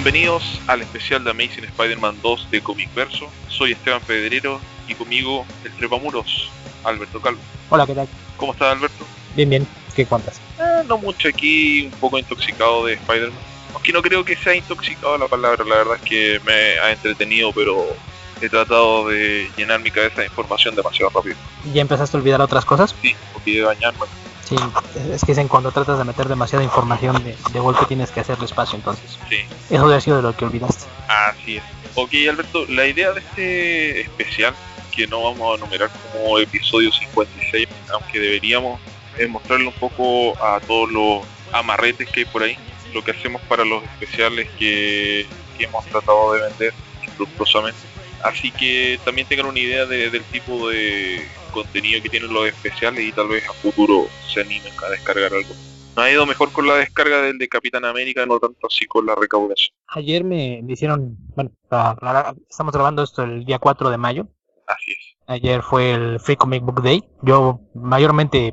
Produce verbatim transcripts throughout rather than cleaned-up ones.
Bienvenidos al especial de Amazing Spider-Man dos de Comicverso. Soy Esteban Pedrero y conmigo el trepamuros, Alberto Calvo. Hola, ¿qué tal? ¿Cómo estás, Alberto? Bien, bien. ¿Qué cuentas? Eh, no mucho aquí, un poco intoxicado de Spider-Man. Aunque no creo que sea intoxicado la palabra, la verdad es que me ha entretenido, pero he tratado de llenar mi cabeza de información demasiado rápido. ¿Ya empezaste a olvidar otras cosas? Sí, olvidé bañarme. Sí, es que dicen cuando tratas de meter demasiada información de, de golpe tienes que hacerle espacio, entonces. Sí. Eso debe haber sido de lo que olvidaste. Así es. Ok, Alberto, la idea de este especial, que no vamos a enumerar como episodio cincuenta y seis, aunque deberíamos, es mostrarle un poco a todos los amarretes que hay por ahí, lo que hacemos para los especiales que, que hemos tratado de vender fructuosamente. Así que también tengan una idea de, del tipo de contenido que tienen los especiales y tal vez a futuro se animen a descargar algo. Nos ha ido mejor con la descarga del de Capitán América, no tanto así con la recaudación. Ayer me, me hicieron, bueno, la, la, estamos grabando esto el día cuatro de mayo. Así es. Ayer fue el Free Comic Book Day. Yo mayormente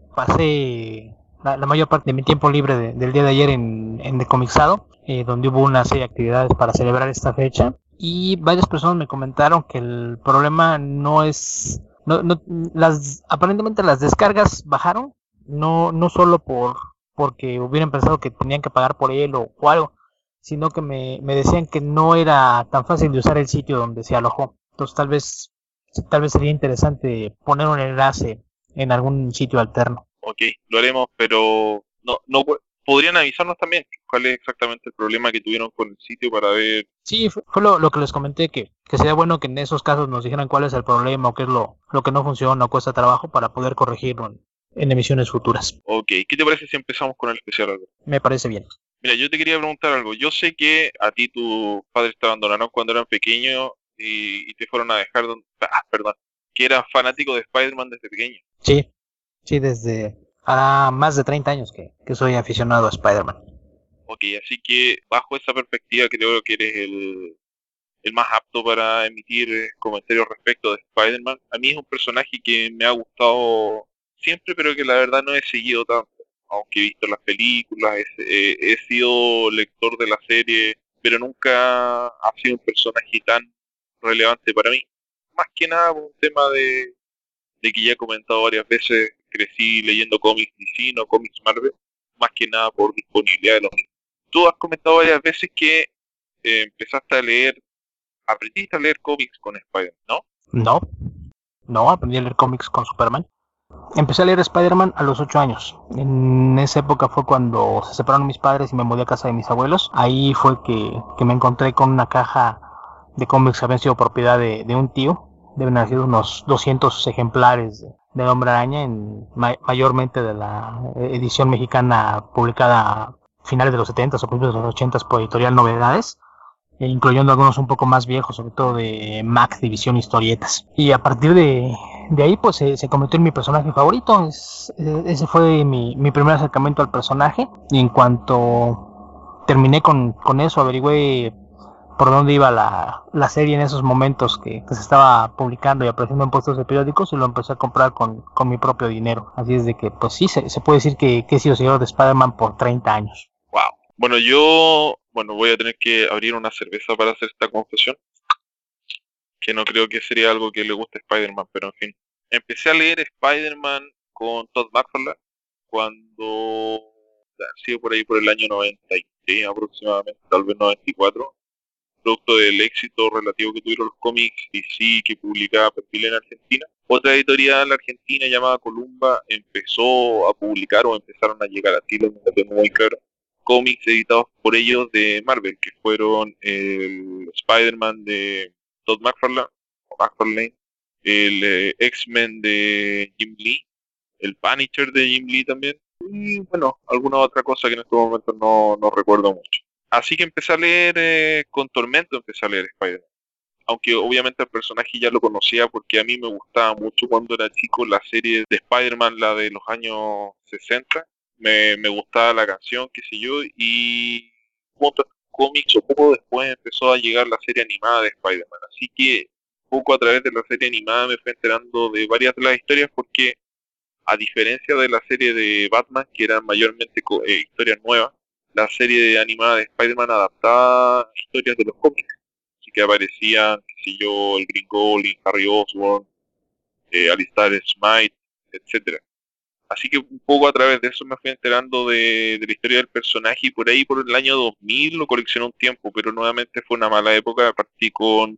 pasé la, la mayor parte de mi tiempo libre de, del día de ayer en, en Decomixado, eh, donde hubo una serie de actividades para celebrar esta fecha. Y varias personas me comentaron que el problema no es... No, no, las aparentemente las descargas bajaron, no no solo por porque hubieran pensado que tenían que pagar por él o, o algo, sino que me, me decían que no era tan fácil de usar el sitio donde se alojó. Entonces tal vez tal vez sería interesante poner un enlace en algún sitio alterno. Ok, lo haremos, pero no no podrían avisarnos también cuál es exactamente el problema que tuvieron con el sitio para ver. Sí, fue, fue lo, lo que les comenté, que, que sería bueno que en esos casos nos dijeran cuál es el problema o qué es lo, lo que no funciona o cuesta trabajo para poder corregirlo en, en emisiones futuras. Ok, ¿qué te parece si empezamos con el especial, Alberto? Me parece bien. Mira, yo te quería preguntar algo. Yo sé que a ti tus padres te abandonaron cuando eran pequeños y, y te fueron a dejar, donde, ah, perdón, que eras fanático de Spider-Man desde pequeño. Sí, sí, desde hará más de treinta años que, que soy aficionado a Spider-Man. Ok, así que bajo esa perspectiva creo que eres el, el más apto para emitir eh, comentarios respecto de Spider-Man. A mí es un personaje que me ha gustado siempre, pero que la verdad no he seguido tanto. Aunque he visto las películas, he, he, he sido lector de la serie, pero nunca ha sido un personaje tan relevante para mí. Más que nada por un tema de, de que ya he comentado varias veces, crecí leyendo cómics D C, no cómics Marvel, más que nada por disponibilidad de los mismos. Tú has comentado varias veces que eh, empezaste a leer, aprendiste a leer cómics con Spider-Man, ¿no? No, no, aprendí a leer cómics con Superman. Empecé a leer Spider-Man a los ocho años. En esa época fue cuando se separaron mis padres y me mudé a casa de mis abuelos. Ahí fue que, que me encontré con una caja de cómics que habían sido propiedad de, de un tío. Deben haber sido unos doscientos ejemplares de, de Hombre Araña, en, ma- mayormente de la edición mexicana publicada a finales de los setentas o principios de los ochentas por Editorial Novedades, eh, incluyendo algunos un poco más viejos, sobre todo de Max División Historietas. Y a partir de, de ahí pues se, se convirtió en mi personaje favorito. Es, eh, ese fue mi, mi primer acercamiento al personaje, y en cuanto terminé con, con eso averigüé por dónde iba la, la serie en esos momentos que, que se estaba publicando y apareciendo en puestos de periódicos, y lo empecé a comprar con, con mi propio dinero. Así es de que pues sí, se, se puede decir que, que he sido seguidor de Spider-Man por treinta años. Wow. Bueno, yo bueno voy a tener que abrir una cerveza para hacer esta confesión, que no creo que sería algo que le guste a Spider-Man, pero en fin. Empecé a leer Spider-Man con Todd McFarlane cuando ha sido por ahí por el año noventa y tres aproximadamente, tal vez noventa y cuatro, producto del éxito relativo que tuvieron los cómics D C que publicaba Perfil en Argentina. Otra editorial argentina llamada Columba empezó a publicar o empezaron a llegar a Chile, no lo tengo muy claro, cómics editados por ellos de Marvel, que fueron el Spider-Man de Todd McFarlane, McFarlane el eh, X-Men de Jim Lee, el Punisher de Jim Lee también, y bueno, alguna otra cosa que en estos momentos no, no recuerdo mucho. Así que empecé a leer eh, con Tormento, empecé a leer Spider-Man. Aunque obviamente el personaje ya lo conocía porque a mí me gustaba mucho cuando era chico la serie de Spider-Man, la de los años sesenta. Me, me gustaba la canción, qué sé yo, y junto a cómics o poco después empezó a llegar la serie animada de Spider-Man. Así que poco a través de la serie animada me fui enterando de varias de las historias porque, a diferencia de la serie de Batman, que eran mayormente co- eh, historias nuevas, la serie animada de Spider-Man adaptaba historias de los cómics. Así que aparecían, qué sé yo, el Green Goblin, Harry Osborn, eh, Alistair Smite, etcétera. Así que un poco a través de eso me fui enterando de, de la historia del personaje y por ahí por el año dos mil lo coleccioné un tiempo, pero nuevamente fue una mala época. Partí con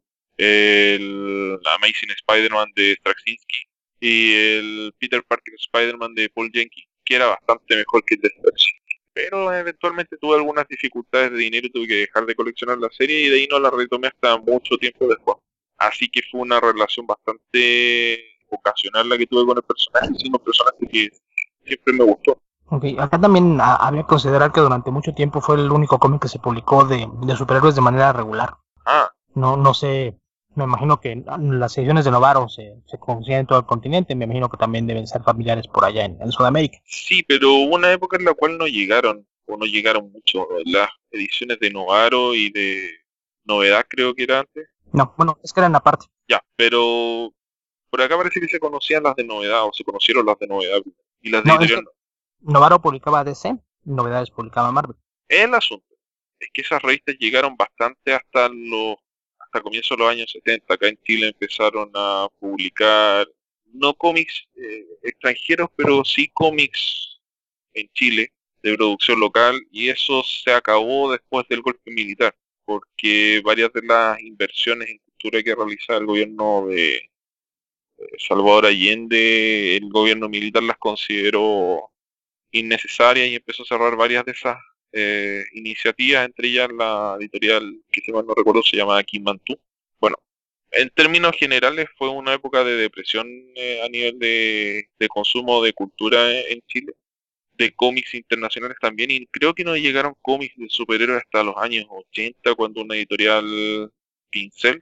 el Amazing Spider-Man de Straczynski y el Peter Parker Spider-Man de Paul Jenkins, que era bastante mejor que el de Straczynski. Pero eventualmente tuve algunas dificultades de dinero y tuve que dejar de coleccionar la serie y de ahí no la retomé hasta mucho tiempo después. Así que fue una relación bastante ocasional la que tuve con el personaje, siendo un personaje que siempre me gustó. Ok, acá también a- habría que considerar que durante mucho tiempo fue el único cómic que se publicó de, de superhéroes de manera regular. Ah, No, no sé, me imagino que las ediciones de Novaro se, se consiguen en todo el continente, me imagino que también deben ser familiares por allá en, en Sudamérica. sí, pero hubo una época en la cual no llegaron, o no llegaron mucho, las ediciones de Novaro y de Novedad creo que era antes. No, bueno, es que eran aparte. Ya, pero por acá parece que se conocían las de Novedad, o se conocieron las de Novedad, y las de No, es que Editorial no. Novaro publicaba D C, Novedades publicaba Marvel. El asunto es que esas revistas llegaron bastante hasta los hasta comienzos de los años setenta. Acá en Chile empezaron a publicar no cómics eh, extranjeros, pero sí cómics en Chile de producción local y eso se acabó después del golpe militar, porque varias de las inversiones en cultura que realizaba el gobierno de eh, Salvador Allende, el gobierno militar las consideró innecesarias y empezó a cerrar varias de esas eh, iniciativas, entre ellas la editorial que si mal no recuerdo se llamaba Kimantú. Bueno, en términos generales fue una época de depresión eh, a nivel de, de consumo de cultura en, en Chile, de cómics internacionales también, y creo que no llegaron cómics de superhéroes hasta los años ochenta, cuando una editorial Pincel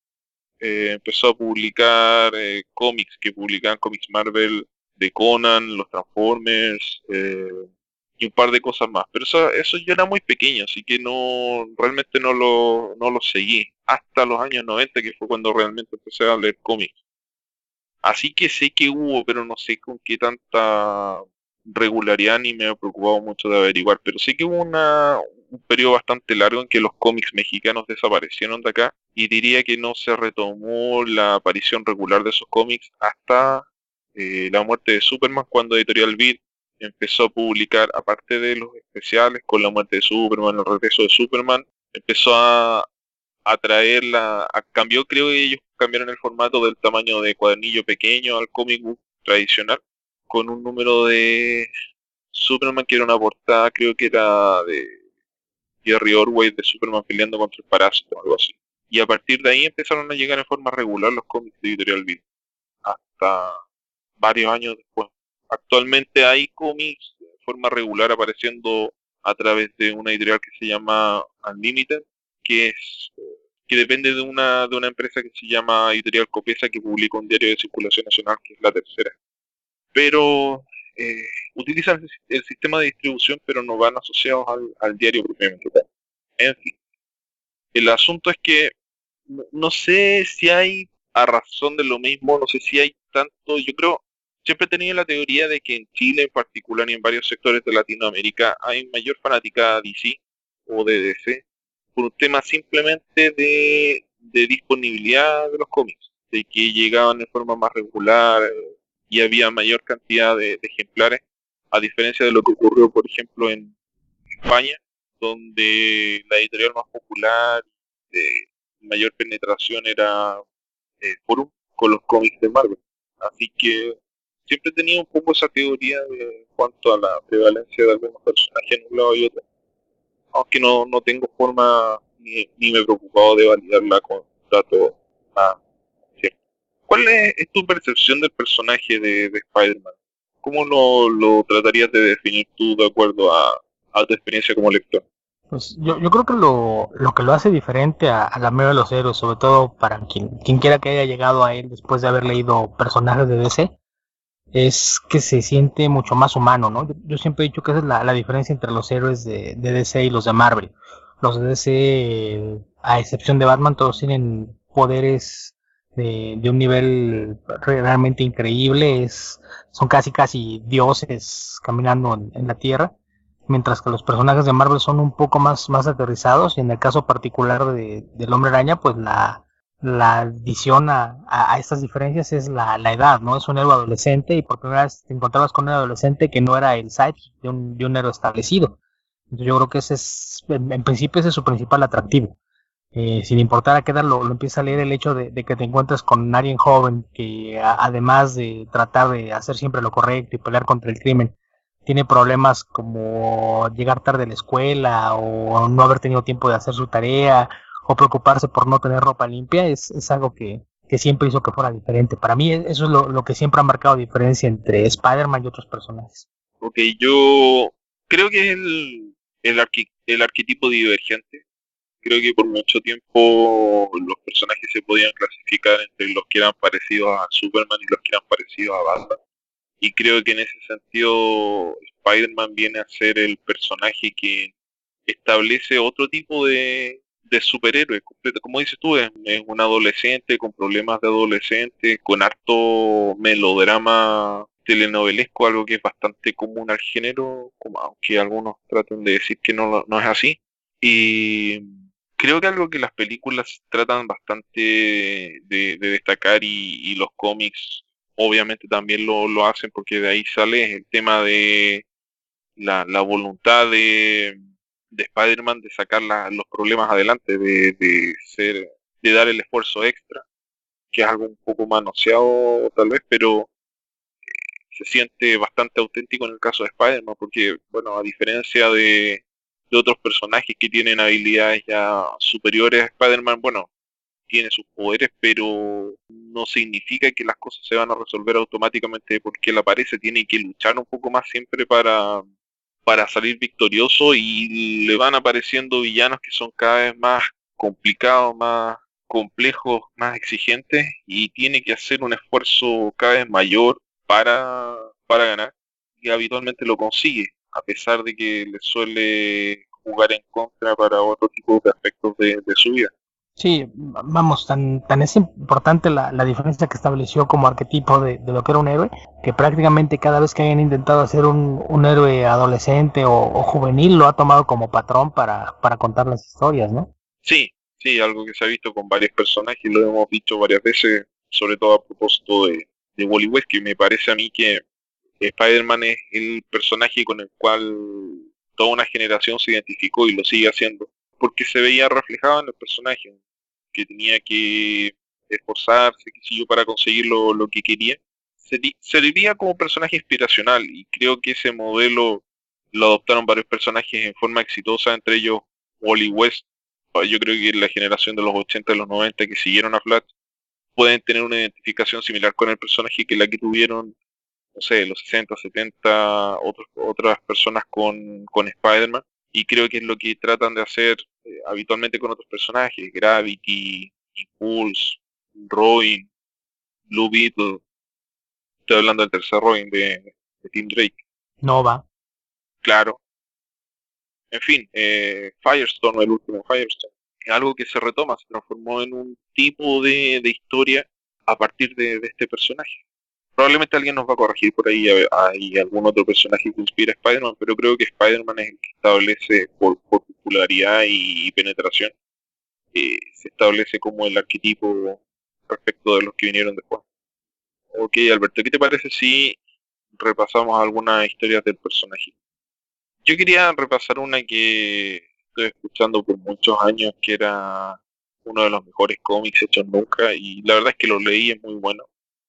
eh, empezó a publicar eh, cómics, que publicaban cómics Marvel de Conan, los Transformers eh, y un par de cosas más. Pero eso, eso yo era muy pequeño, así que no realmente no lo, no lo seguí hasta los años noventa, que fue cuando realmente empecé a leer cómics. Así que sé que hubo, pero no sé con qué tanta regularidad ni me he preocupado mucho de averiguar. Pero sé que hubo una, un periodo bastante largo en que los cómics mexicanos desaparecieron de acá y diría que no se retomó la aparición regular de esos cómics hasta eh, la muerte de Superman, cuando Editorial Beat empezó a publicar, aparte de los especiales con la muerte de Superman, el regreso de Superman, empezó a a traerla, a, cambió, creo que ellos cambiaron el formato del tamaño de cuadernillo pequeño al comic book tradicional, con un número de Superman que era una portada, creo que era de Jerry Orwell, de Superman peleando contra el parásito o algo así. Y a partir de ahí empezaron a llegar en forma regular los cómics de Editorial Beat, hasta varios años después. Actualmente hay cómics de forma regular apareciendo a través de una editorial que se llama Unlimited, que es que depende de una de una empresa que se llama Editorial Copesa, que publica un diario de circulación nacional, que es La Tercera. Pero eh, utilizan el, el sistema de distribución, pero no van asociados al, al diario propiamente tal. En fin, el asunto es que no, no sé si hay, a razón de lo mismo, no sé si hay tanto, yo creo, siempre he tenido la teoría de que en Chile en particular y en varios sectores de Latinoamérica hay mayor fanática de D C o de D C por un tema simplemente de, de disponibilidad de los cómics, de que llegaban de forma más regular eh, y había mayor cantidad de, de ejemplares, a diferencia de lo que ocurrió, por ejemplo, en España, donde la editorial más popular, de mayor penetración era eh, Forum, con los cómics de Marvel. Así que siempre he tenido un poco esa teoría de, en cuanto a la prevalencia de algunos personajes en un lado y otro, aunque no, no tengo forma ni, ni me he preocupado de validarla con datos más ciertos. ¿Cuál es, es tu percepción del personaje de, de Spider-Man? ¿Cómo lo, lo tratarías de definir tú de acuerdo a, a tu experiencia como lector? Pues yo, yo creo que lo, lo que lo hace diferente a, a la mayoría de los héroes, sobre todo para quien, quien quiera que haya llegado a él después de haber leído personajes de D C, es que se siente mucho más humano, ¿no? Yo, yo siempre he dicho que esa es la, la diferencia entre los héroes de, de D C y los de Marvel. Los de D C, a excepción de Batman, todos tienen poderes de, de un nivel realmente increíble, es, son casi casi dioses caminando en, en la tierra. mientras que los personajes de Marvel son un poco más, más aterrizados, y en el caso particular de, del Hombre Araña, pues la, la adición a, a, a estas diferencias es la, la edad, ¿no? Es un héroe adolescente y por primera vez te encontrabas con un adolescente que no era el sidekick de un, de un héroe establecido. Entonces yo creo que ese es, en, en principio ese es su principal atractivo. Eh, sin importar a qué edad lo, lo empieza a leer, el hecho de, de que te encuentres con alguien joven que a, además de tratar de hacer siempre lo correcto y pelear contra el crimen, tiene problemas como llegar tarde a la escuela o no haber tenido tiempo de hacer su tarea o preocuparse por no tener ropa limpia, es, es algo que, que siempre hizo que fuera diferente. Para mí eso es lo, lo que siempre ha marcado diferencia entre Spider-Man y otros personajes. Ok, yo creo que es el, el, arqui, el arquetipo divergente. Creo que por mucho tiempo los personajes se podían clasificar entre los que eran parecidos a Superman y los que eran parecidos a Batman. Y creo que en ese sentido Spider-Man viene a ser el personaje que establece otro tipo de, de superhéroe. Como dices tú, es, es un adolescente con problemas de adolescente, con harto melodrama telenovelesco, algo que es bastante común al género, como, aunque algunos traten de decir que no, no es así. Y creo que algo que las películas tratan bastante de, de destacar y, y los cómics obviamente también lo, lo hacen, porque de ahí sale el tema de la, la voluntad de, de Spider-Man de sacar la, los problemas adelante, de, de ser, de dar el esfuerzo extra, que es algo un poco manoseado tal vez, pero se siente bastante auténtico en el caso de Spider-Man, porque bueno, a diferencia de, de otros personajes que tienen habilidades ya superiores a Spider-Man, bueno, tiene sus poderes, pero no significa que las cosas se van a resolver automáticamente porque él aparece, tiene que luchar un poco más siempre para, para salir victorioso, y le van apareciendo villanos que son cada vez más complicados, más complejos, más exigentes, y tiene que hacer un esfuerzo cada vez mayor para, para ganar, y habitualmente lo consigue, a pesar de que le suele jugar en contra para otro tipo de aspectos de, de su vida. Sí, vamos, tan, tan es importante la, la diferencia que estableció como arquetipo de, de lo que era un héroe, que prácticamente cada vez que hayan intentado hacer un, un héroe adolescente o, o juvenil, lo ha tomado como patrón para, para contar las historias, ¿no? Sí, sí, algo que se ha visto con varios personajes, lo hemos dicho varias veces, sobre todo a propósito de, de Wally West, que me parece a mí que Spider-Man es el personaje con el cual toda una generación se identificó y lo sigue haciendo, porque se veía reflejado en el personaje, que tenía que esforzarse, qué sé yo, para conseguir lo, lo que quería. Serviría como personaje inspiracional, y creo que ese modelo lo adoptaron varios personajes en forma exitosa, entre ellos Wally West. Yo creo que la generación de los ochenta y los noventa que siguieron a Flash pueden tener una identificación similar con el personaje que la que tuvieron, no sé, los sesenta, setenta, otros, otras personas con, con Spider-Man. Y creo que es lo que tratan de hacer eh, habitualmente con otros personajes, Gravity, Impulse, Robin, Blue Beetle. Estoy hablando del tercer Robin de, de Tim Drake. Nova. Claro. En fin, eh, Firestorm, el último Firestorm, es algo que se retoma, se transformó en un tipo de, de historia a partir de, de este personaje. Probablemente alguien nos va a corregir por ahí, hay algún otro personaje que inspira a Spider-Man, pero creo que Spider-Man es el que establece, por, por popularidad y, y penetración, eh, se establece como el arquetipo respecto de los que vinieron después. Ok, Alberto, ¿qué te parece si repasamos algunas historias del personaje? Yo quería repasar una que estoy escuchando por muchos años, que era uno de los mejores cómics hechos nunca, y la verdad es que lo leí, es muy bueno,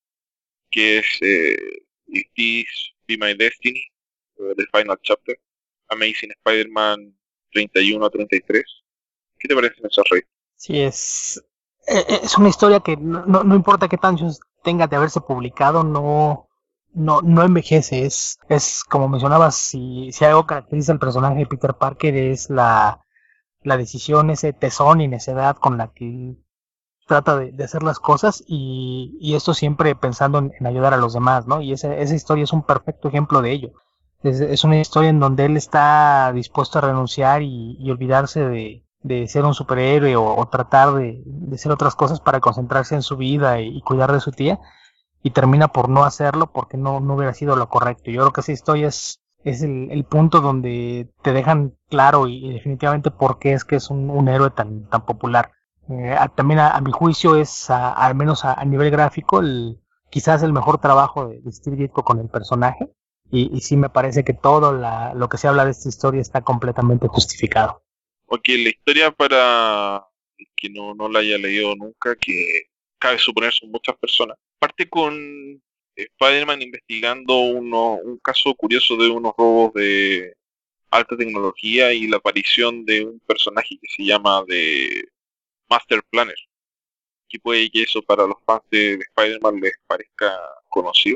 que es eh, If This Be My Destiny, uh, The Final Chapter, Amazing Spider-Man treinta y uno a treinta y tres. ¿Qué te parecen esas redes? Sí, es, es una historia que no, no, no importa qué tan tenga de haberse publicado, no, no, no envejece. Es, es como mencionabas, si, si algo caracteriza al personaje de Peter Parker es la, la decisión, ese tesón y necedad con la que trata de, de hacer las cosas, y, y esto siempre pensando en, en ayudar a los demás, ¿no? Y esa, esa historia es un perfecto ejemplo de ello. Es, es una historia en donde él está dispuesto a renunciar y, y olvidarse de, de ser un superhéroe o, o tratar de, de hacer otras cosas para concentrarse en su vida y, y cuidar de su tía, y termina por no hacerlo porque no, no hubiera sido lo correcto. Yo creo que esa historia es, es el, el punto donde te dejan claro y, y definitivamente por qué es que es un, un héroe tan, tan popular. Eh, a, también a, a mi juicio es, a, al menos a, a nivel gráfico, el, quizás el mejor trabajo de, de Steve Ditko con el personaje. Y, y sí me parece que todo la, lo que se habla de esta historia está completamente justificado. Ok, la historia para el que no, no la haya leído nunca, que cabe suponer son muchas personas, parte con Spider-Man investigando uno, un caso curioso de unos robos de alta tecnología y la aparición de un personaje que se llama de Master Planner, que puede que eso para los fans de, de Spider-Man les parezca conocido.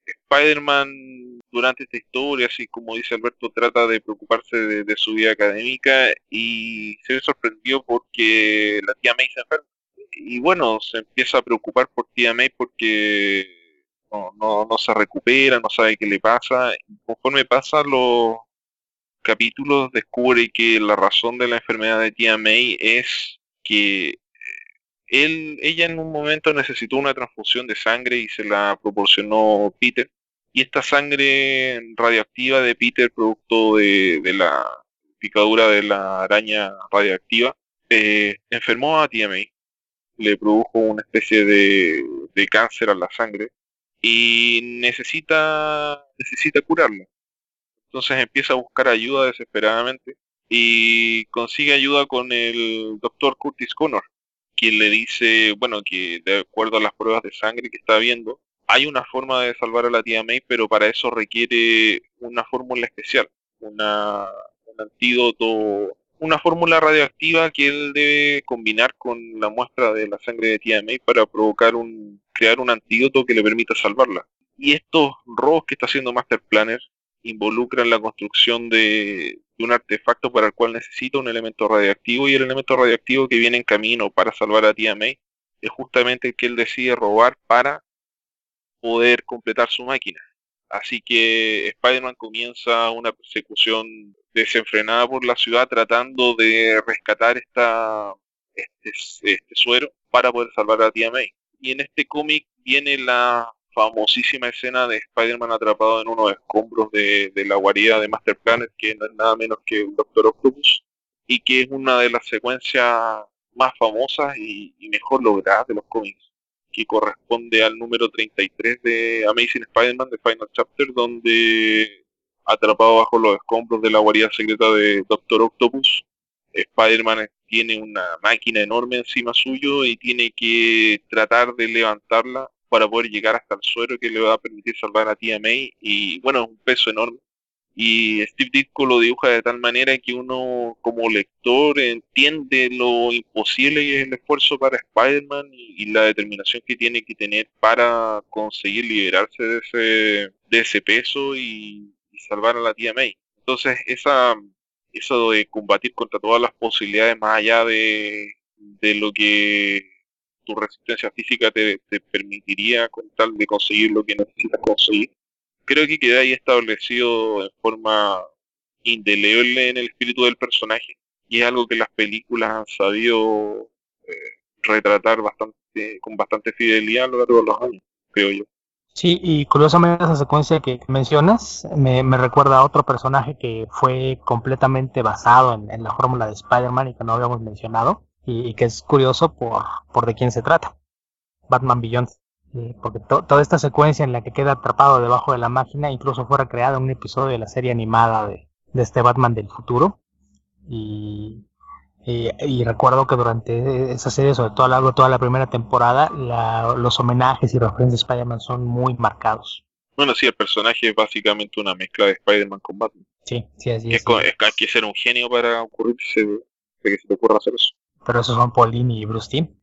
Spider-Man durante esta historia, así como dice Alberto, trata de preocuparse de, de su vida académica y se ve sorprendido porque la tía May se enferma. Y bueno, se empieza a preocupar por tía May porque no, no, no se recupera, no sabe qué le pasa. Y conforme pasan los capítulos descubre que la razón de la enfermedad de tía May es que él, ella en un momento necesitó una transfusión de sangre y se la proporcionó Peter. Y esta sangre radioactiva de Peter, producto de, de la picadura de la araña radioactiva, eh, enfermó a tía May. Le produjo una especie de, de cáncer a la sangre y necesita, necesita curarla. Entonces empieza a buscar ayuda desesperadamente y consigue ayuda con el doctor Curtis Connor, quien le dice, bueno, que de acuerdo a las pruebas de sangre que está viendo, hay una forma de salvar a la tía May, pero para eso requiere una fórmula especial, una, un antídoto, una fórmula radioactiva que él debe combinar con la muestra de la sangre de tía May para provocar un, crear un antídoto que le permita salvarla. Y estos robos que está haciendo Master Planner involucran la construcción de, de un artefacto para el cual necesita un elemento radioactivo, y el elemento radioactivo que viene en camino para salvar a tía May es justamente el que él decide robar para poder completar su máquina. Así que Spider-Man comienza una persecución desenfrenada por la ciudad tratando de rescatar esta, este, este suero para poder salvar a tía May. Y en este cómic viene la famosísima escena de Spider-Man atrapado en unos escombros de, de la guarida de Master Planet, que no es nada menos que un Doctor Octopus, y que es una de las secuencias más famosas y, y mejor logradas de los cómics, que corresponde al número treinta y tres de Amazing Spider-Man, de Final Chapter, donde, atrapado bajo los escombros de la guarida secreta de Doctor Octopus, Spider-Man tiene una máquina enorme encima suyo y tiene que tratar de levantarla para poder llegar hasta el suero que le va a permitir salvar a tía May. Y bueno, es un peso enorme. Y Steve Ditko lo dibuja de tal manera que uno como lector entiende lo imposible que es el esfuerzo para Spider-Man y, y la determinación que tiene que tener para conseguir liberarse de ese, de ese peso y, y salvar a la tía May. Entonces esa, eso de combatir contra todas las posibilidades más allá de, de lo que tu resistencia física te, te permitiría con tal de conseguir lo que necesitas conseguir, creo que queda ahí establecido en forma indeleble en el espíritu del personaje, y es algo que las películas han sabido eh, retratar bastante con bastante fidelidad a lo largo de los años, creo yo. Sí, y curiosamente esa secuencia que mencionas me, me recuerda a otro personaje que fue completamente basado en, en la fórmula de Spider-Man y que no habíamos mencionado, y, y que es curioso por, por de quién se trata, Batman Beyond. Eh, porque to, toda esta secuencia en la que queda atrapado debajo de la máquina incluso fuera creada en un episodio de la serie animada de, de este Batman del futuro. Y, y, y recuerdo que durante esa serie, sobre todo a lo largo de toda la primera temporada, la, los homenajes y referencias de Spider-Man son muy marcados. Bueno, sí, el personaje es básicamente una mezcla de Spider-Man con Batman. Sí, sí, así es. es. Con, es que hay que ser un genio para ocurrirse de, de que se te ocurra hacer eso. Pero esos son Paulini y Bruce Timm.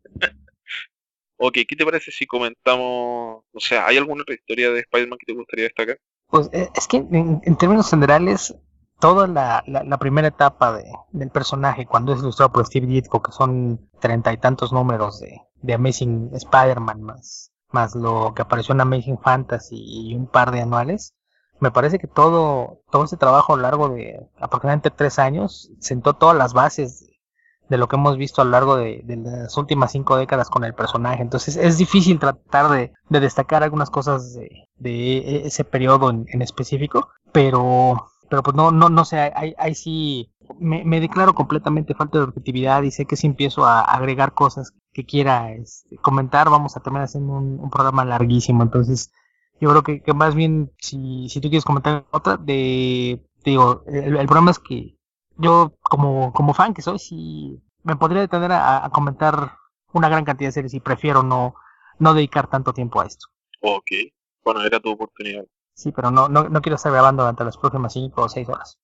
Ok, ¿qué te parece si comentamos, o sea, ¿hay alguna otra historia de Spider-Man que te gustaría destacar? Pues es que en, en términos generales, toda la, la, la primera etapa de, del personaje, cuando es ilustrado por Steve Ditko, que son treinta y tantos números de, de Amazing Spider-Man, más, más lo que apareció en Amazing Fantasy y un par de anuales, me parece que todo, todo ese trabajo a lo largo de aproximadamente tres años sentó todas las bases de lo que hemos visto a lo largo de, de las últimas cinco décadas con el personaje. Entonces es difícil tratar de, de destacar algunas cosas de, de ese periodo en, en específico, pero pero pues no no no sé, ahí, ahí sí me, me declaro completamente falta de objetividad, y sé que si empiezo a agregar cosas que quiera este, comentar, vamos a terminar haciendo un, un programa larguísimo. Entonces yo creo que, que más bien, si, si tú quieres comentar otra, de, te digo, el, el problema es que yo, como, como fan que soy, sí me podría detener a, a comentar una gran cantidad de series y prefiero no, no dedicar tanto tiempo a esto. Ok, bueno, era tu oportunidad. Sí, pero no, no, no quiero estar grabando durante las próximas cinco o seis horas.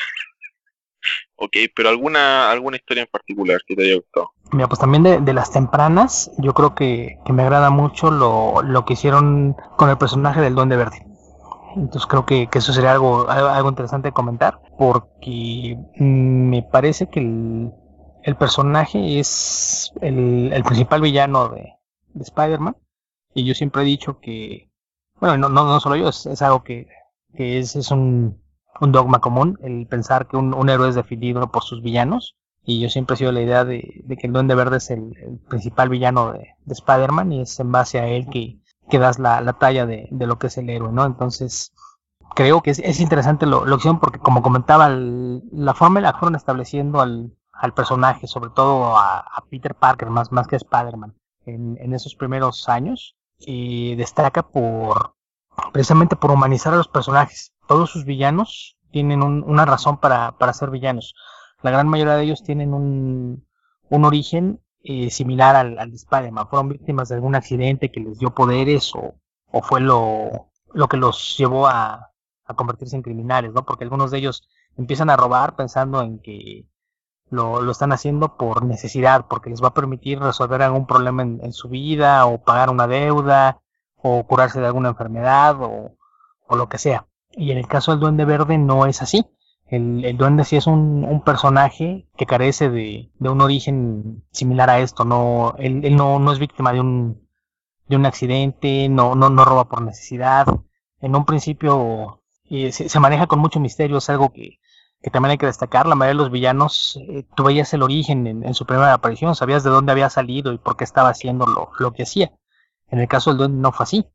Ok, pero alguna alguna historia en particular que te haya gustado. Mira, pues también de, de las tempranas, yo creo que, que me agrada mucho lo, lo que hicieron con el personaje del Duende Verde. Entonces creo que, que eso sería algo, algo interesante de comentar, porque mm, me parece que el, el personaje es el, el principal villano de, de Spider-Man, y yo siempre he dicho que, bueno, no, no, no solo yo, es, es algo que, que es, es un, un dogma común, el pensar que un, un héroe es definido por sus villanos, y yo siempre he sido la idea de, de que el Duende Verde es el, el principal villano de, de Spider-Man, y es en base a él que, que das la, la talla de, de lo que es el héroe, ¿no? Entonces creo que es, es interesante lo, lo que hicieron, porque como comentaba, el, la forma en la que fueron estableciendo al, al personaje, sobre todo a, a Peter Parker, más, más que a Spider-Man, en, en esos primeros años, y destaca por precisamente por humanizar a los personajes. Todos sus villanos tienen un, una razón para, para ser villanos. La gran mayoría de ellos tienen un, un origen eh, similar al, al de Spider-Man. Fueron víctimas de algún accidente que les dio poderes, o, o fue lo, lo que los llevó a, a convertirse en criminales, ¿no? Porque algunos de ellos empiezan a robar pensando en que lo, lo están haciendo por necesidad, porque les va a permitir resolver algún problema en, en su vida, o pagar una deuda, o curarse de alguna enfermedad, o, o lo que sea. Y en el caso del Duende Verde no es así. El, el Duende sí es un, un personaje que carece de, de un origen similar a esto. No, él, él no, no es víctima de un, de un accidente, no, no, no roba por necesidad. En un principio eh, se, se maneja con mucho misterio, es algo que, que también hay que destacar. La mayoría de los villanos, eh, tú veías el origen en, en su primera aparición, sabías de dónde había salido y por qué estaba haciendo lo, lo que hacía. En el caso del Duende no fue así.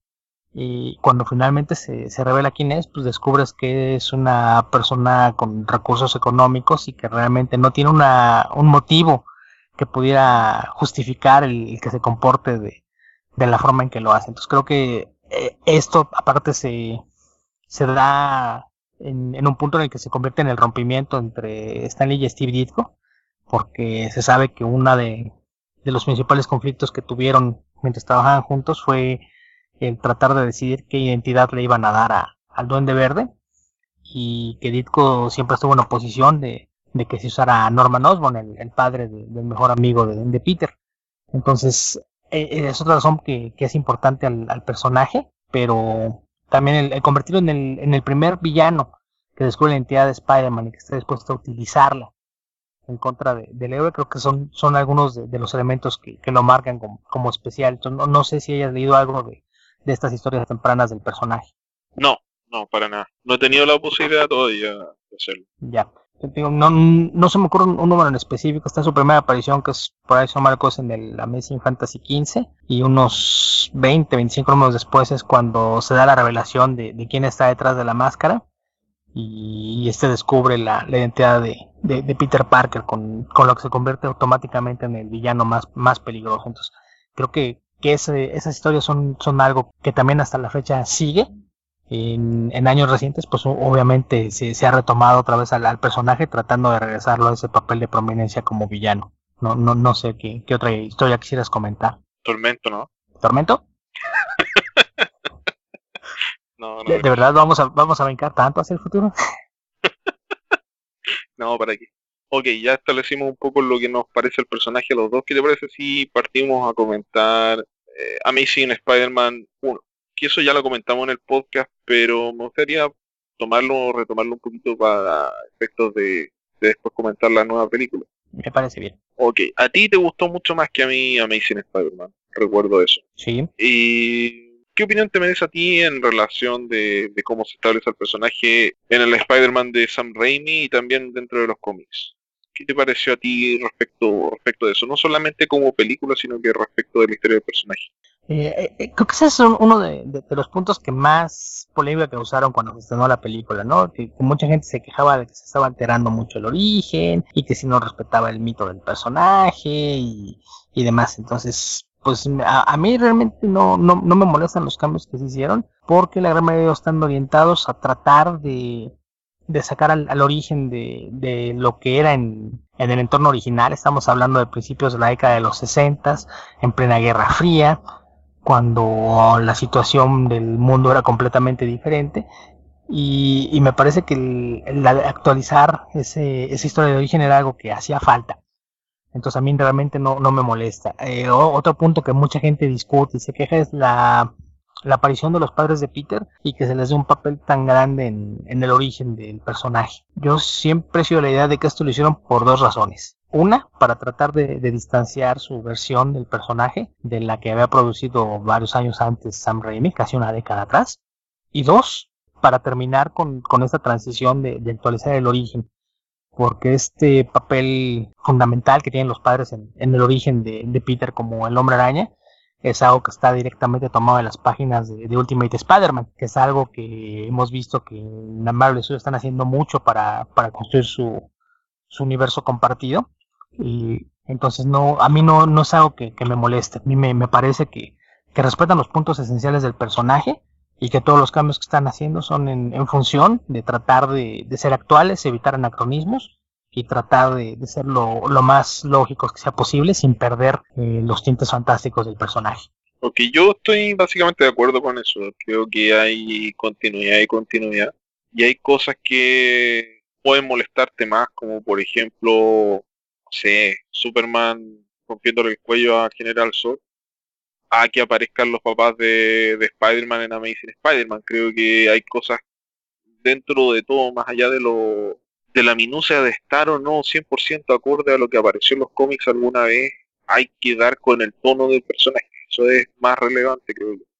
Y cuando finalmente se, se revela quién es, pues descubres que es una persona con recursos económicos y que realmente no tiene una, un motivo que pudiera justificar el, el que se comporte de, de la forma en que lo hace. Entonces creo que eh, esto aparte se, se da en, en un punto en el que se convierte en el rompimiento entre Stanley y Steve Ditko, porque se sabe que una de, de los principales conflictos que tuvieron mientras trabajaban juntos fue el tratar de decidir qué identidad le iban a dar a, al Duende Verde, y que Ditko siempre estuvo en oposición de, de que se usara a Norman Osborn, el, el padre de, del mejor amigo de, de Peter. Entonces eh, es otra razón que, que es importante al, al personaje, pero también el, el convertirlo en el, en el primer villano que descubre la identidad de Spider-Man y que está dispuesto a utilizarla en contra de, del héroe, creo que son, son algunos de, de los elementos que, que lo marcan como, como especial. Entonces, no, no sé si hayas leído algo de, de estas historias tempranas del personaje. No, no, para nada. No he tenido la posibilidad todavía de hacerlo. Ya. Digo, no, no se me ocurre un, un número en específico. Está su primera aparición, que es por ahí son marcos en el Amazing Fantasy quince, y unos veinte, veinticinco números después es cuando se da la revelación de, de quién está detrás de la máscara, y, y este descubre la, la identidad de, de, de Peter Parker, con, con lo que se convierte automáticamente en el villano más, más peligroso. Entonces creo que, que ese, esas historias son, son algo que también hasta la fecha sigue. En, en años recientes, pues obviamente se, se ha retomado otra vez al, al personaje, tratando de regresarlo a ese papel de prominencia como villano. No, no, no sé qué, qué otra historia quisieras comentar. Tormento, ¿no? ¿Tormento? no, no. ¿De, ¿De verdad vamos a, vamos a brincar tanto hacia el futuro? No, ¿para qué? Ok, ya establecimos un poco lo que nos parece el personaje a los dos. ¿Qué te parece si partimos a comentar eh, Amazing Spider-Man uno? Que eso ya lo comentamos en el podcast, pero me gustaría tomarlo, retomarlo un poquito para efectos de, de después comentar la nueva película. Me parece bien. Ok, a ti te gustó mucho más que a mí Amazing Spider-Man, recuerdo eso. Sí. ¿Y qué opinión te merece a ti en relación de, de cómo se establece el personaje en el Spider-Man de Sam Raimi y también dentro de los cómics? ¿Qué te pareció a ti respecto, respecto de eso? No solamente como película, sino que respecto de la historia del personaje. Eh, eh, creo que ese es un- uno de, de- de los puntos que más polémica causaron cuando se estrenó la película, ¿no? Que, que mucha gente se quejaba de que se estaba alterando mucho el origen y que si no respetaba el mito del personaje y, y demás. Entonces, pues a, a mí realmente no, no, no me molestan los cambios que se hicieron porque la gran mayoría de ellos están orientados a tratar de, de sacar al, al origen de, de lo que era en, en el entorno original. Estamos hablando de principios de la década de los sesentas, en plena Guerra Fría, cuando la situación del mundo era completamente diferente y, y me parece que el, el actualizar ese, esa historia de origen era algo que hacía falta. Entonces a mí realmente no, no me molesta. Eh, otro punto que mucha gente discute y se queja es la, la aparición de los padres de Peter y que se les dé un papel tan grande en, en el origen del personaje. Yo siempre he sido la idea de que esto lo hicieron por dos razones. Una, para tratar de, de distanciar su versión del personaje de la que había producido varios años antes Sam Raimi, casi una década atrás. Y dos, para terminar con, con esta transición de, de actualizar el origen, porque este papel fundamental que tienen los padres en, en el origen de, de Peter como el Hombre Araña es algo que está directamente tomado de las páginas de, de Ultimate Spider-Man, que es algo que hemos visto que en la Marvel Studios están haciendo mucho para, para construir su, su universo compartido. Y entonces no, a mí no, no es algo que, que me moleste. A mí me, me parece que, que respetan los puntos esenciales del personaje y que todos los cambios que están haciendo son en, en función de tratar de, de ser actuales, evitar anacronismos y tratar de, de ser lo, lo más lógicos que sea posible sin perder eh, los tintes fantásticos del personaje. Ok, yo estoy básicamente de acuerdo con eso. Creo que hay continuidad y continuidad. Y hay cosas que pueden molestarte más, como por ejemplo, no sé, Superman rompiéndole el cuello a General Zod, a que aparezcan los papás de, de Spider-Man en Amazing Spider-Man. Creo que hay cosas dentro de todo, más allá de lo de la minucia de estar o no cien por ciento acorde a lo que apareció en los cómics alguna vez, hay que dar con el tono del personaje. Eso es más relevante, creo yo.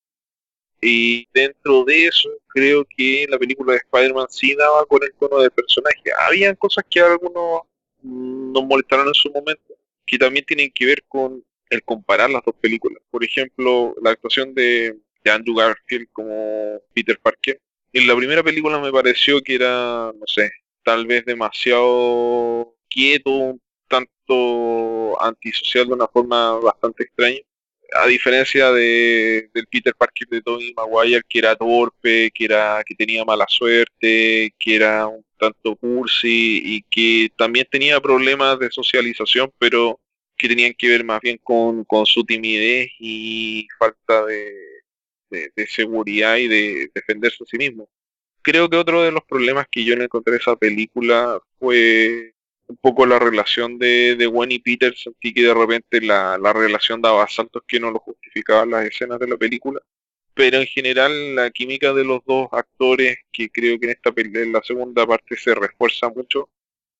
Y dentro de eso, creo que la película de Spider-Man sí daba con el tono del personaje. Habían cosas que a algunos mm, nos molestaron en su momento, que también tienen que ver con el comparar las dos películas. Por ejemplo, la actuación de, de Andrew Garfield como Peter Parker. En la primera película me pareció que era, no sé, tal vez demasiado quieto, un tanto antisocial de una forma bastante extraña, a diferencia de, del Peter Parker de Tobey Maguire, que era torpe, que era que tenía mala suerte, que era un tanto cursi y que también tenía problemas de socialización, pero que tenían que ver más bien con, con su timidez y falta de, de, de seguridad y de defenderse a sí mismo. Creo que otro de los problemas que yo le encontré a esa película fue un poco la relación de, de Gwen y Peter. Sentí que de repente la, la relación daba saltos que no lo justificaban las escenas de la película. Pero en general la química de los dos actores, que creo que en esta peli- en la segunda parte se refuerza mucho,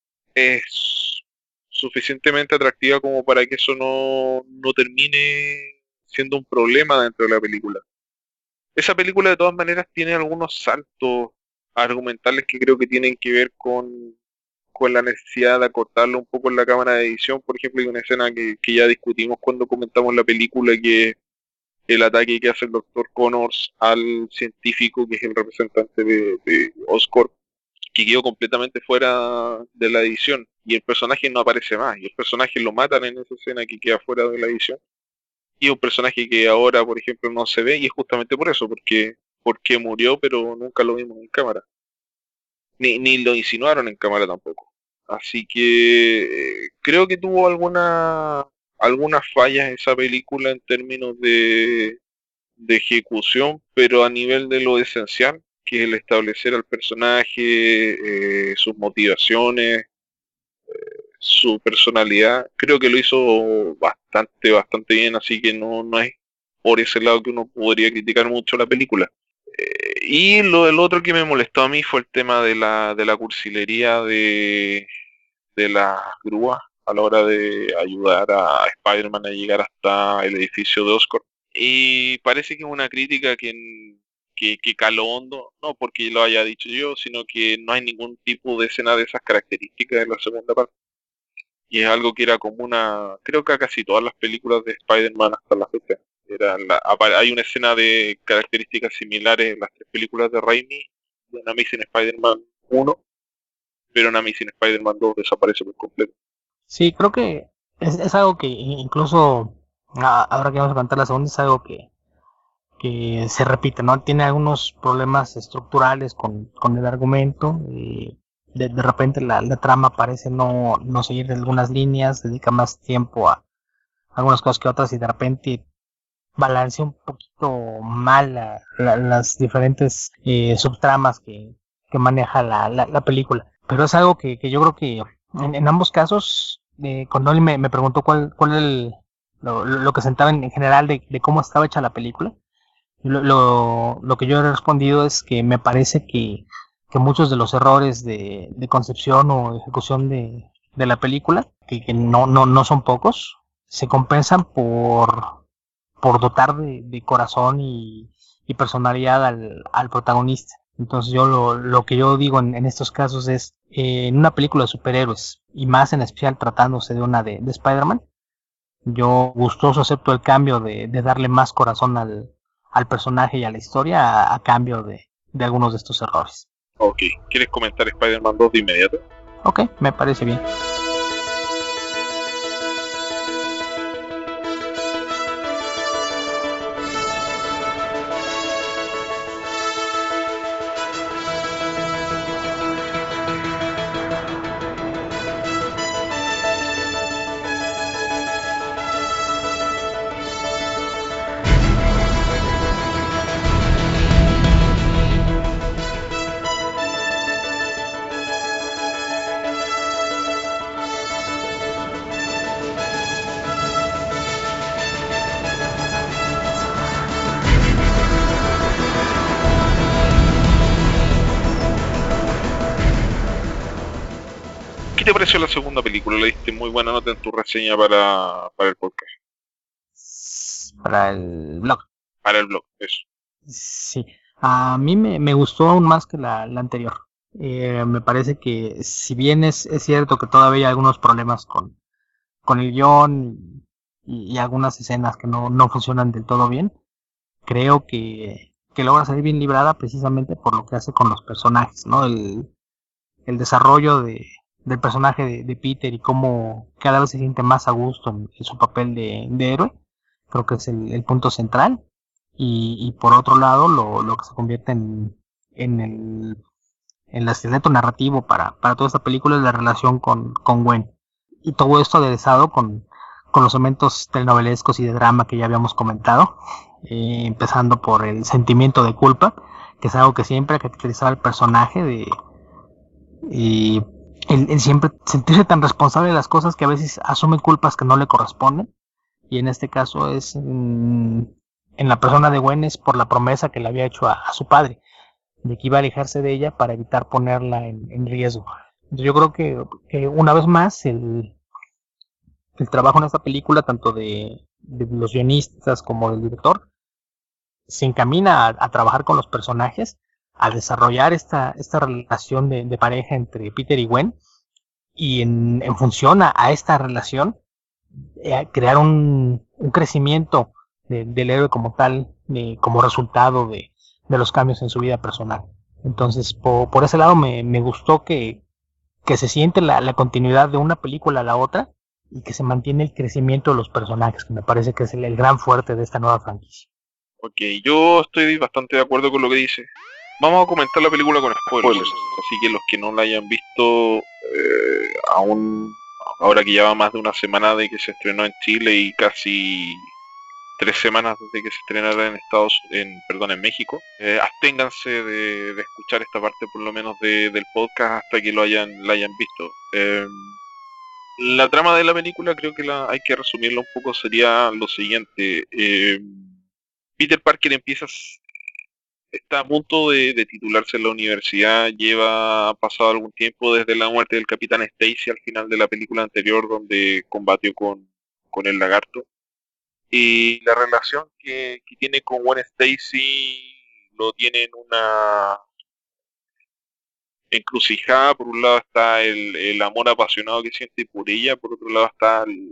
es suficientemente atractiva como para que eso no, no termine siendo un problema dentro de la película. Esa película de todas maneras tiene algunos saltos argumentales que creo que tienen que ver con, con la necesidad de acortarlo un poco en la cámara de edición. Por ejemplo, hay una escena que, que ya discutimos cuando comentamos la película, que es el ataque que hace el doctor Connors al científico que es el representante de, de Oscorp, que quedó completamente fuera de la edición y el personaje no aparece más y el personaje lo matan en esa escena que queda fuera de la edición y un personaje que ahora, por ejemplo, no se ve y es justamente por eso, porque porque murió, pero nunca lo vimos en cámara, ni, ni lo insinuaron en cámara tampoco. Así que eh, creo que tuvo alguna algunas fallas esa película en términos de, de ejecución, pero a nivel de lo esencial, que es el establecer al personaje, eh, sus motivaciones, su personalidad, creo que lo hizo bastante, bastante bien, así que no, no es por ese lado que uno podría criticar mucho la película. Eh, y lo del otro que me molestó a mí fue el tema de la, de la cursilería de, de las grúas a la hora de ayudar a Spider-Man a llegar hasta el edificio de Oscorp. Y parece que es una crítica que, que, que caló hondo, no porque lo haya dicho yo, sino que no hay ningún tipo de escena de esas características en la segunda parte. Y es algo que era común a, creo que a casi todas las películas de Spider-Man hasta la fecha. Era la- apa- hay una escena de características similares en las tres películas de Raimi, en Amazing Spider-Man uno, pero en Amazing Spider-Man dos desaparece por completo. Sí, creo que es, es algo que incluso a- ahora que vamos a contar la segunda es algo que, que se repite, ¿no? Tiene algunos problemas estructurales con, con el argumento. Y de, de repente la, la trama parece no, no seguir algunas líneas, dedica más tiempo a algunas cosas que otras y de repente balancea un poquito mal la- la- las diferentes eh, subtramas que, que maneja la, la, la película. Pero es algo que, que yo creo que en, en ambos casos, eh, cuando él me, me preguntó cuál, cuál era el, lo, lo que sentaba en, en general de, de cómo estaba hecha la película, lo, lo, lo que yo he respondido es que me parece que, que muchos de los errores de, de concepción o ejecución de, de la película, que, que no, no, no son pocos, se compensan por, por dotar de, de corazón y, y personalidad al, al protagonista. Entonces yo lo, lo que yo digo en, en estos casos es, eh, en una película de superhéroes, y más en especial tratándose de una de, de Spider-Man, yo gustoso acepto el cambio de, de darle más corazón al, al personaje y a la historia a, a cambio de, de algunos de estos errores. Ok, ¿quieres comentar Spider-Man dos de inmediato? Ok, me parece bien. ¿Qué te pareció la segunda película? Le diste muy buena nota en tu reseña para, para el podcast, Para el blog. para el blog, eso. Sí, a mí me, me gustó aún más que la, la anterior. Eh, me parece que si bien es, es cierto que todavía hay algunos problemas con, con el guión y, y algunas escenas que no, no funcionan del todo bien, creo que, que logra salir bien librada precisamente por lo que hace con los personajes, ¿no? El, el desarrollo de, del personaje de, de Peter y cómo cada vez se siente más a gusto en, en su papel de, de héroe, creo que es el, el punto central. Y, y por otro lado, lo, lo que se convierte en, en el, el esqueleto narrativo para, para toda esta película es la relación con, con Gwen. Y todo esto aderezado con, con los elementos telenovelescos y de drama que ya habíamos comentado, eh, empezando por el sentimiento de culpa, que es algo que siempre ha caracterizado al personaje, de y el, el siempre sentirse tan responsable de las cosas que a veces asume culpas que no le corresponden. Y en este caso es en, en la persona de Gwen es por la promesa que le había hecho a, a su padre, de que iba a alejarse de ella para evitar ponerla en, en riesgo. Yo creo que, que una vez más el, el trabajo en esta película, tanto de, de los guionistas como del director, se encamina a, a trabajar con los personajes, a desarrollar esta, esta relación de, de pareja entre Peter y Gwen, y en, en función a, a esta relación, eh, crear un, un crecimiento de, del héroe como tal, de, como resultado de, de los cambios en su vida personal. Entonces, por, por ese lado me, me gustó que, que se siente la, la continuidad de una película a la otra y que se mantiene el crecimiento de los personajes, que me parece que es el, el gran fuerte de esta nueva franquicia. Ok, yo estoy bastante de acuerdo con lo que dice. Vamos a comentar la película con spoilers, así que los que no la hayan visto, eh, aún, ahora que lleva más de una semana de que se estrenó en Chile y casi tres semanas desde que se estrenara en Estados, en, perdón, en México, eh, absténganse de, de escuchar esta parte por lo menos de, del podcast hasta que lo hayan, la hayan visto. Eh, la trama de la película creo que la, hay que resumirla un poco, sería lo siguiente. Eh, Peter Parker empieza, está a punto de, de titularse en la universidad, lleva pasado algún tiempo desde la muerte del Capitán Stacy al final de la película anterior donde combatió con, con el lagarto. Y la relación que, que tiene con Gwen Stacy lo tiene en una encrucijada. Por un lado está el, el amor apasionado que siente por ella, por otro lado está el,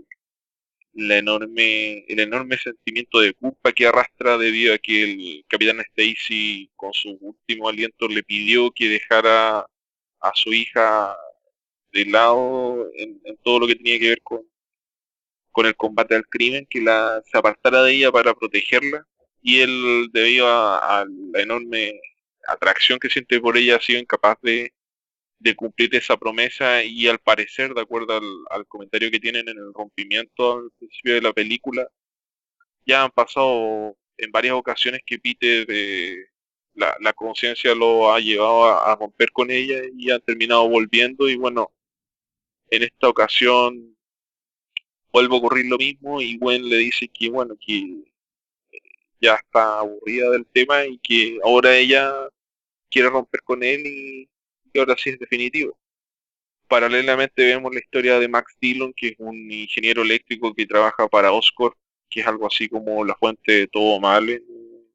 la enorme, el enorme sentimiento de culpa que arrastra debido a que el Capitán Stacy con su último aliento le pidió que dejara a su hija de lado en, en todo lo que tenía que ver con, con el combate al crimen, que la, se apartara de ella para protegerla, y él, debido a, a la enorme atracción que siente por ella, ha sido incapaz de, de cumplir esa promesa, y al parecer, de acuerdo al, al comentario que tienen en el rompimiento al principio de la película, ya han pasado en varias ocasiones que Peter, eh, la, la conciencia lo ha llevado a, a romper con ella y han terminado volviendo, y bueno, en esta ocasión vuelve a ocurrir lo mismo, y Gwen le dice que bueno, que ya está aburrida del tema y que ahora ella quiere romper con él, y que ahora sí es definitivo. Paralelamente vemos la historia de Max Dillon, que es un ingeniero eléctrico que trabaja para Oscorp, que es algo así como la fuente de todo mal en,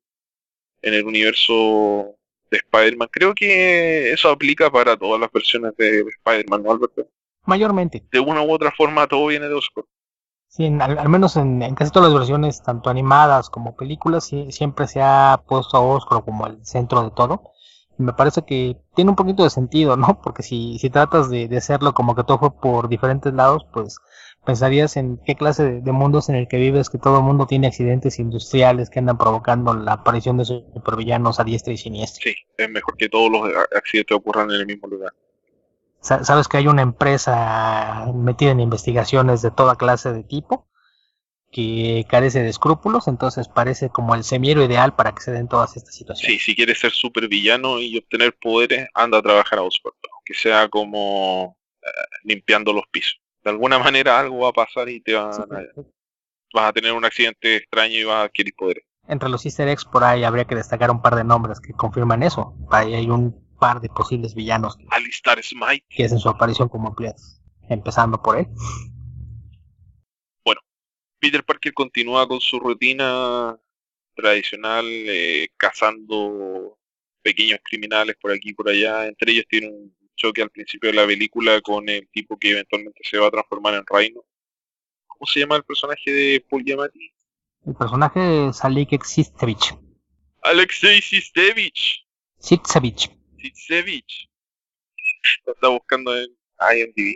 en el universo de Spider-Man. Creo que eso aplica para todas las versiones de Spider-Man, ¿no, Alberto? Mayormente. De una u otra forma todo viene de Oscorp. Sí, en, al, al menos en, en casi todas las versiones, tanto animadas como películas, sí, siempre se ha puesto a Oscorp como el centro de todo. Y me parece que tiene un poquito de sentido, ¿no? Porque si, si tratas de, de hacerlo como que todo fue por diferentes lados, pues pensarías en qué clase de, de mundo es en el que vives, que todo el mundo tiene accidentes industriales que andan provocando la aparición de supervillanos a diestra y siniestra. Sí, es mejor que todos los accidentes ocurran en el mismo lugar. Sabes que hay una empresa metida en investigaciones de toda clase de tipo que carece de escrúpulos, entonces parece como el semillero ideal para que se den todas estas situaciones. Sí, si quieres ser supervillano y obtener poderes, anda a trabajar a Oscorp, aunque sea como eh, limpiando los pisos. De alguna manera algo va a pasar y te van Sí, a, vas a tener un accidente extraño y vas a adquirir poderes. Entre los easter eggs por ahí habría que destacar un par de nombres que confirman eso. Ahí hay un par de posibles villanos que, Alistar Smite, que hacen su aparición como empleados, empezando por él. Bueno, Peter Parker continúa con su rutina tradicional, eh, cazando pequeños criminales por aquí y por allá. Entre ellos tiene un choque al principio de la película con el tipo que eventualmente se va a transformar en Rhino. ¿Cómo se llama el personaje de Paul Giamatti? El personaje es Alek Sistevich. Alexei Sistevich. Sistevich. Sistevich. Lo está buscando en I M D B.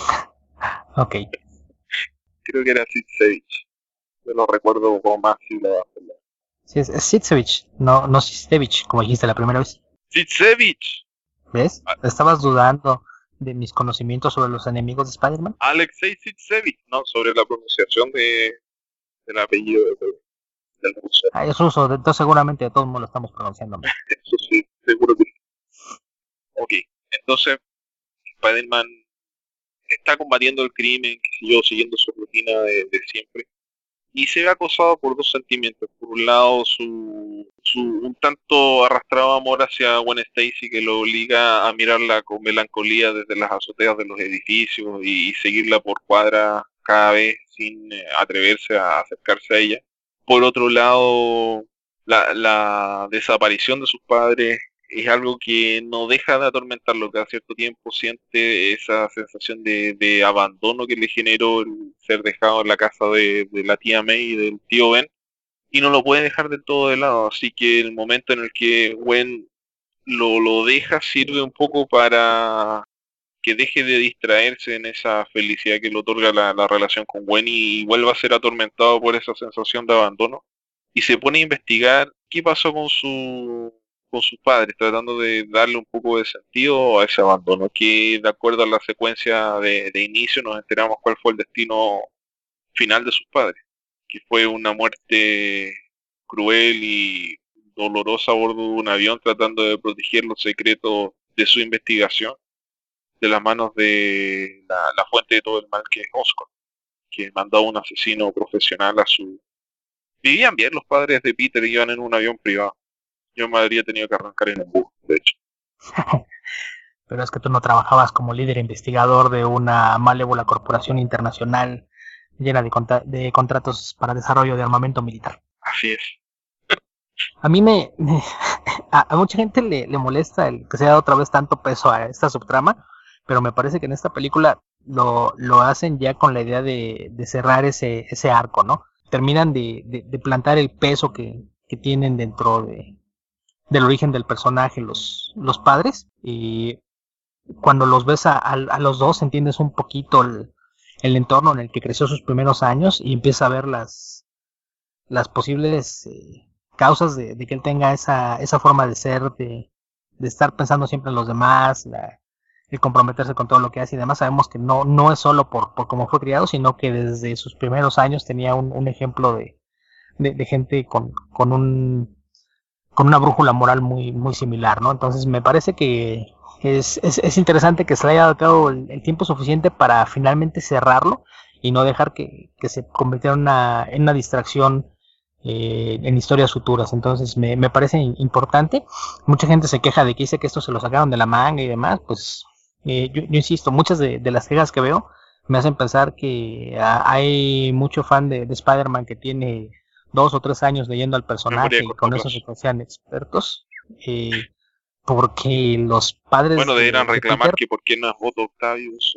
Ok. Creo que era Sistevich. Yo lo recuerdo como más siglo. Sí, es, es Sistevich, no, no Sistevich, como dijiste la primera vez. Sistevich. ¿Ves? Estabas dudando de mis conocimientos sobre los enemigos de Spider-Man. Alexei Sistevich. No, sobre la pronunciación de del apellido de, del ruso. Ah, es ruso, entonces seguramente de todos modos lo estamos pronunciando mal. Eso sí, seguro que sí. Ok, entonces Spider-Man está combatiendo el crimen, que siguió siguiendo su rutina de, de siempre, y se ve acosado por dos sentimientos. Por un lado, su, su un tanto arrastrado amor hacia Gwen Stacy, que lo obliga a mirarla con melancolía desde las azoteas de los edificios y, y seguirla por cuadras cada vez sin eh, atreverse a acercarse a ella. Por otro lado, la, la desaparición de sus padres es algo que no deja de atormentarlo. Cada cierto tiempo siente esa sensación de, de abandono que le generó el ser dejado en la casa de, de la tía May y del tío Ben, y no lo puede dejar del todo de lado. Así que el momento en el que Gwen lo, lo deja sirve un poco para que deje de distraerse en esa felicidad que le otorga la, la relación con Gwen, y vuelva a ser atormentado por esa sensación de abandono, y se pone a investigar qué pasó con su con sus padres, tratando de darle un poco de sentido a ese abandono, que de acuerdo a la secuencia de, de inicio nos enteramos cuál fue el destino final de sus padres, que fue una muerte cruel y dolorosa a bordo de un avión, tratando de proteger los secretos de su investigación de las manos de la, la fuente de todo el mal, que es Oscorp, que mandó a un asesino profesional a su... Vivían bien los padres de Peter, iban en un avión privado. Yo me habría tenido que arrancar en un bus, de hecho. Pero es que tú no trabajabas como líder investigador de una malévola corporación internacional llena de, contra- de contratos para desarrollo de armamento militar. Así es. A mí me, me, a, a mucha gente le, le molesta el que se haya otra vez tanto peso a esta subtrama, pero me parece que en esta película lo, lo hacen ya con la idea de, de cerrar ese, ese arco, ¿no? Terminan de, de, de plantar el peso que, que tienen dentro de, del origen del personaje los, los padres, y cuando los ves a, a, a los dos entiendes un poquito el, el entorno en el que creció sus primeros años y empieza a ver las, las posibles eh, causas de, de que él tenga esa, esa forma de ser, de, de estar pensando siempre en los demás, la, el comprometerse con todo lo que hace y demás. Sabemos que no, no es solo por, por cómo fue criado, sino que desde sus primeros años tenía un, un ejemplo de, de, de gente con, con un con una brújula moral muy, muy similar, ¿no? Entonces me parece que es, es, es interesante que se le haya dado el, el tiempo suficiente para finalmente cerrarlo y no dejar que, que se convirtiera en una, en una distracción eh, en historias futuras. Entonces me, me parece importante. Mucha gente se queja de que dice que esto se lo sacaron de la manga y demás. Pues eh, yo, yo insisto, muchas de, de las quejas que veo me hacen pensar que uh, hay mucho fan de, de Spider-Man que tiene dos o tres años leyendo al personaje y con eso se consideran expertos, eh, porque los padres... Bueno, deberían de, de reclamar Peter, que por qué no es Otto Octavius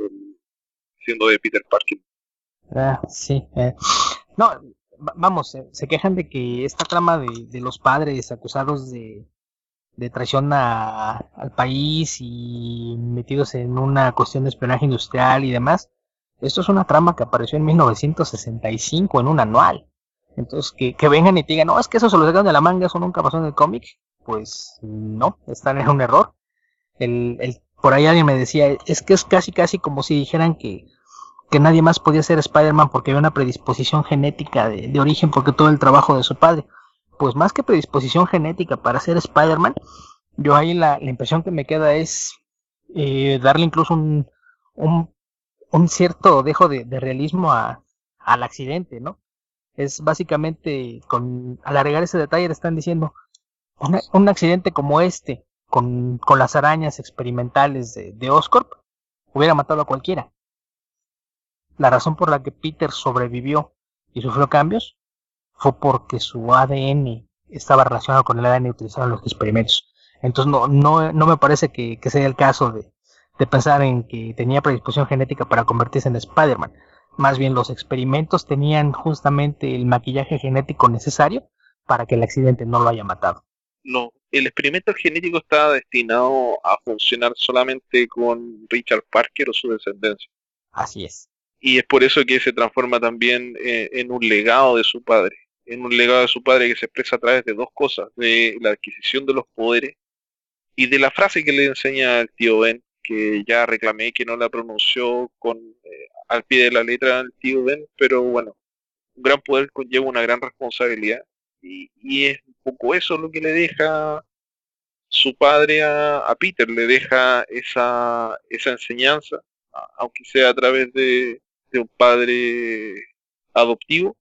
siendo de Peter Parker. Ah, sí, eh. no, vamos, eh, se quejan de que esta trama de, de los padres acusados de, de traición a, al país y metidos en una cuestión de espionaje industrial y demás, esto es una trama que apareció en mil novecientos sesenta y cinco en un anual. Entonces, que, que vengan y te digan, no, es que eso se lo sacaron de la manga, eso nunca pasó en el cómic. Pues no, están en un error. El, el, por ahí alguien me decía, es que es casi casi como si dijeran que, que nadie más podía ser Spider-Man porque había una predisposición genética de, de origen, porque todo el trabajo de su padre. Pues más que predisposición genética para ser Spider-Man, yo ahí la, la impresión que me queda es eh, darle incluso un, un, un cierto dejo de, de realismo a, al accidente, ¿no? Es básicamente, con al agregar ese detalle le están diciendo, una, un accidente como este, con, con las arañas experimentales de, de Oscorp, hubiera matado a cualquiera. La razón por la que Peter sobrevivió y sufrió cambios fue porque su A D N estaba relacionado con el A D N utilizado en los experimentos. Entonces no, no, no me parece que, que sea el caso de, de pensar en que tenía predisposición genética para convertirse en Spider-Man. Más bien los experimentos tenían justamente el maquillaje genético necesario para que el accidente no lo haya matado. No, el experimento genético estaba destinado a funcionar solamente con Richard Parker o su descendencia. Así es. Y es por eso que se transforma también eh, en un legado de su padre. En un legado de su padre que se expresa a través de dos cosas, de la adquisición de los poderes y de la frase que le enseña el tío Ben, que ya reclamé que no la pronunció con eh, al pie de la letra el tío Ben, pero bueno, un gran poder conlleva una gran responsabilidad y, y es un poco eso lo que le deja su padre a, a Peter, le deja esa, esa enseñanza, aunque sea a través de, de un padre adoptivo,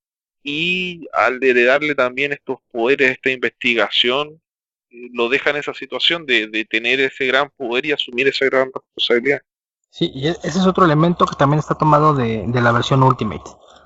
y al heredarle también estos poderes, esta investigación, lo deja en esa situación de, de tener ese gran poder y asumir esa gran responsabilidad. Sí, y ese es otro elemento que también está tomado de, de la versión Ultimate.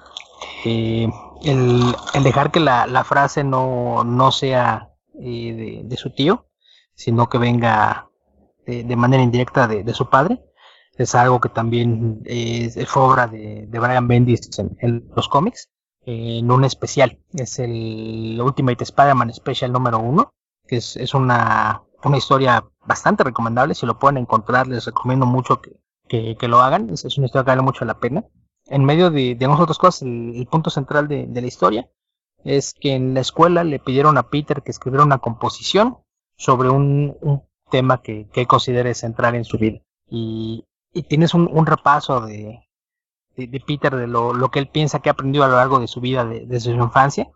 Eh, el, el dejar que la, la frase no, no sea eh, de, de su tío, sino que venga de, de manera indirecta de, de su padre, es algo que también es, es obra de, de Brian Bendis en, en los cómics, eh, en un especial. Es el Ultimate Spider-Man Special número uno, que es, es una, una historia bastante recomendable. Si lo pueden encontrar, les recomiendo mucho que, que, que lo hagan. Es, es una historia que vale mucho la pena. En medio de, de otras cosas, el, el punto central de, de la historia es que en la escuela le pidieron a Peter que escribiera una composición sobre un, un tema que, que considere central en su vida. Y, y tienes un, un repaso de, de, de Peter, de lo, lo que él piensa que ha aprendido a lo largo de su vida, de, desde su infancia.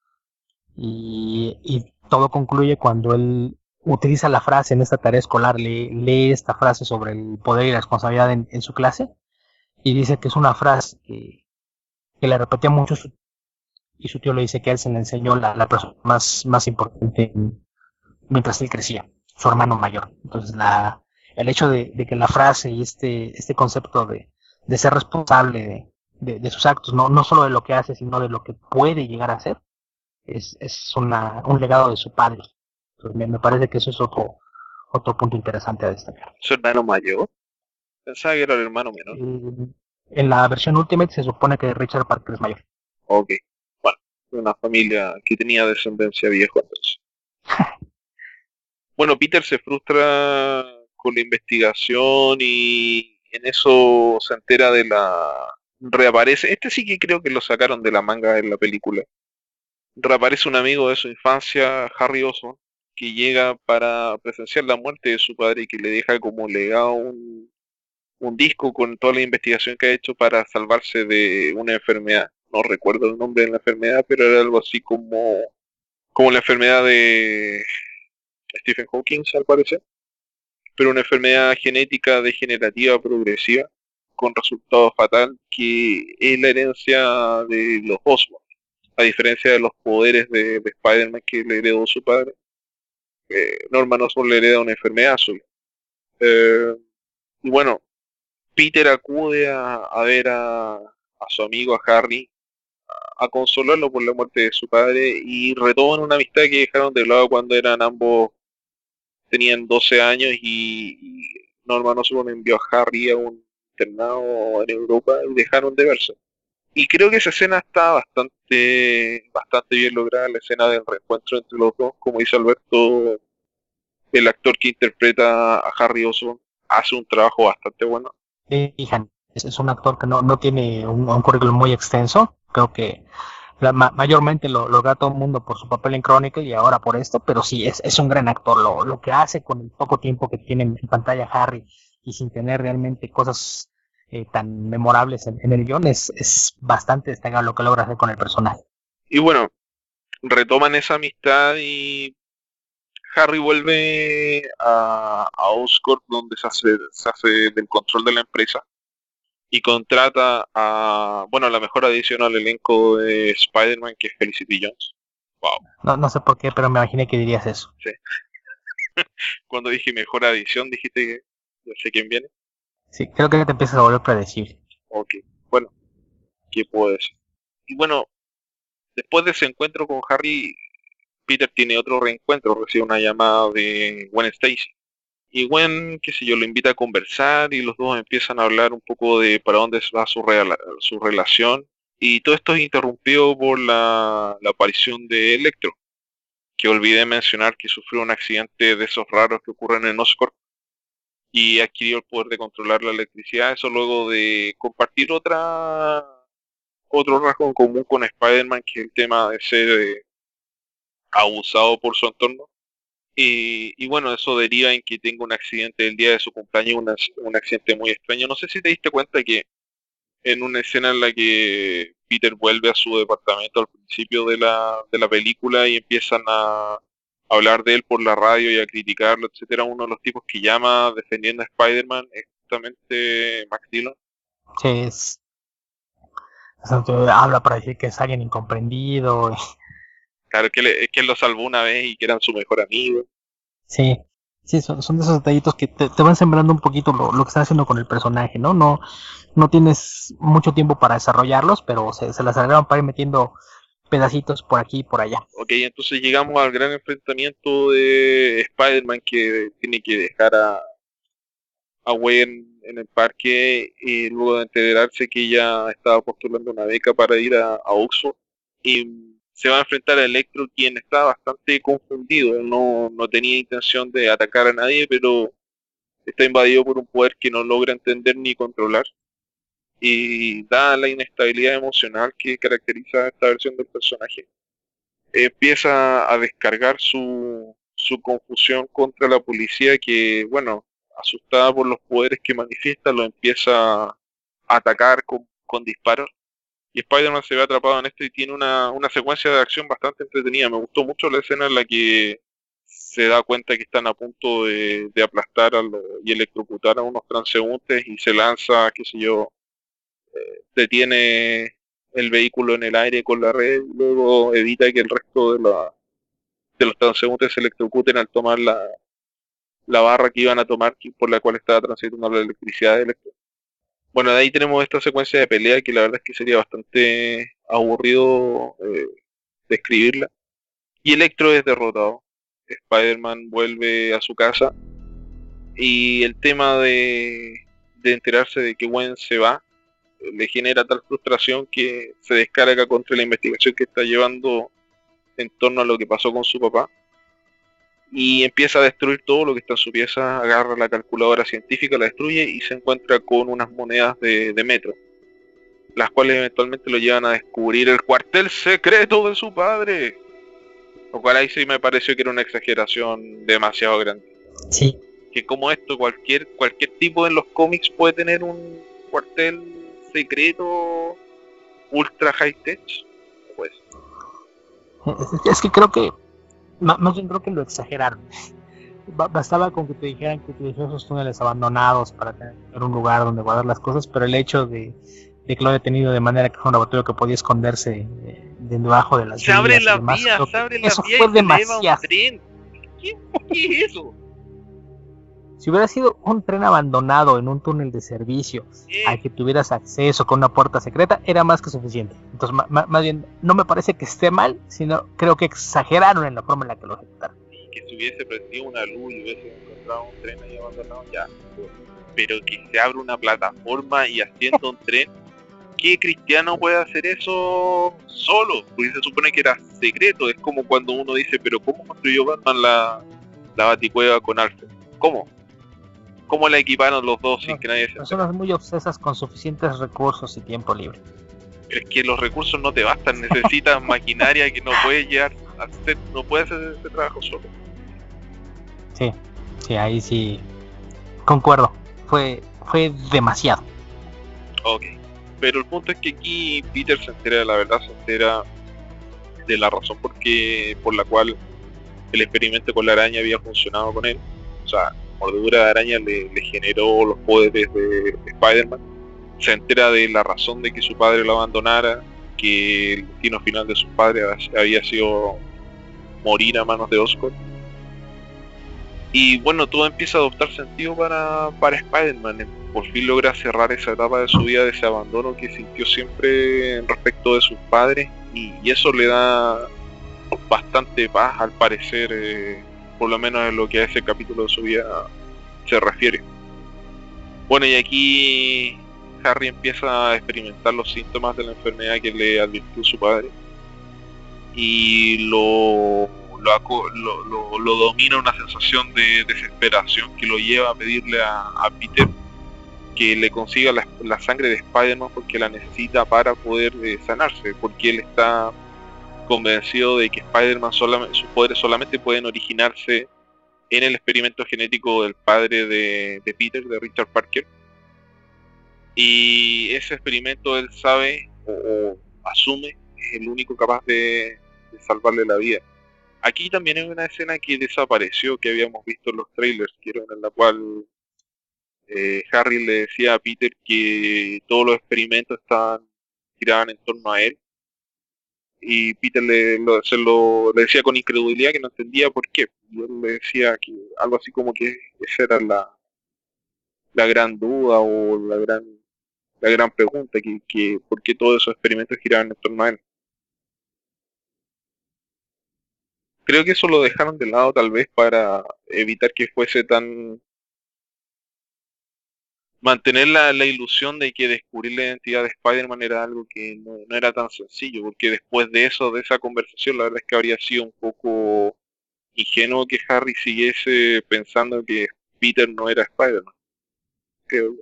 Y, y todo concluye cuando él utiliza la frase en esta tarea escolar, lee, lee esta frase sobre el poder y la responsabilidad en, en su clase, y dice que es una frase que, que le repetía mucho su, y su tío le dice que a él se le enseñó la, la persona más, más importante mientras él crecía, su hermano mayor. Entonces la, el hecho de, de que la frase y este, este concepto de, de ser responsable de, de, de sus actos, no, no solo de lo que hace, sino de lo que puede llegar a hacer, es, es una, un legado de su padre. Entonces, me, me parece que eso es otro, otro punto interesante a destacar. ¿Su hermano mayor? Pensaba que era el hermano menor. Eh, en la versión Ultimate se supone que Richard Parker es mayor. Ok, bueno, una familia que tenía descendencia vieja entonces. Bueno, Peter se frustra con la investigación y en eso se entera de la... Reaparece, este sí que creo que lo sacaron de la manga en la película. Reaparece un amigo de su infancia, Harry Osborn, que llega para presenciar la muerte de su padre y que le deja como legado un, un disco con toda la investigación que ha hecho para salvarse de una enfermedad. No recuerdo el nombre de la enfermedad, pero era algo así como, como la enfermedad de Stephen Hawking, al parecer, pero una enfermedad genética degenerativa progresiva con resultado fatal que es la herencia de los Osborn, a diferencia de los poderes de, de Spider-Man que le heredó su padre. eh, Norman Osborn le hereda una enfermedad suya. Eh, y bueno, Peter acude a, a ver a, a su amigo, a Harry, a consolarlo por la muerte de su padre y retoman una amistad que dejaron de lado cuando eran ambos, tenían doce años y, y Norman Osborn envió a Harry a un internado en Europa y dejaron de verse. Y creo que esa escena está bastante, bastante bien lograda, la escena del reencuentro entre los dos, como dice Alberto, el actor que interpreta a Harry Osborn hace un trabajo bastante bueno. Eh, hija, es, es un actor que no, no tiene un, un currículum muy extenso. Creo que la, ma, mayormente lo, lo da todo el mundo por su papel en Chronicle y ahora por esto, pero sí, es, es un gran actor. Lo, lo que hace con el poco tiempo que tiene en pantalla Harry y sin tener realmente cosas eh, tan memorables en, en el guión es, es bastante destacable lo que logra hacer con el personaje. Y bueno, retoman esa amistad y Harry vuelve a, a Oscorp donde se hace, se hace del control de la empresa y contrata a, bueno, la mejor adición al elenco de Spider-Man, que es Felicity Jones. Wow. No, no sé por qué, pero me imaginé que dirías eso. Sí. Cuando dije mejor adición, dijiste que ya sé quién viene. Sí, creo que te empiezas a volver predecible. Ok, bueno, ¿qué puedo decir? Y bueno, después de ese encuentro con Harry, Peter tiene otro reencuentro, recibe una llamada de Gwen Stacy. Y Gwen, qué sé yo, lo invita a conversar y los dos empiezan a hablar un poco de para dónde va su, reala- su relación. Y todo esto es interrumpido por la, la aparición de Electro, que olvidé mencionar que sufrió un accidente de esos raros que ocurren en Oscorp y adquirió el poder de controlar la electricidad. Eso luego de compartir otra otro rasgo en común con Spider-Man, que es el tema de ser eh, abusado por su entorno. Y, y bueno, eso deriva en que tenga un accidente el día de su cumpleaños, una- un accidente muy extraño. No sé si te diste cuenta que en una escena en la que Peter vuelve a su departamento al principio de la, de la película y empiezan a hablar de él por la radio y a criticarlo, etcétera, uno de los tipos que llama defendiendo a Spider-Man es justamente Max Dillon. Sí, es, es, habla para decir que es alguien incomprendido. Claro, que, le, es que él lo salvó una vez y que eran su mejor amigo. Sí, sí, son, son de esos detallitos que te, te van sembrando un poquito lo, lo que están haciendo con el personaje, ¿no? No, no tienes mucho tiempo para desarrollarlos, pero se, se las agarraron para ir metiendo pedacitos por aquí y por allá. Ok, entonces llegamos al gran enfrentamiento de Spider-Man que tiene que dejar a, a Gwen en el parque y luego de enterarse que ella estaba postulando una beca para ir a, a Oxford y se va a enfrentar a Electro, quien está bastante confundido. Él no, no tenía intención de atacar a nadie, pero está invadido por un poder que no logra entender ni controlar. Y dada la inestabilidad emocional que caracteriza esta versión del personaje, empieza a descargar su, su confusión contra la policía que, bueno, asustada por los poderes que manifiesta, lo empieza a atacar con, con disparos. Y Spider-Man se ve atrapado en esto y tiene una, una secuencia de acción bastante entretenida. Me gustó mucho la escena en la que se da cuenta que están a punto de, de aplastar a lo, y electrocutar a unos transeúntes y se lanza, qué sé yo, detiene el vehículo en el aire con la red y luego evita que el resto de, la, de los transeúntes se electrocuten al tomar la, la barra que iban a tomar por la cual estaba transitando la electricidad eléctrica. Bueno, de ahí tenemos esta secuencia de pelea que la verdad es que sería bastante aburrido eh, describirla. Y Electro es derrotado. Spider-Man vuelve a su casa y el tema de, de enterarse de que Gwen se va le genera tal frustración que se descarga contra la investigación que está llevando en torno a lo que pasó con su papá y empieza a destruir todo lo que está en su pieza, agarra la calculadora científica, la destruye y se encuentra con unas monedas de, de metro, las cuales eventualmente lo llevan a descubrir el cuartel secreto de su padre, lo cual ahí sí me pareció que era una exageración demasiado grande. Sí. Que como esto, cualquier cualquier tipo en los cómics puede tener un cuartel secreto ultra high tech, pues. Es, es que creo que, más bien creo que lo exageraron. Bastaba con que te dijeran que utilizó esos túneles abandonados para tener un lugar donde guardar las cosas, pero el hecho de, de que lo haya detenido de manera que fue un laboratorio que podía esconderse de, de debajo de las vías. Se abren las vías, se abren las vías y se eleva un tren. ¿Qué, ¿Qué es eso? Si hubiera sido un tren abandonado en un túnel de servicio ¿Eh? al que tuvieras acceso con una puerta secreta, era más que suficiente. Entonces, ma- más bien, no me parece que esté mal, sino creo que exageraron en la forma en la que lo ejecutaron. Sí, que si hubiese prendido una luz y hubiese encontrado un tren ahí abandonado, ya. Pero que se abra una plataforma y haciendo un tren, ¿qué cristiano puede hacer eso solo? Porque se supone que era secreto. Es como cuando uno dice, pero ¿cómo construyó Batman la, la Baticueva con Alfred? ¿Cómo? ¿Cómo la equiparon los dos sin no, que nadie se personas muy obsesas con suficientes recursos y tiempo libre. Pero es que los recursos no te bastan, necesitas maquinaria que no puedes llegar a hacer, no puedes hacer ese trabajo solo. Sí, sí, ahí sí concuerdo, fue, fue demasiado. Ok, pero el punto es que aquí Peter se entera de la verdad, se entera de la razón por, qué, por la cual el experimento con la araña había funcionado con él. O sea, mordedura de araña le, le generó los poderes de, de Spider-Man. Se entera de la razón de que su padre lo abandonara, que el destino final de su padre había sido morir a manos de Oscorp. Y bueno, todo empieza a adoptar sentido para, para Spider-Man. Por fin logra cerrar esa etapa de su vida, de ese abandono que sintió siempre respecto de sus padres, y, y eso le da bastante paz al parecer, eh, por lo menos en lo que a ese capítulo de su vida se refiere. Bueno, y aquí Harry empieza a experimentar los síntomas de la enfermedad que le advirtió su padre, y lo, lo, lo, lo, lo domina una sensación de desesperación que lo lleva a pedirle a, a Peter que le consiga la, la sangre de Spider-Man porque la necesita para poder eh, sanarse, porque él está convencido de que Spider-Man solamente, sus poderes solamente pueden originarse en el experimento genético del padre de, de Peter, de Richard Parker, y ese experimento él sabe o, o asume es el único capaz de, de salvarle la vida. Aquí también hay una escena que desapareció, que habíamos visto en los trailers, que era en la cual eh, Harry le decía a Peter que todos los experimentos estaban giraban en torno a él, y Peter le, lo, se lo le decía con incredulidad que no entendía por qué, y él le decía que algo así como que esa era la la gran duda o la gran la gran pregunta, que, que por qué todos esos experimentos giraban en torno a él. Creo que eso lo dejaron de lado tal vez para evitar que fuese tan... mantener la, la ilusión de que descubrir la identidad de Spider-Man era algo que no, no era tan sencillo, porque después de eso, de esa conversación, la verdad es que habría sido un poco ingenuo que Harry siguiese pensando que Peter no era Spider-Man. Creo.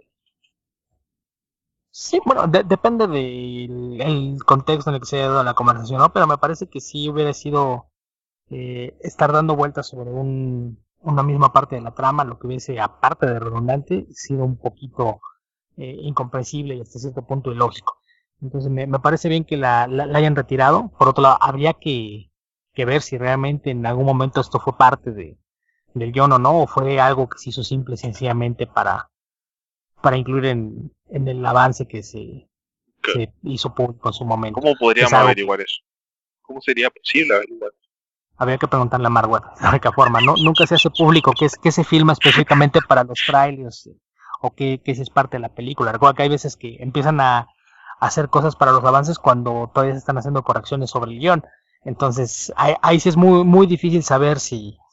Sí, bueno, de- depende del el contexto en el que se haya dado la conversación, ¿no? Pero me parece que sí hubiera sido eh, estar dando vueltas sobre un, una misma parte de la trama, lo que hubiese, aparte de redundante, sido un poquito eh, incomprensible y hasta cierto punto ilógico. Entonces me, me parece bien que la, la, la hayan retirado. Por otro lado, habría que, que ver si realmente en algún momento esto fue parte de, del guión o no, o fue algo que se hizo simple y sencillamente para, para incluir en, en el avance que se, se hizo público en su momento. ¿Cómo podríamos Es algo averiguar que eso? ¿Cómo sería posible averiguar? habría que preguntarle a Mark Waid, de la única forma. No, nunca se hace público qué, es, qué se filma específicamente para los trailers eh, o qué, qué es parte de la película. Recuerda que hay veces que empiezan a, a hacer cosas para los avances cuando todavía se están haciendo correcciones sobre el guión. Entonces, ahí, ahí sí es muy muy difícil saber si,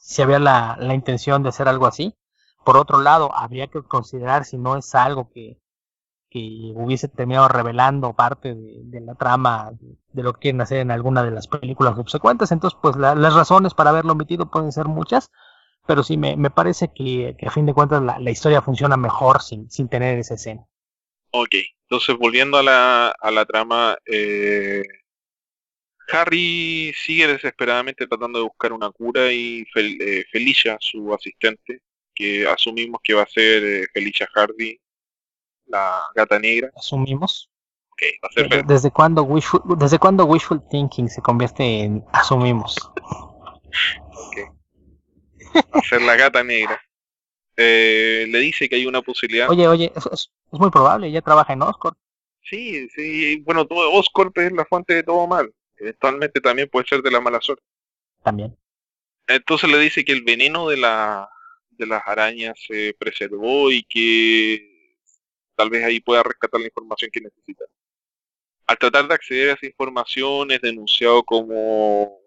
si había la, la intención de hacer algo así. Por otro lado, habría que considerar si no es algo que, que hubiese terminado revelando parte de, de la trama de lo que quieren hacer en alguna de las películas subsecuentes. Entonces, pues la, las razones para haberlo omitido pueden ser muchas, pero sí me, me parece que, que a fin de cuentas la, la historia funciona mejor sin, sin tener esa escena. Ok, entonces volviendo a la, a la trama, eh, Harry sigue desesperadamente tratando de buscar una cura y Fel- eh, Felicia, su asistente, que asumimos que va a ser eh, Felicia Hardy, la gata negra, Asumimos. ok, va a ser De, de, Fel- ¿Desde cuándo wishful, desde cuándo wishful thinking se convierte en asumimos? ok, va a ser la gata negra. Eh, le dice que hay una posibilidad. Oye, oye, es, es, es muy probable, ella trabaja en Oscorp Sí, sí, bueno, todo Oscorp es la fuente de todo mal. Eventualmente también puede ser de la mala suerte. también. Entonces le dice que el veneno de la de las arañas se preservó y que tal vez ahí pueda rescatar la información que necesita. Al tratar de acceder a esa información es denunciado como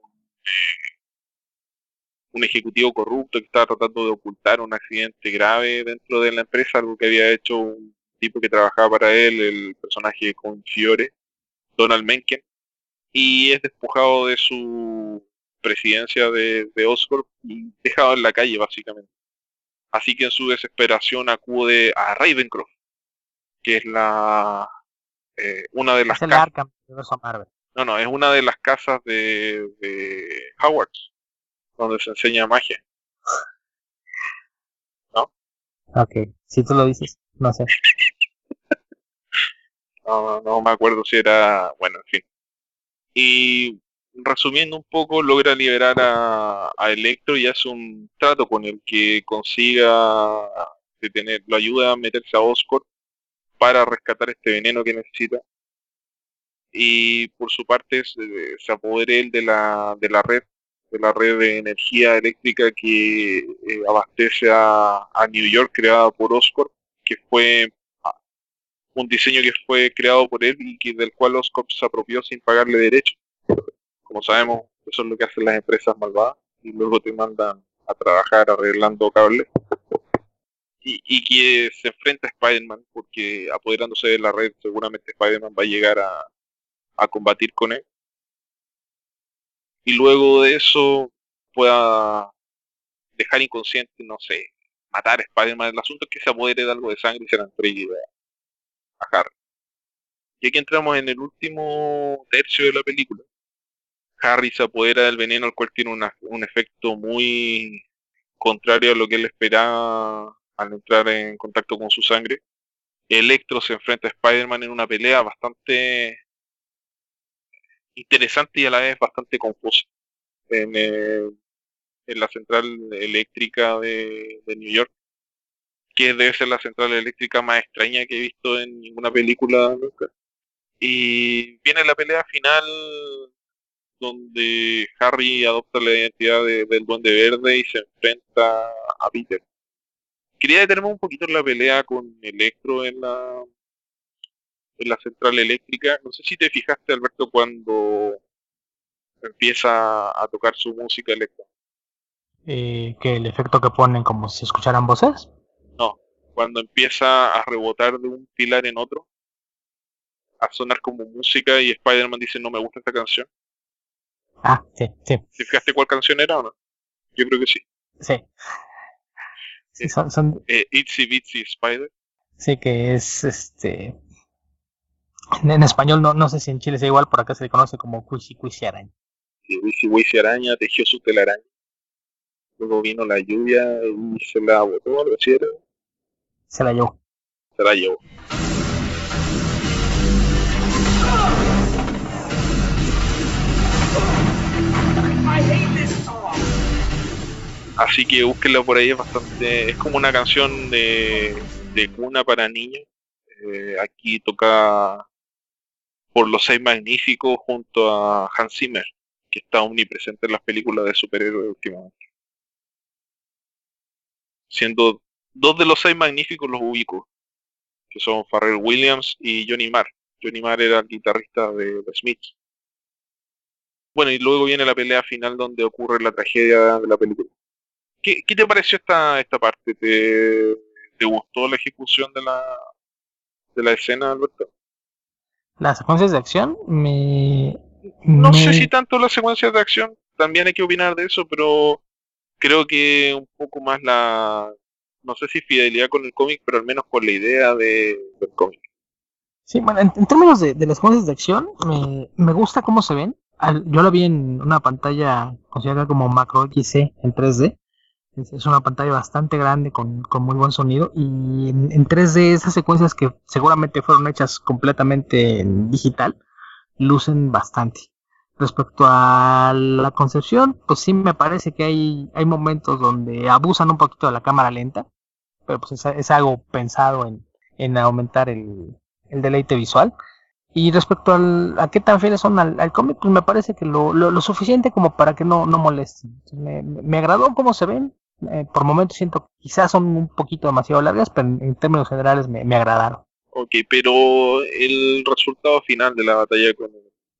un ejecutivo corrupto que estaba tratando de ocultar un accidente grave dentro de la empresa, algo que había hecho un tipo que trabajaba para él, el personaje con Fiore, Donald Mencken, y es despojado de su presidencia de, de Oscorp y dejado en la calle básicamente. Así que en su desesperación acude a Ravencroft, que es la eh, una de las Es el casas, Arkham universo Marvel. no, no, es una de las casas de, de Hogwarts, donde se enseña magia, ¿no? Ok, si tú lo dices, no sé. No, no me acuerdo si era, bueno, en fin. Y resumiendo un poco, logra liberar a, a Electro y hace un trato con el que consiga detener, lo ayuda a meterse a Oscorp para rescatar este veneno que necesita. Y por su parte se, se apodere él de la, de la red, de la red de energía eléctrica que eh, abastece a, a New York, creada por Oscorp, que fue un diseño que fue creado por él y que, del cual Oscorp se apropió sin pagarle derecho. Como sabemos, eso es lo que hacen las empresas malvadas y luego te mandan a trabajar arreglando cables. Y, y que se enfrenta a Spider-Man porque apoderándose de la red seguramente Spider-Man va a llegar a, a combatir con él. Y luego de eso pueda dejar inconsciente, no sé, matar a Spider-Man. El asunto es que se apodere de algo de sangre y se la entregue a Harry. Y aquí entramos en el último tercio de la película. Harry se apodera del veneno, el cual tiene una, un efecto muy contrario a lo que él esperaba al entrar en contacto con su sangre. Electro se enfrenta a Spider-Man en una pelea bastante interesante y a la vez bastante confusa en, eh, en la central eléctrica de, de New York, que debe ser la central eléctrica más extraña que he visto en ninguna película nunca. Y viene la pelea final donde Harry adopta la identidad de, del Duende Verde y se enfrenta a Peter. Quería detenerme un poquito en la pelea con Electro en la, en la central eléctrica. No sé si te fijaste, Alberto, cuando empieza a tocar su música electro. Eh, que el efecto que ponen como si escucharan voces. No, cuando empieza a rebotar de un pilar en otro, a sonar como música y Spider-Man dice no me gusta esta canción. Ah, sí, sí, ¿Te fijaste cuál canción era o no? Yo creo que sí. sí. Sí, Eh, son, son, eh, Itsy Bitsy Spider. sí que es este. En, en español no, no sé si en Chile sea igual, por acá se le conoce como Cuisi Cuisi Araña. Y Wisi Wisi Araña tejió su telaraña. Luego vino la lluvia y se la botó, algo así era. Se la llevó. Se la llevó. Así que búsquenla por ahí, es bastante, es como una canción de, de cuna para niños. Eh, aquí toca por los Seis Magníficos junto a Hans Zimmer, que está omnipresente en las películas de superhéroes últimamente. Siendo dos de los Seis Magníficos los ubico, que son Pharrell Williams y Johnny Marr. Johnny Marr era el guitarrista de The Smiths. Bueno, y luego viene la pelea final donde ocurre la tragedia de la película. ¿Qué, qué te pareció esta, esta parte? ¿Te, te gustó la ejecución de la, de la escena, Alberto? Las secuencias de acción me, No sé si me tanto las secuencias de acción, también hay que opinar de eso, pero creo que un poco más la, no sé si fidelidad con el cómic, pero al menos con la idea de, del cómic. Sí, bueno, en, en términos de, de las secuencias de acción, me, me gusta cómo se ven. Al- yo la vi en una pantalla considerada como Macro X C en tres D. Es, es una pantalla bastante grande con, con muy buen sonido. Y en, en tres D esas secuencias que seguramente fueron hechas completamente en digital, lucen bastante. Respecto a la concepción, pues sí me parece que hay, hay momentos donde abusan un poquito de la cámara lenta, pero pues es, es algo pensado en, en aumentar el, el deleite visual. Y respecto al, a qué tan fieles son al, al cómic, pues me parece que lo, lo, lo suficiente como para que no, no molesten. Me, me agradó cómo se ven. Eh, por momentos siento que quizás son un poquito demasiado largas, pero en, en términos generales me, me agradaron. Ok, pero el resultado final de la batalla con,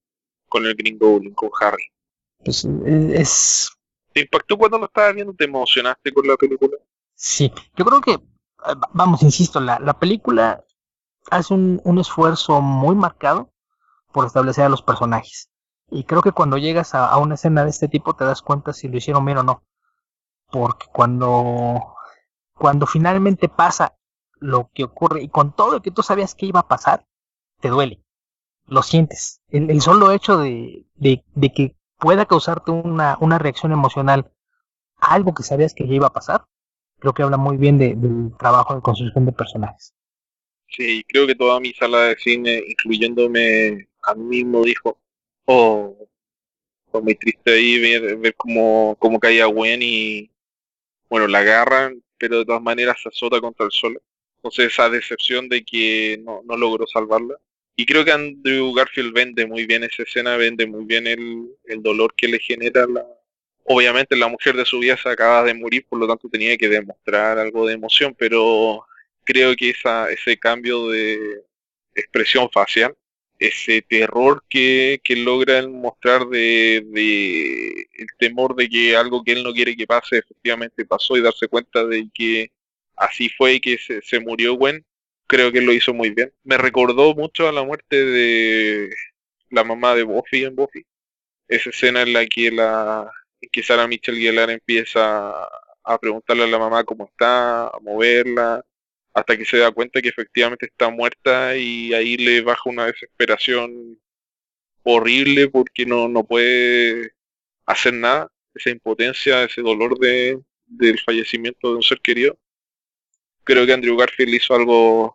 con el Green Goblin, con Harry, Pues eh, es. ¿te impactó cuando lo estabas viendo? ¿Te emocionaste con la película? Sí, yo creo que, eh, vamos, insisto, la, la película hace un, un esfuerzo muy marcado por establecer a los personajes. Y creo que cuando llegas a, a una escena de este tipo te das cuenta si lo hicieron bien o no. Porque cuando, cuando finalmente pasa lo que ocurre y con todo lo que tú sabías que iba a pasar, te duele, lo sientes. El, el solo hecho de, de, de que pueda causarte una, una reacción emocional a algo que sabías que ya iba a pasar, creo que habla muy bien de, del trabajo de construcción de personajes. Sí, creo que toda mi sala de cine, incluyéndome a mí mismo, dijo, oh, fue muy triste ahí ver, ver cómo, cómo caía Gwen y, bueno, la agarran, pero de todas maneras se azota contra el suelo. Entonces esa decepción de que no, no logró salvarla. Y creo que Andrew Garfield vende muy bien esa escena, vende muy bien el, el dolor que le genera la... Obviamente la mujer de su vida se acaba de morir, por lo tanto tenía que demostrar algo de emoción, pero creo que esa, ese cambio de expresión facial, ese terror que, que logran mostrar de, de el temor de que algo que él no quiere que pase efectivamente pasó y darse cuenta de que así fue y que se, se murió Gwen, creo que lo hizo muy bien. Me recordó mucho a la muerte de la mamá de Buffy en Buffy, esa escena en la que la en que Sarah Michelle Gellar empieza a preguntarle a la mamá cómo está, a moverla, hasta que se da cuenta que efectivamente está muerta y ahí le baja una desesperación horrible porque no, no puede hacer nada, esa impotencia, ese dolor de, del fallecimiento de un ser querido. Creo que Andrew Garfield hizo algo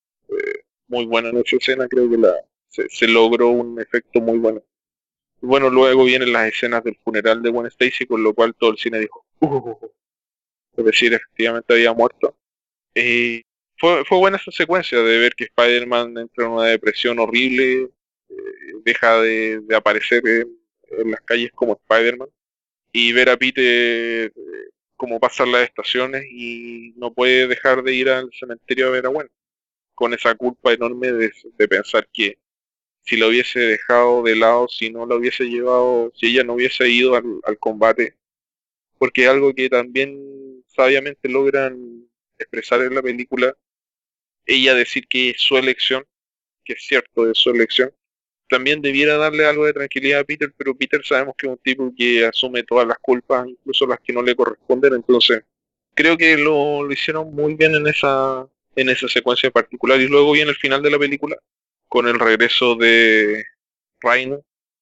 muy bueno en esa escena, creo que la, se, se logró un efecto muy bueno. Bueno, luego vienen las escenas del funeral de Gwen Stacy, con lo cual todo el cine dijo, uh, es decir, efectivamente había muerto. Eh, fue, fue buena esa secuencia de ver que Spider-Man entra en una depresión horrible, eh, deja de, de aparecer en, en, las calles como Spider-Man, y ver a Peter eh, cómo pasan las estaciones y no puede dejar de ir al cementerio a ver a Gwen, con esa culpa enorme de, de pensar que si lo hubiese dejado de lado, si no lo hubiese llevado, si ella no hubiese ido al, al combate, porque es algo que también sabiamente logran expresar en la película, ella decir que es su elección, que es cierto, es su elección, también debiera darle algo de tranquilidad a Peter, pero Peter sabemos que es un tipo que asume todas las culpas, incluso las que no le corresponden, entonces creo que lo, lo hicieron muy bien en esa, en esa secuencia en particular, y luego viene el final de la película, con el regreso de Rhino,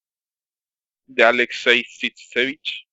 de Alexei Sitsevich,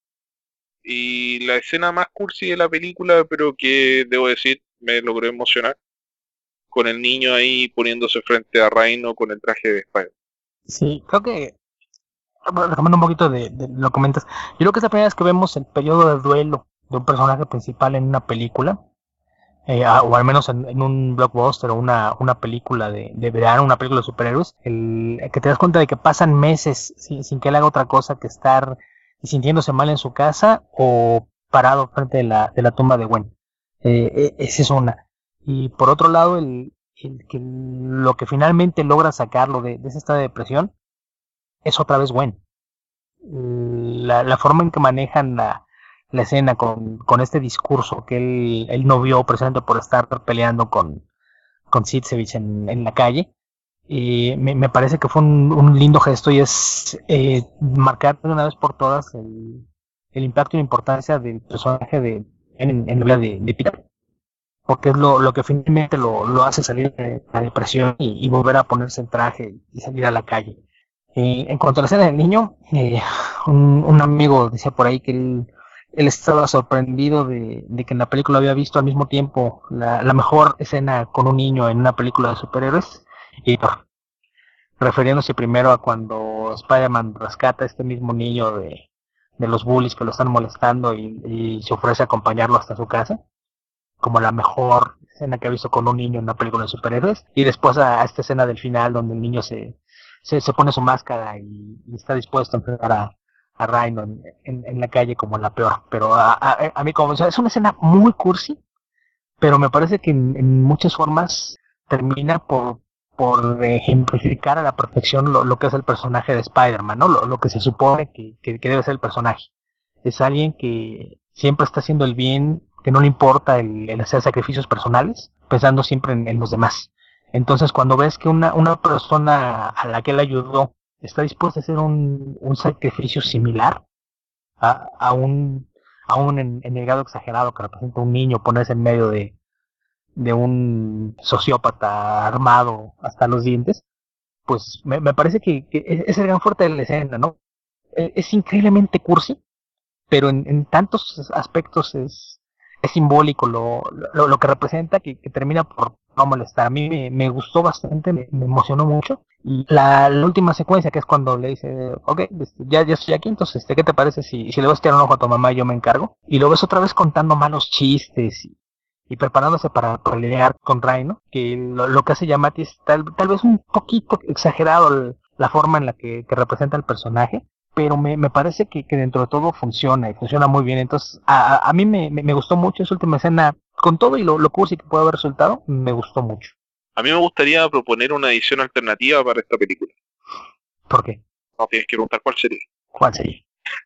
y la escena más cursi de la película, pero que debo decir me logró emocionar, con el niño ahí poniéndose frente a Rhino con el traje de Spider. Sí, creo que, bueno, retomando un poquito de, de lo que comentas, yo creo que es la primera vez que vemos el periodo de duelo de un personaje principal en una película, eh, a- o al menos en, en un blockbuster o una, una película de, de verano, una película de superhéroes, el, el que te das cuenta de que pasan meses sin, sin que él haga otra cosa que estar sintiéndose mal en su casa o parado frente de la, de la tumba de Gwen. Eh, e- esa es una. Y por otro lado, el, el que lo que finalmente logra sacarlo de, de ese estado de depresión es otra vez Gwen. La, la forma en que manejan la, la escena con, con este discurso que él, él no vio precisamente por estar peleando con, con Sitzevich en, en la calle. Y me, me parece que fue un, un lindo gesto y es eh, marcar de una vez por todas el, el impacto y la importancia del personaje de, en, en la vida de, de Peter, porque es lo, lo que finalmente lo, lo hace salir de la depresión y, y volver a ponerse el traje y salir a la calle. Eh, en cuanto a la escena del niño, eh, un, un amigo decía por ahí que él, él estaba sorprendido de, de que en la película había visto al mismo tiempo la, la mejor escena con un niño en una película de superhéroes, y refiriéndose primero a cuando Spider-Man rescata a este mismo niño de, de los bullies que lo están molestando y, y se ofrece a acompañarlo hasta su casa, como la mejor escena que ha visto con un niño en una película de superhéroes, y después a, a esta escena del final donde el niño se, se, se pone su máscara y, y está dispuesto a enfrentar a, a Rhino en, en, en la calle como la peor. Pero a, a, a mí como, o sea, es una escena muy cursi, pero me parece que en, en muchas formas termina por por ejemplificar a la perfección lo, lo que es el personaje de Spider-Man, ¿no? Lo, lo que se supone que, que, que debe ser el personaje. Es alguien que siempre está haciendo el bien, que no le importa el, el hacer sacrificios personales, pensando siempre en, en los demás. Entonces, cuando ves que una, una persona a la que él ayudó está dispuesta a hacer un, un sacrificio similar a, a un, a un enegado exagerado que representa a un niño, ponerse en medio de de un sociópata armado hasta los dientes, pues me, me parece que, que es el gran fuerte de la escena, ¿no? Es, es increíblemente cursi, pero en, en tantos aspectos es, es simbólico lo, lo, lo que representa que, que termina por no molestar. A mí me, me gustó bastante, me, me emocionó mucho. Y la, la última secuencia, que es cuando le dice, ok, ya, ya estoy aquí, entonces, ¿qué te parece si, si le vas a tirar un ojo a tu mamá y yo me encargo? Y lo ves otra vez contando malos chistes y y preparándose para pelear con Rhino, que lo, lo que hace Giamatti es tal, tal vez un poquito exagerado el, la forma en la que, que representa el personaje, pero me, me parece que, que dentro de todo funciona y funciona muy bien. Entonces a, a, a mí me, me, me gustó mucho esa última escena, con todo y lo, lo cursi que puede haber resultado, me gustó mucho. A mí me gustaría proponer una edición alternativa para esta película. ¿Por qué? No tienes que preguntar cuál sería. ¿Cuál sería?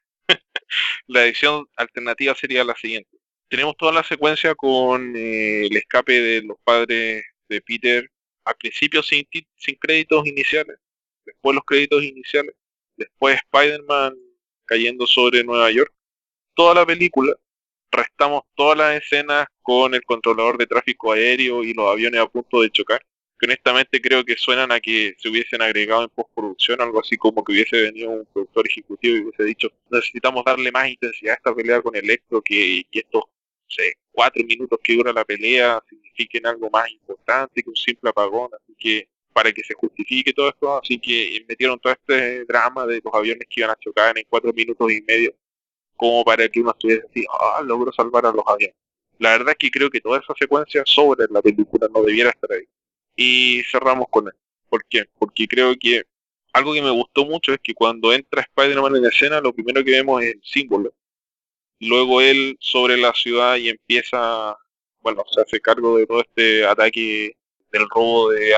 La edición alternativa sería la siguiente. Tenemos toda la secuencia con eh, el escape de los padres de Peter, al principio sin, sin créditos iniciales, después los créditos iniciales, después Spider-Man cayendo sobre Nueva York. Toda la película, restamos todas las escenas con el controlador de tráfico aéreo y los aviones a punto de chocar, que honestamente creo que suenan a que se hubiesen agregado en postproducción, algo así como que hubiese venido un productor ejecutivo y hubiese dicho, necesitamos darle más intensidad a esta pelea con Electro, que, que estos sé, cuatro minutos que dura la pelea signifiquen algo más importante que un simple apagón, así que para que se justifique todo esto, así que metieron todo este drama de los aviones que iban a chocar en cuatro minutos y medio, como para que uno estuviese así, ah, logró salvar a los aviones. La verdad es que creo que toda esa secuencia sobre la película no debiera estar ahí. Y cerramos con él. ¿Por qué? Porque creo que algo que me gustó mucho es que cuando entra Spider-Man en escena, lo primero que vemos es el símbolo. Luego él sobre la ciudad y empieza, bueno, se hace cargo de todo este ataque del robo de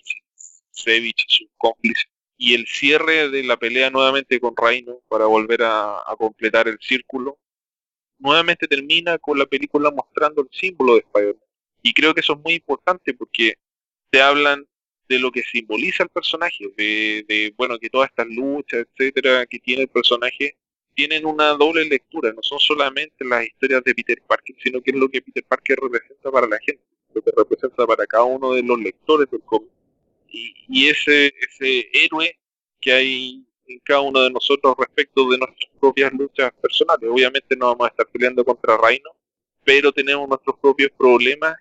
Alexeyevich y sus cómplices. Y el cierre de la pelea nuevamente con Rhino para volver a, a completar el círculo, nuevamente termina con la película mostrando el símbolo de Spider-Man. Y creo que eso es muy importante porque te hablan de lo que simboliza el personaje, de, de bueno, que todas estas luchas, etcétera, que tiene el personaje, tienen una doble lectura, no son solamente las historias de Peter Parker, sino que es lo que Peter Parker representa para la gente, lo que representa para cada uno de los lectores del cómic. Y, y ese, ese héroe que hay en cada uno de nosotros respecto de nuestras propias luchas personales. Obviamente no vamos a estar peleando contra Rhino, pero tenemos nuestros propios problemas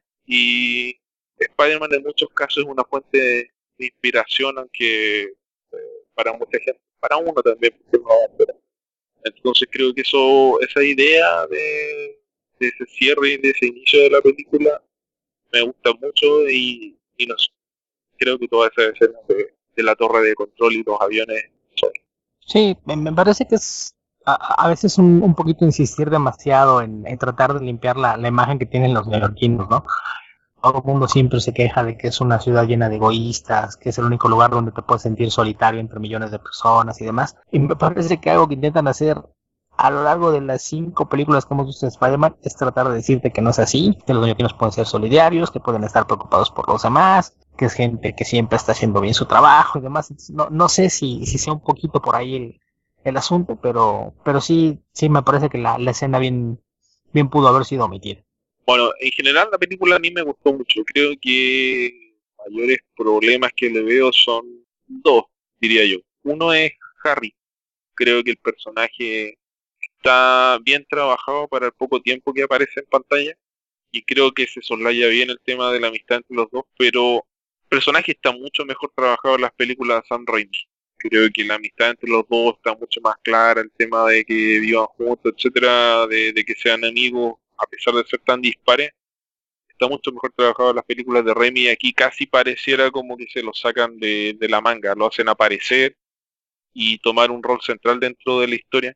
y Spider-Man en muchos casos es una fuente de, de inspiración, aunque eh, para mucha gente, para uno también, porque no, pero entonces creo que eso, esa idea de, de ese cierre y de ese inicio de la película me gusta mucho y, y no sé, creo que todas esas escenas de, de la torre de control y los aviones son. Sí, me, me parece que es a, a veces un, un poquito insistir demasiado en, en tratar de limpiar la, la imagen que tienen los neoyorquinos, ¿no? Todo el mundo siempre se queja de que es una ciudad llena de egoístas, que es el único lugar donde te puedes sentir solitario entre millones de personas y demás. Y me parece que algo que intentan hacer a lo largo de las cinco películas que hemos visto de Spider-Man es tratar de decirte que no es así, que los niños pueden ser solidarios, que pueden estar preocupados por los demás, que es gente que siempre está haciendo bien su trabajo y demás. Entonces, no, no sé si, si sea un poquito por ahí el, el asunto, pero, pero sí, sí me parece que la, la escena bien, bien pudo haber sido omitida. Bueno, en general la película a mí me gustó mucho. Creo que mayores problemas que le veo son dos, diría yo. Uno es Harry. Creo que el personaje está bien trabajado para el poco tiempo que aparece en pantalla y creo que se soslaya bien el tema de la amistad entre los dos, pero el personaje está mucho mejor trabajado en las películas de Sam Raimi. Creo que la amistad entre los dos está mucho más clara, el tema de que vivan juntos, etcétera, de, de que sean amigos a pesar de ser tan dispares, está mucho mejor trabajado en las películas de Raimi y aquí casi pareciera como que se lo sacan de, de la manga, lo hacen aparecer y tomar un rol central dentro de la historia.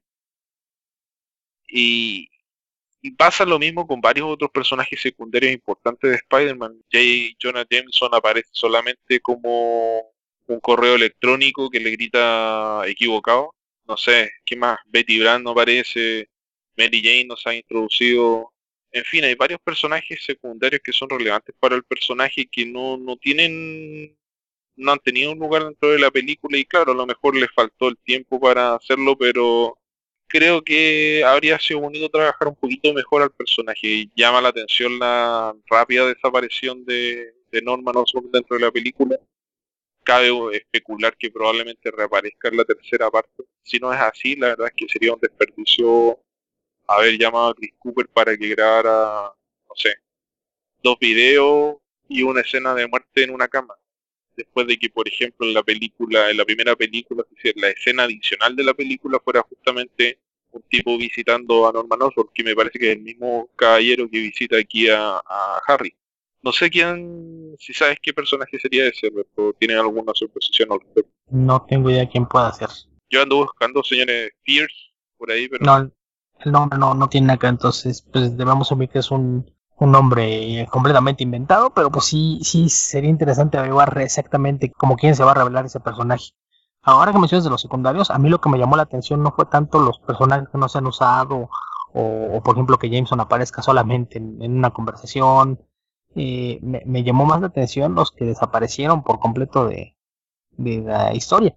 Y, y pasa lo mismo con varios otros personajes secundarios importantes de Spider-Man. J. Jonah Jameson aparece solamente como un correo electrónico que le grita equivocado. No sé, ¿qué más? Betty Brant no aparece, Mary Jane nos ha introducido. En fin, hay varios personajes secundarios que son relevantes para el personaje que no, no tienen, no han tenido un lugar dentro de la película y claro, a lo mejor les faltó el tiempo para hacerlo, pero creo que habría sido bonito trabajar un poquito mejor al personaje. Llama la atención la rápida desaparición de, de Norman Osborn dentro de la película. Cabe especular que probablemente reaparezca en la tercera parte. Si no es así, la verdad es que sería un desperdicio haber llamado a Chris Cooper para que grabara, no sé, dos videos y una escena de muerte en una cama. Después de que, por ejemplo, en la película, en la primera película, es decir, la escena adicional de la película fuera justamente un tipo visitando a Norman Osborn, que me parece que es el mismo caballero que visita aquí a, a Harry. No sé quién, si sabes qué personaje sería ese, pero tiene alguna suposición al respecto. No tengo idea de quién pueda ser. Yo ando buscando señores Pierce por ahí, pero No, el nombre no, no tiene acá, entonces pues debemos asumir que es un, un nombre completamente inventado, pero pues sí, sí sería interesante averiguar exactamente cómo quién se va a revelar ese personaje. Ahora que mencionas de los secundarios, a mí lo que me llamó la atención no fue tanto los personajes que no se han usado, o, o por ejemplo que Jameson aparezca solamente en, en una conversación. Eh, me, me llamó más la atención los que desaparecieron por completo de, de la historia.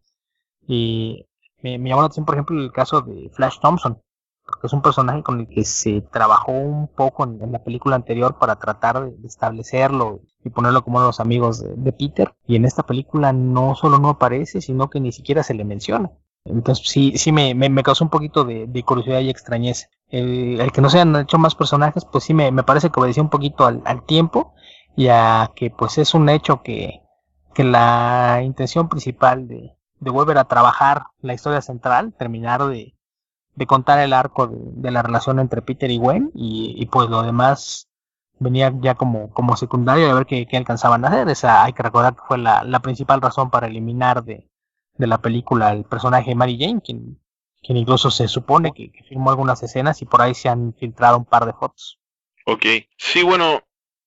Y me, me llamó la atención, por ejemplo, el caso de Flash Thompson, porque es un personaje con el que se trabajó un poco en, en la película anterior para tratar de, de establecerlo y ponerlo como uno de los amigos de, de Peter. Y en esta película no solo no aparece, sino que ni siquiera se le menciona. Entonces sí, sí me, me, me causó un poquito de, de curiosidad y extrañeza. El, el que no se han hecho más personajes, pues sí me, me parece que obedecía un poquito al, al tiempo y a que pues es un hecho que, que la intención principal de, de volver a trabajar la historia central, terminar de, de contar el arco de, de la relación entre Peter y Gwen y, y pues lo demás venía ya como, como secundario de ver qué, qué alcanzaban a hacer. Esa hay que recordar que fue la, la principal razón para eliminar de, de la película el personaje de Mary Jane, quien, quien incluso se supone que, que filmó algunas escenas y por ahí se han filtrado un par de fotos. ok. Sí, bueno,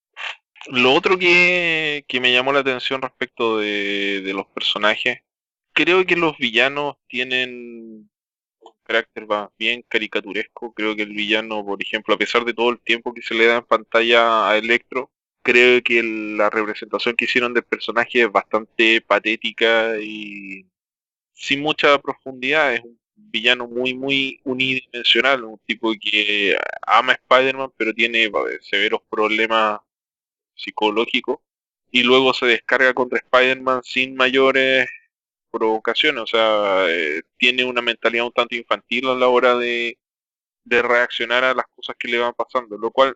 lo otro que, que me llamó la atención respecto de, de los personajes, creo que los villanos tienen un carácter más bien caricaturesco. Creo que el villano, por ejemplo, a pesar de todo el tiempo que se le da en pantalla a Electro, creo que la representación que hicieron del personaje es bastante patética y sin mucha profundidad. Es un villano muy, muy unidimensional, un tipo que ama a Spider-Man, pero tiene eh, severos problemas psicológicos y luego se descarga contra Spider-Man sin mayores provocaciones. O sea, eh, tiene una mentalidad un tanto infantil a la hora de, de reaccionar a las cosas que le van pasando, lo cual,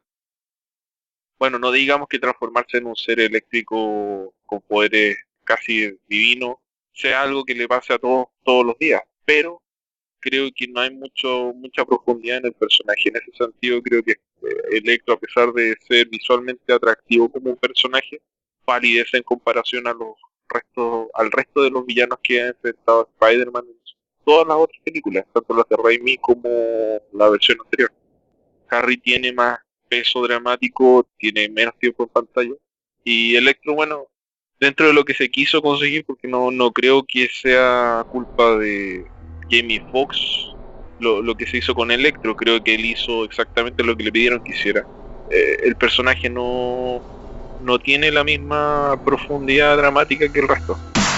bueno, no digamos que transformarse en un ser eléctrico con poderes casi divinos sea algo que le pase a todos todos los días, pero creo que no hay mucho mucha profundidad en el personaje. En ese sentido, creo que eh, Electro, a pesar de ser visualmente atractivo como un personaje, palidece en comparación a los restos, al resto de los villanos que ha enfrentado Spider-Man en todas las otras películas, tanto las de Raimi como la versión anterior. Harry tiene más peso dramático, tiene menos tiempo en pantalla, y Electro, bueno, dentro de lo que se quiso conseguir, porque no, no creo que sea culpa de Jamie Foxx, lo, lo que se hizo con Electro. Creo que él hizo exactamente lo que le pidieron que hiciera. Eh, el personaje no, no tiene la misma profundidad dramática que el resto.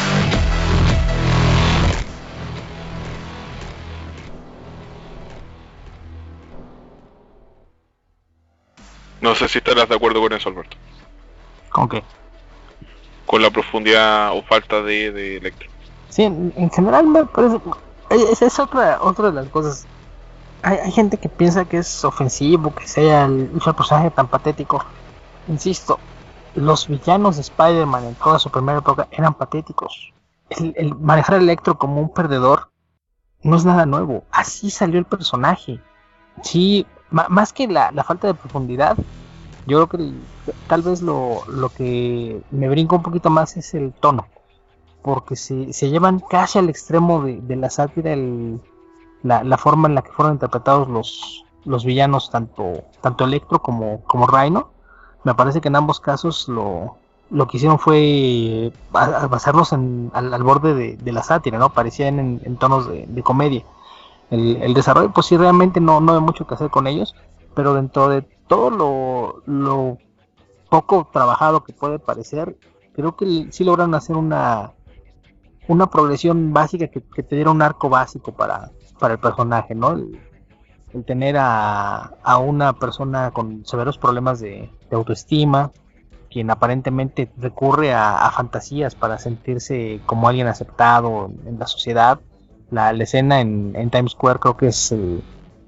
No sé si estarás de acuerdo con eso, Alberto. ¿Con qué? Con la profundidad o falta de, de Electro. Sí, en, en general me parece... Esa es otra, otra de las cosas. Hay, hay gente que piensa que es ofensivo que sea el, el personaje tan patético. Insisto, los villanos de Spider-Man en toda su primera época eran patéticos. El, el manejar a Electro como un perdedor no es nada nuevo. Así salió el personaje. Sí, ma, más que la, la falta de profundidad, yo creo que el, tal vez lo, lo que me brinca un poquito más es el tono. Porque se, se llevan casi al extremo de, de la sátira el, la, la forma en la que fueron interpretados los, los villanos, tanto, tanto Electro como, como Rhino. Me parece que en ambos casos lo, lo que hicieron fue basarlos en, al, al borde de, de la sátira, ¿no? Parecían en, en tonos de, de comedia. El, el desarrollo, pues sí, realmente no, no hay mucho que hacer con ellos, pero dentro de todo lo, lo poco trabajado que puede parecer, creo que sí lograron hacer una, una progresión básica que, que te diera un arco básico para, para el personaje, ¿no? El, el tener a, a una persona con severos problemas de, de autoestima, quien aparentemente recurre a, a fantasías para sentirse como alguien aceptado en la sociedad. La, la escena en, en Times Square creo que es el,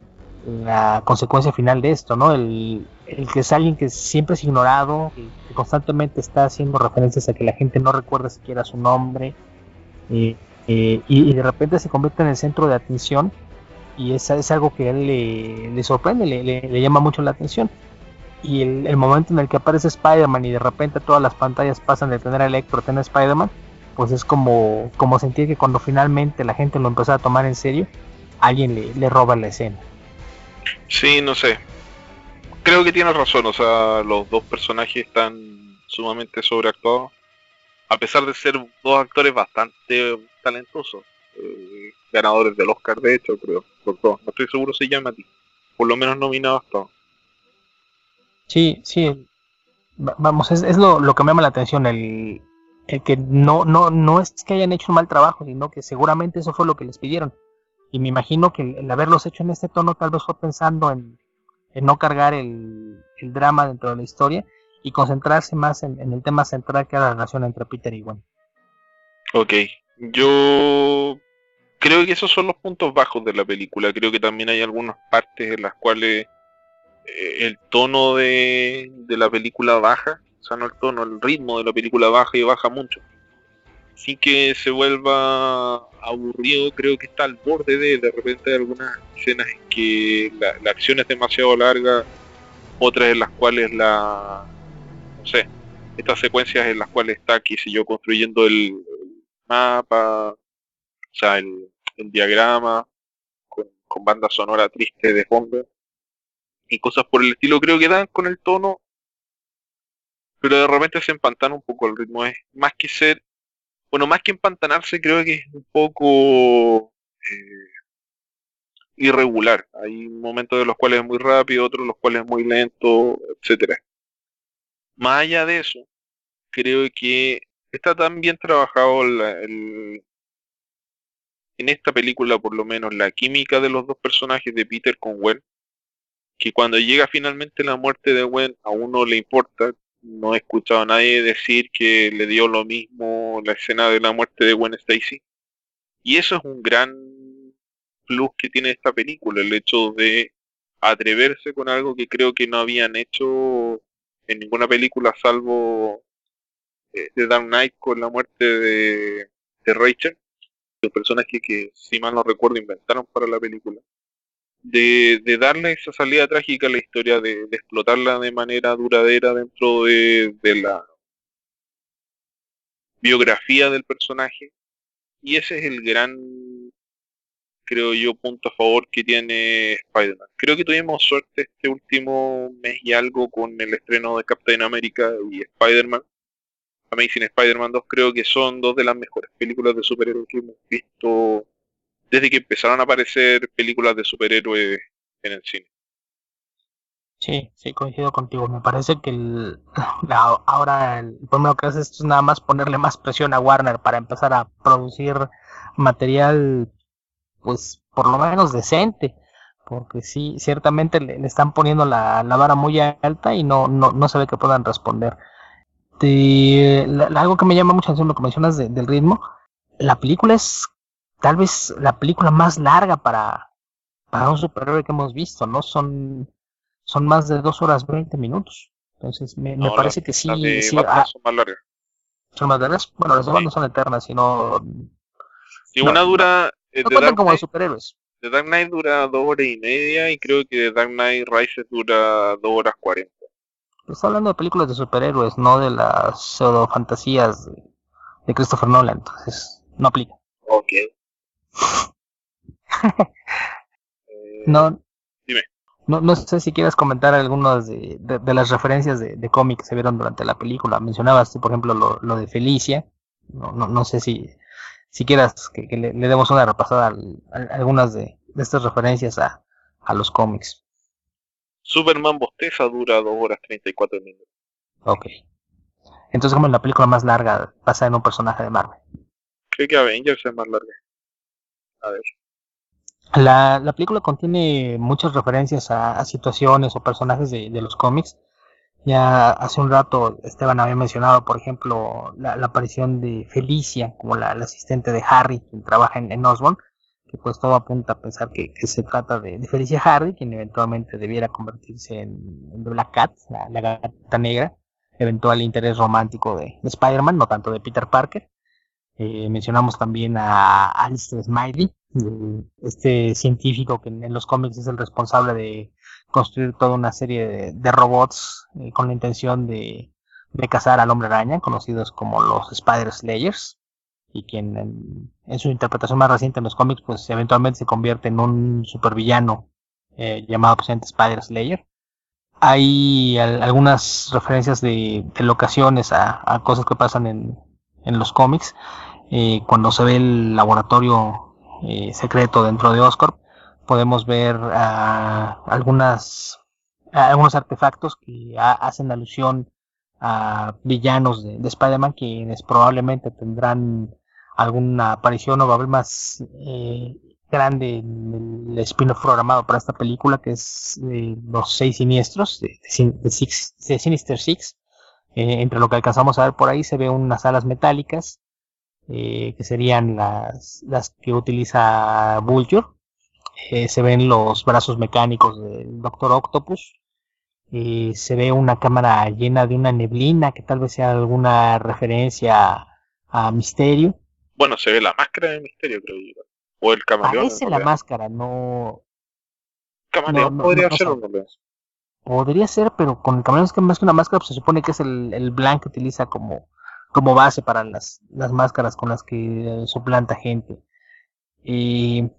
la consecuencia final de esto, ¿no? El, el que es alguien que siempre es ignorado, que, que constantemente está haciendo referencias a que la gente no recuerda siquiera su nombre, eh, eh, y, y de repente se convierte en el centro de atención, y es, es algo que a él le, le sorprende, le, le, le llama mucho la atención. Y el, el momento en el que aparece Spider-Man y de repente todas las pantallas pasan de tener a Electro a tener a Spider-Man, pues es como, como sentir que cuando finalmente la gente lo empezó a tomar en serio, alguien le, le roba la escena. Sí, no sé. Creo que tienes razón, o sea, los dos personajes están sumamente sobreactuados, a pesar de ser dos actores bastante talentosos, eh, ganadores del Oscar de hecho, creo, por dos. No estoy seguro si llama a ti, por lo menos nominados todos. Sí, sí, vamos, es, es lo, lo que me llama la atención, el, el que no, no, no es que hayan hecho un mal trabajo, sino que seguramente eso fue lo que les pidieron. Y me imagino que el, el haberlos hecho en este tono tal vez fue pensando en, en no cargar el, el drama dentro de la historia y concentrarse más en, en el tema central, que era la relación entre Peter y Gwen. Ok, yo creo que esos son los puntos bajos de la película. Creo que también hay algunas partes en las cuales eh, el tono de, de la película baja, o sea, no el tono, el ritmo de la película baja y baja mucho. Sin que se vuelva aburrido, creo que está al borde de, de repente hay algunas escenas en que la, la acción es demasiado larga, otras en las cuales la, no sé, estas secuencias en las cuales está, qué sé yo, construyendo el, el mapa, o sea, el, el diagrama, con, con banda sonora triste de fondo, y cosas por el estilo, creo que dan con el tono, pero de repente se empantana un poco el ritmo, es más que ser, bueno, más que empantanarse, creo que es un poco eh, irregular. Hay momentos de los cuales es muy rápido, otros de los cuales es muy lento, etcétera. Más allá de eso, creo que está tan bien trabajado la, el, en esta película, por lo menos, la química de los dos personajes de Peter con Gwen, que cuando llega finalmente la muerte de Gwen, a uno le importa. No he escuchado a nadie decir que le dio lo mismo la escena de la muerte de Gwen Stacy. Y eso es un gran plus que tiene esta película, el hecho de atreverse con algo que creo que no habían hecho en ninguna película salvo eh, de Dark Knight con la muerte de, de Rachel, los personajes que, si mal no recuerdo, inventaron para la película. De, de darle esa salida trágica a la historia, de, de explotarla de manera duradera dentro de, de la biografía del personaje. Y ese es el gran, creo yo, punto a favor que tiene Spider-Man. Creo que tuvimos suerte este último mes y algo con el estreno de Captain America y Spider-Man. Amazing Spider-Man dos creo que son dos de las mejores películas de superhéroes que hemos visto desde que empezaron a aparecer películas de superhéroes en el cine. Sí, sí, coincido contigo. Me parece que el, la- ahora el primero que hace es nada más ponerle más presión a Warner para empezar a producir material, pues por lo menos decente, porque sí, ciertamente le, le están poniendo la, la vara muy alta y no, no, no se ve que puedan responder. De, la- la- algo que me llama mucho la atención, lo que mencionas de- del ritmo, la película es tal vez la película más larga para, para un superhéroe que hemos visto, ¿no? Son, son más de dos horas veinte minutos. Entonces, me, me No, la- parece que las sí, de sí, Batman ah, son más largas. son más largas. Bueno, las demás Sí. no son eternas, sino, Si no, una no, dura, eh, no The cuentan Dark como de Knight, superhéroes. The Dark Knight dura dos horas y media y creo que The Dark Knight Rises dura dos horas cuarenta. Está hablando de películas de superhéroes, no de las pseudo fantasías de, de Christopher Nolan, entonces no aplica. Ok. Eh, No, dime. no, no sé si quieres comentar algunas de, de, de las referencias de, de cómic que se vieron durante la película. Mencionabas, por ejemplo, lo, lo de Felicia. No, no, no sé si, si quieras que, que le, le, demos una repasada al, a, algunas de, de estas referencias a, a los cómics. Superman Bosteza dura dos horas treinta y cuatro minutos. Ok. Entonces, como en la película más larga pasa en un personaje de Marvel. Creo que Avengers es más larga. A ver. La, la película contiene muchas referencias a, a situaciones o personajes de, de los cómics. Ya hace un rato Esteban había mencionado, por ejemplo, la, la aparición de Felicia como la, la asistente de Harry, quien trabaja en, en Osborn, que pues todo apunta a pensar que, que se trata de, de Felicia Hardy, quien eventualmente debiera convertirse en, en Black Cat, la, la gata negra, eventual interés romántico de, de Spider-Man, no tanto de Peter Parker. Eh, mencionamos también a Alistair Smiley, este científico que en los cómics es el responsable de construir toda una serie de, de robots eh, con la intención de, de cazar al hombre araña, conocidos como los Spider Slayers, y quien en, en su interpretación más reciente en los cómics pues eventualmente se convierte en un supervillano eh, llamado presidente Spider Slayer. Hay al, algunas referencias de, de locaciones a, a cosas que pasan en, en los cómics. Eh, cuando se ve el laboratorio eh, secreto dentro de Oscorp, podemos ver uh, algunas, uh, algunos artefactos que ha, hacen alusión a villanos de, de Spider-Man, quienes probablemente tendrán alguna aparición o va a haber más eh, grande en el spin-off programado para esta película, que es eh, Los Seis Siniestros, de, de, de, Six, de Sinister Six. Eh, entre lo que alcanzamos a ver por ahí se ve unas alas metálicas, eh, que serían las, las que utiliza Vulture. Eh, se ven los brazos mecánicos del Doctor Octopus. Eh, se ve una cámara llena de una neblina que tal vez sea alguna referencia a, a Misterio. Bueno, se ve la máscara de Misterio, creo yo. O el camaleón en Parece la realidad. máscara, no, no, Camaleón no, no, podría no ser sé. un camaleón. Podría ser, pero con el camaleón es que más que una máscara, pues se supone que es el, el blanco que utiliza como, como base para las, las máscaras con las que eh, suplanta gente. Y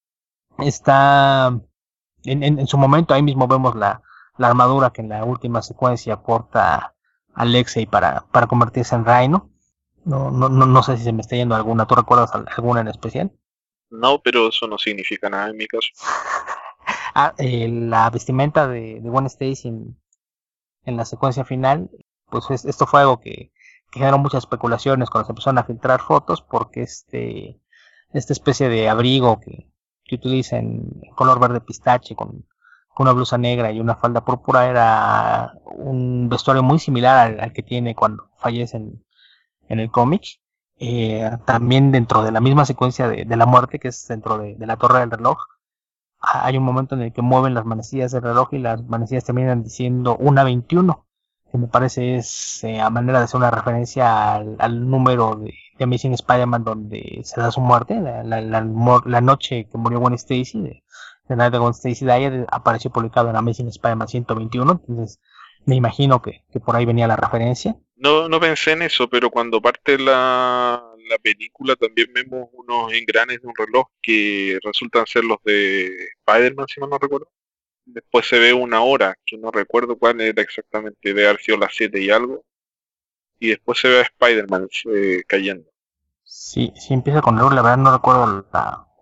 está en, en, en, su momento ahí mismo vemos la, la armadura que en la última secuencia porta Alexei para, para convertirse en Rhino. No, no, no, no sé si se me está yendo alguna. ¿Tú recuerdas alguna en especial? No, pero eso no significa nada en mi caso. Ah, eh, la vestimenta de, de Gwen Stacy en, en la secuencia final, pues es, esto fue algo que, que generó muchas especulaciones cuando se empezaron a filtrar fotos, porque este esta especie de abrigo que, que utiliza en color verde pistache con, con una blusa negra y una falda púrpura era un vestuario muy similar al, al que tiene cuando fallece en, en el cómic. Eh, también dentro de la misma secuencia de, de la muerte, que es dentro de, de la torre del reloj, hay un momento en el que mueven las manecillas del reloj y las manecillas terminan diciendo una veintiuno, que me parece es eh, a manera de hacer una referencia al, al número de, de Amazing Spider-Man donde se da su muerte, la, la, la, la noche que murió Gwen Stacy, de, de Night of Gwen Stacy Died, apareció publicado en Amazing Spider-Man ciento veintiuno, entonces me imagino que, que por ahí venía la referencia. No, no pensé en eso, pero cuando parte la, la película también vemos unos engranes de un reloj que resultan ser los de Spider-Man, si mal no recuerdo. Después se ve una hora, que no recuerdo cuál era exactamente, de haber sido las siete y algo. Y después se ve a Spider-Man eh, cayendo. Sí, sí empieza con el la verdad no recuerdo la,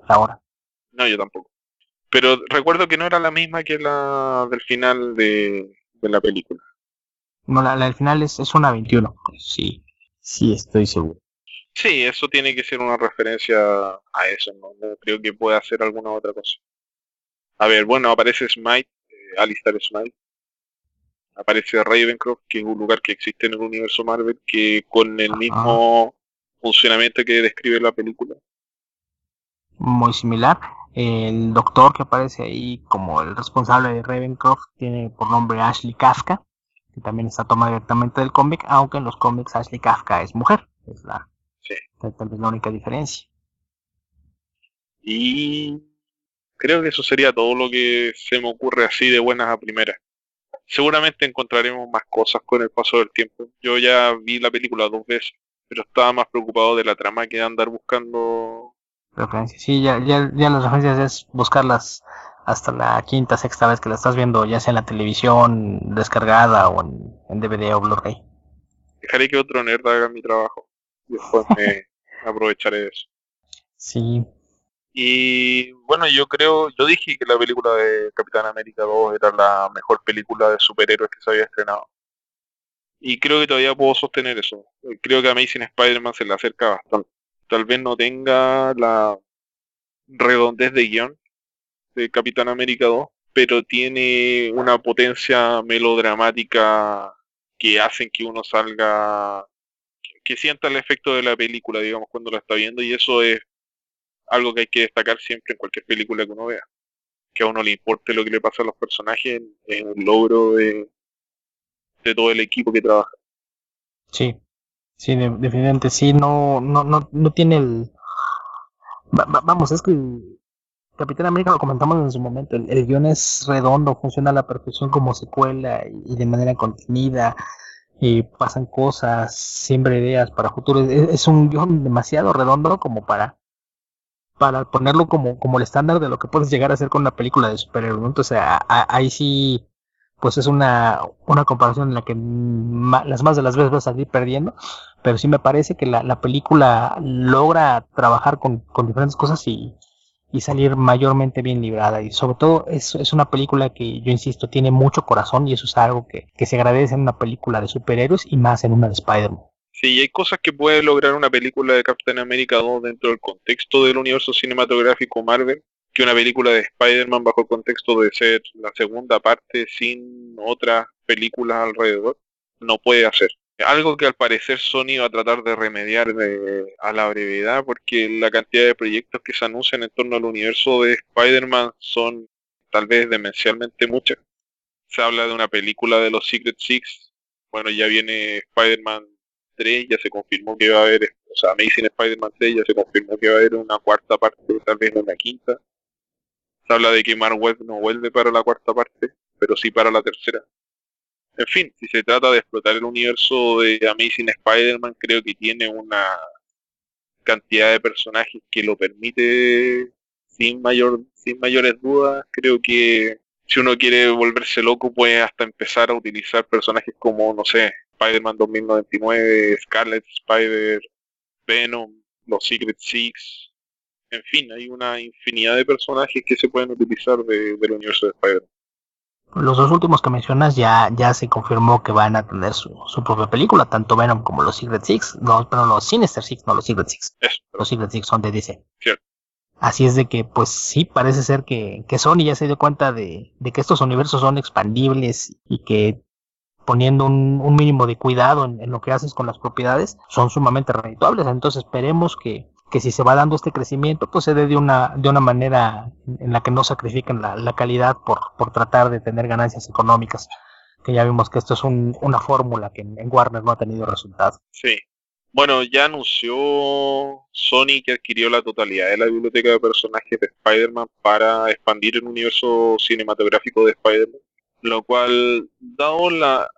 la hora. No, yo tampoco. Pero recuerdo que no era la misma que la del final de, de la película. No, la, la del final es, es una veintiuno. Sí, sí, estoy seguro. Sí, eso tiene que ser una referencia a eso, no, no creo que pueda hacer alguna otra cosa. A ver, bueno, aparece Smite, eh, Alistair Smite. Aparece Ravencroft, que es un lugar que existe en el universo Marvel, que con el Ajá. mismo funcionamiento que describe la película. Muy similar. El doctor que aparece ahí como el responsable de Ravencroft tiene por nombre Ashley Kafka, que también está tomado directamente del cómic, aunque en los cómics Ashley Kafka es mujer. Es la, Sí. tal vez la única diferencia. Y creo que eso sería todo lo que se me ocurre así de buenas a primeras. Seguramente encontraremos más cosas con el paso del tiempo. Yo ya vi la película dos veces, pero estaba más preocupado de la trama que de andar buscando. Referencias. Sí, ya, ya, ya las referencias es buscarlas hasta la quinta, sexta vez que la estás viendo, ya sea en la televisión descargada o en, en D V D o Blu-ray. Dejaré que otro nerd haga mi trabajo. Y después me aprovecharé de eso. Sí. Y bueno, yo creo, yo dije que la película de Capitán América dos era la mejor película de superhéroes que se había estrenado. Y creo que todavía puedo sostener eso. Creo que Amazing Spider-Man se le acerca bastante. Tal vez no tenga la redondez de guión de Capitán América dos, pero tiene una potencia melodramática que hacen que uno salga, que sienta el efecto de la película, digamos, cuando la está viendo, y eso es algo que hay que destacar siempre en cualquier película que uno vea. Que a uno le importe lo que le pasa a los personajes es un logro de, de todo el equipo que trabaja. Sí, sí, de, definitivamente sí, no, no, no, no tiene el... Va, va, vamos, es que Capitán América lo comentamos en su momento, el, el guión es redondo, funciona a la perfección como secuela y, y de manera contenida, y pasan cosas, siembra ideas para futuros, es, es un guión demasiado redondo como para para ponerlo como, como el estándar de lo que puedes llegar a hacer con una película de superhéroes, ¿no? Entonces a, a, ahí sí, pues es una, una comparación en la que ma, las más de las veces vas a salir perdiendo, pero sí me parece que la, la película logra trabajar con, con diferentes cosas y, y salir mayormente bien librada, y sobre todo es, es una película que yo insisto tiene mucho corazón, y eso es algo que, que se agradece en una película de superhéroes y más en una de Spider-Man. Sí, y hay cosas que puede lograr una película de Capitán América dos dentro del contexto del universo cinematográfico Marvel, que una película de Spider-Man bajo el contexto de ser la segunda parte sin otras películas alrededor, no puede hacer. Algo que al parecer Sony va a tratar de remediar de, a la brevedad, porque la cantidad de proyectos que se anuncian en torno al universo de Spider-Man son tal vez demencialmente muchas. Se habla de una película de los Secret Six. Bueno, ya viene Spider-Man tres, ya se confirmó que va a haber, o sea, Amazing Spider-Man tres, ya se confirmó que va a haber una cuarta parte, tal vez una quinta. Se habla de que Mark Webb no vuelve para la cuarta parte, pero sí para la tercera. En fin, si se trata de explotar el universo de Amazing Spider-Man, creo que tiene una cantidad de personajes que lo permite sin mayor sin mayores dudas. Creo que si uno quiere volverse loco puede hasta empezar a utilizar personajes como, no sé, Spider-Man dos mil noventa y nueve, Scarlet Spider, Venom, los Secret Six, en fin, hay una infinidad de personajes que se pueden utilizar de, del universo de Spider-Man. Los dos últimos que mencionas ya, ya se confirmó que van a tener su, su propia película, tanto Venom como los Secret Six, no, pero los Sinister Six, no los Secret Six. Eso, Los Secret Six son de D C. cierto. Así es de que, pues sí, parece ser que, que Sony ya se dio cuenta de, de que estos universos son expandibles y que poniendo un, un mínimo de cuidado en, en lo que haces con las propiedades, son sumamente redituables. Entonces esperemos que, que si se va dando este crecimiento, pues se dé de una, de una manera en la que no sacrifiquen la, la calidad por, por tratar de tener ganancias económicas, que ya vimos que esto es un, una fórmula que en, en Warner no ha tenido resultado. Sí. Bueno, ya anunció Sony que adquirió la totalidad de la biblioteca de personajes de Spider-Man para expandir el universo cinematográfico de Spider-Man, lo cual, dado la,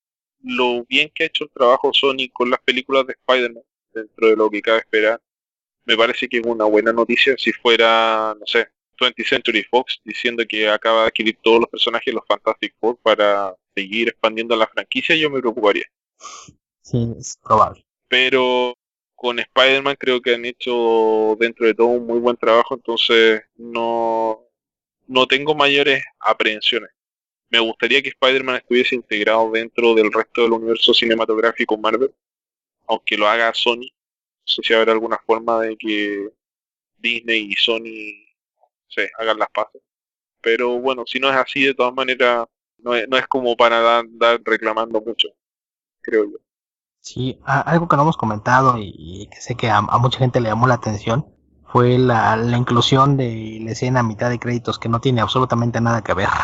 lo bien que ha hecho el trabajo Sony con las películas de Spider-Man, dentro de lo que cabe esperar, me parece que es una buena noticia. Si fuera, no sé, twentieth Century Fox diciendo que acaba de adquirir todos los personajes de los Fantastic Four para seguir expandiendo la franquicia, yo me preocuparía. Sí, es probable. Pero con Spider-Man creo que han hecho dentro de todo un muy buen trabajo, entonces no, no tengo mayores aprehensiones. Me gustaría que Spider-Man estuviese integrado dentro del resto del universo cinematográfico Marvel, aunque lo haga Sony. No sé si habrá alguna forma de que Disney y Sony se hagan las paces. Pero bueno, si no es así, de todas maneras, no es, no es como para dar, dar reclamando mucho, creo yo. Sí, a- algo que no hemos comentado y, y que sé que a, a mucha gente le llamó la atención fue la, la inclusión de la escena a mitad de créditos que no tiene absolutamente nada que ver.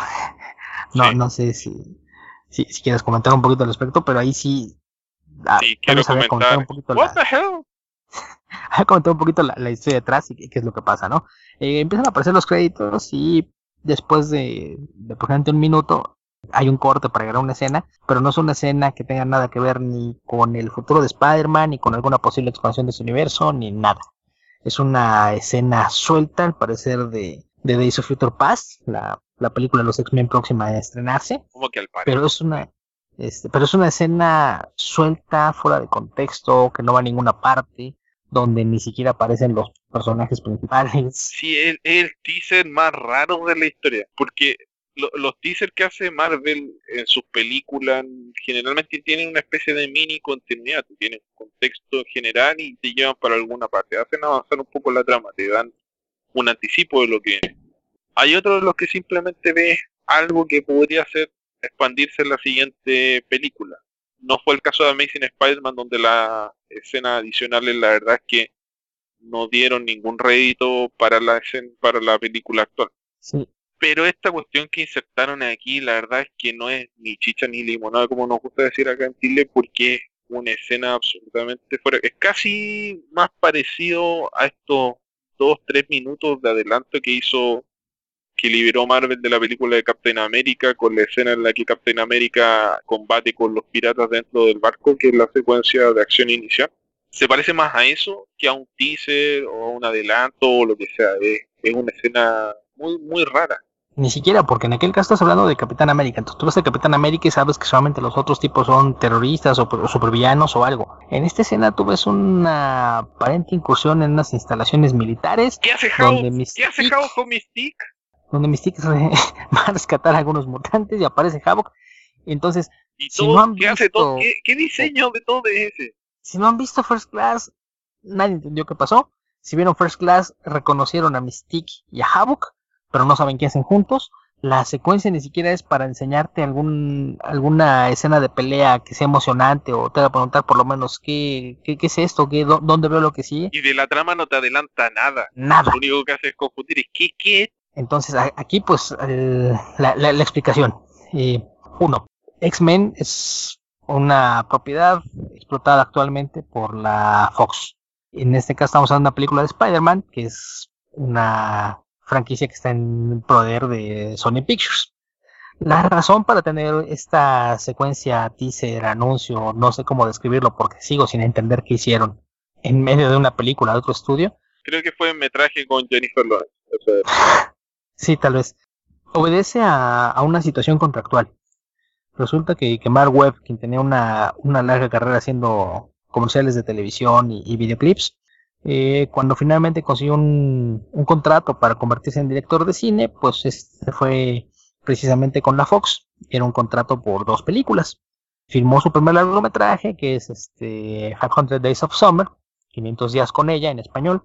No, Sí, no sé si, si, si quieres comentar un poquito al respecto, pero ahí sí, ah, sí, tal quiero vez había comentado un comentar. poquito What la, the hell? había comentado un poquito la, la historia detrás y qué, qué es lo que pasa, ¿no? Eh, empiezan a aparecer los créditos y después de, de aproximadamente un minuto hay un corte para llegar a una escena, pero no es una escena que tenga nada que ver ni con el futuro de Spider-Man, ni con alguna posible expansión de su universo, ni nada. Es una escena suelta, al parecer, de, de Days of Future Past, la, la película de los X-Men próxima a estrenarse, Como que al pero parecer. es una, este, pero es una escena suelta, fuera de contexto, que no va a ninguna parte, donde ni siquiera aparecen los personajes principales. Sí, es, es el teaser más raro de la historia, porque lo- los teasers que hace Marvel en sus películas generalmente tienen una especie de mini continuidad, tienen un contexto general y te llevan para alguna parte, hacen avanzar un poco la trama, te dan un anticipo de lo que viene. Hay otros de los que simplemente ves algo que podría ser expandirse en la siguiente película. No fue el caso de Amazing Spider-Man, donde las escenas adicionales, la verdad es que no dieron ningún rédito para la escena, para la película actual. Sí, Pero esta cuestión que insertaron aquí, la verdad es que no es ni chicha ni limonada, como nos gusta decir acá en Chile, porque es una escena absolutamente fuera. Es casi más parecido a estos dos, tres minutos de adelanto que hizo, que liberó Marvel de la película de Captain America, con la escena en la que Captain America combate con los piratas dentro del barco, que es la secuencia de acción inicial. Se parece más a eso que a un teaser o a un adelanto o lo que sea. Es, es una escena muy, muy rara. ni siquiera, porque en aquel caso estás hablando de Capitán América. Entonces tú ves a Capitán América y sabes que solamente los otros tipos son terroristas o, o supervillanos o algo. En esta escena tú ves una aparente incursión en unas instalaciones militares ¿Qué hace Howe? donde ¿Qué hace Mystique, Howe con Mystique? donde Mystique va a rescatar a algunos mutantes y aparece Havoc. Entonces, Y si no todo, han ¿qué hace todo? visto, ¿Qué, qué diseño de todo es ese? si no han visto First Class, nadie entendió qué pasó. Si vieron First Class, reconocieron a Mystique y a Havoc, pero no saben qué hacen juntos. La secuencia ni siquiera es para enseñarte algún alguna escena de pelea que sea emocionante o te va a preguntar por lo menos qué, qué, qué es esto, qué, dónde veo lo que sigue. Y de la trama no te adelanta nada. Nada. Lo único que hace es confundir. ¿Y qué, qué es? Entonces a, aquí pues el, la, la, la, explicación. Eh, uno, X-Men es una propiedad explotada actualmente por la Fox. En este caso estamos hablando de una película de Spider-Man, que es una franquicia que está en poder de Sony Pictures. La razón para tener esta secuencia, teaser, anuncio, no sé cómo describirlo porque sigo sin entender qué hicieron en medio de una película de otro estudio. Creo que fue en metraje con Jennifer Lawrence. O sea, sí, tal vez. Obedece a, a una situación contractual. Resulta que, que Mark Webb, quien tenía una, una larga carrera haciendo comerciales de televisión y, y videoclips, eh, cuando finalmente consiguió un, un contrato para convertirse en director de cine, pues este fue precisamente con la Fox. Era un contrato por dos películas. Filmó su primer largometraje, que es este quinientos Days of Summer, quinientos días con ella en español.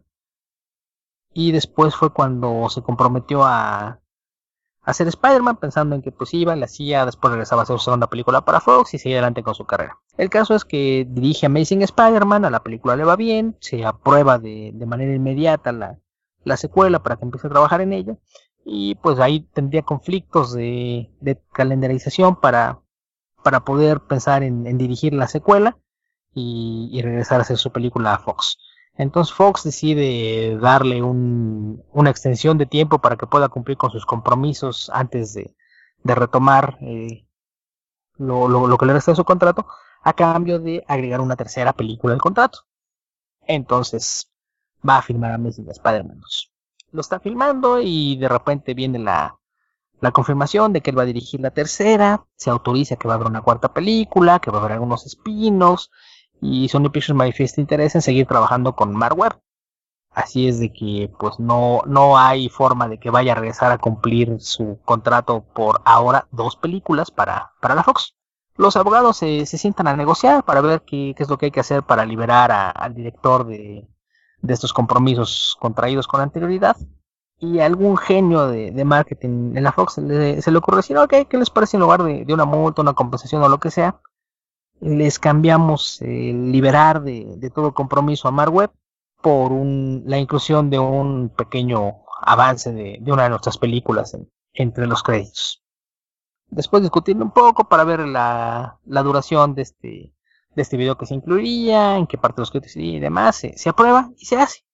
Y después fue cuando se comprometió a hacer Spider-Man, pensando en que pues iba, la hacía, después regresaba a hacer su segunda película para Fox y seguía adelante con su carrera. El caso es que dirige Amazing Spider-Man, a la película le va bien, se aprueba de, de manera inmediata la, la secuela para que empiece a trabajar en ella, y pues ahí tendría conflictos de, de calendarización para, para poder pensar en, en dirigir la secuela y, y regresar a hacer su película a Fox. Entonces Fox decide darle un, una extensión de tiempo para que pueda cumplir con sus compromisos antes de, de retomar eh, lo, lo, lo que le resta de su contrato, a cambio de agregar una tercera película al contrato. Entonces va a filmar Amazing Spider-Man dos. Lo está filmando y de repente viene la, la confirmación de que él va a dirigir la tercera, se autoriza que va a haber una cuarta película, que va a haber algunos spin-offs, y Sony Pictures manifiesta interés en seguir trabajando con Mark Webb. Así es de que pues no, no hay forma de que vaya a regresar a cumplir su contrato por ahora dos películas para, para la Fox. Los abogados se, se sientan a negociar para ver qué, qué es lo que hay que hacer para liberar a, al director de, de estos compromisos contraídos con anterioridad. Y a algún genio de, de marketing en la Fox le, se le ocurre decir, ok, ¿qué les parece en lugar de, de una multa, una compensación o lo que sea? Les cambiamos eh, liberar de, de todo compromiso a Mark Webb por un, la inclusión de un pequeño avance de, de una de nuestras películas en, entre los créditos. Después discutir un poco para ver la, la duración de este, de este video que se incluiría, en qué parte de los créditos y demás, se, se aprueba y se hace.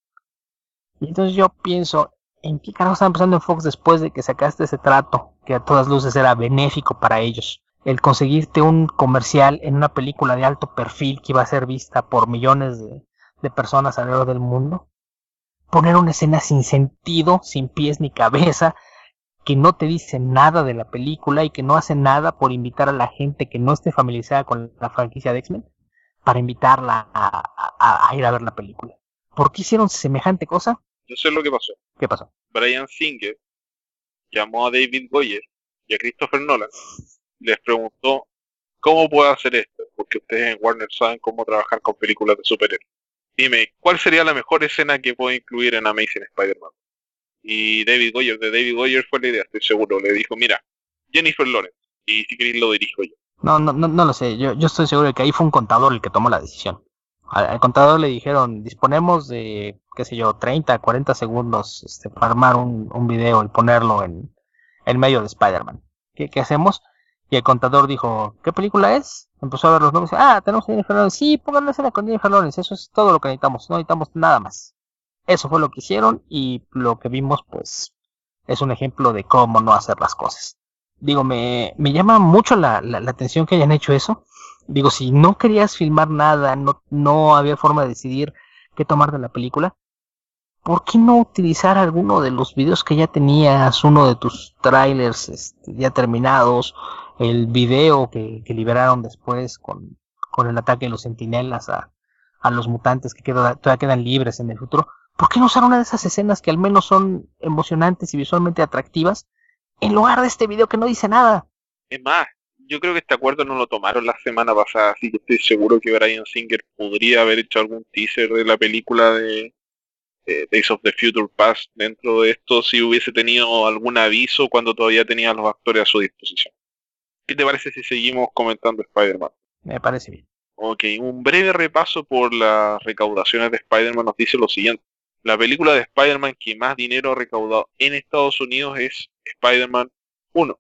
Y entonces yo pienso, ¿en qué carajo están pensando en Fox después de que sacaste ese trato que a todas luces era benéfico para ellos? El conseguirte un comercial en una película de alto perfil que iba a ser vista por millones de, de personas alrededor del mundo. Poner una escena sin sentido, sin pies ni cabeza, que no te dice nada de la película y que no hace nada por invitar a la gente que no esté familiarizada con la franquicia de X-Men para invitarla a, a, a ir a ver la película. ¿Por qué hicieron semejante cosa? Yo sé lo que pasó. ¿Qué pasó? Bryan Singer llamó a David Goyer y a Christopher Nolan. Les preguntó cómo puedo hacer esto, porque ustedes en Warner saben cómo trabajar con películas de superhéroes. Dime, ¿cuál sería la mejor escena que puedo incluir en Amazing Spider-Man? Y David Goyer, de David Goyer fue la idea, estoy seguro. Le dijo, mira, Jennifer Lawrence, y si queréis lo dirijo yo. No, no, no, no lo sé, yo, yo estoy seguro de que ahí fue un contador el que tomó la decisión. Al, al contador le dijeron, disponemos de, qué sé yo, treinta, cuarenta segundos este, para armar un, un video y ponerlo en, en medio de Spider-Man. ¿Qué, ¿Qué hacemos? Y el contador dijo, ¿qué película es? Empezó a ver los nombres. Ah, tenemos a Jennifer Lawrence. Sí, pongan una escena con Jennifer Lawrence. Eso es todo lo que necesitamos. No necesitamos nada más. Eso fue lo que hicieron y lo que vimos, pues, es un ejemplo de cómo no hacer las cosas. Digo, me, me llama mucho la, la, la atención que hayan hecho eso. Digo, si no querías filmar nada, no, no había forma de decidir qué tomar de la película, ¿por qué no utilizar alguno de los videos que ya tenías, uno de tus trailers este, ya terminados, el video que, que liberaron después con, con el ataque de los centinelas a, a los mutantes que quedan, todavía quedan libres en el futuro? ¿Por qué no usar una de esas escenas que al menos son emocionantes y visualmente atractivas en lugar de este video que no dice nada? Es más, yo creo que este acuerdo no lo tomaron la semana pasada, así que estoy seguro que Bryan Singer podría haber hecho algún teaser de la película de eh, Days of the Future Past dentro de esto si hubiese tenido algún aviso cuando todavía tenía a los actores a su disposición. ¿Qué te parece si seguimos comentando Spider-Man? Me parece bien. Ok, un breve repaso por las recaudaciones de Spider-Man nos dice lo siguiente. La película de Spider-Man que más dinero ha recaudado en Estados Unidos es Spider-Man uno,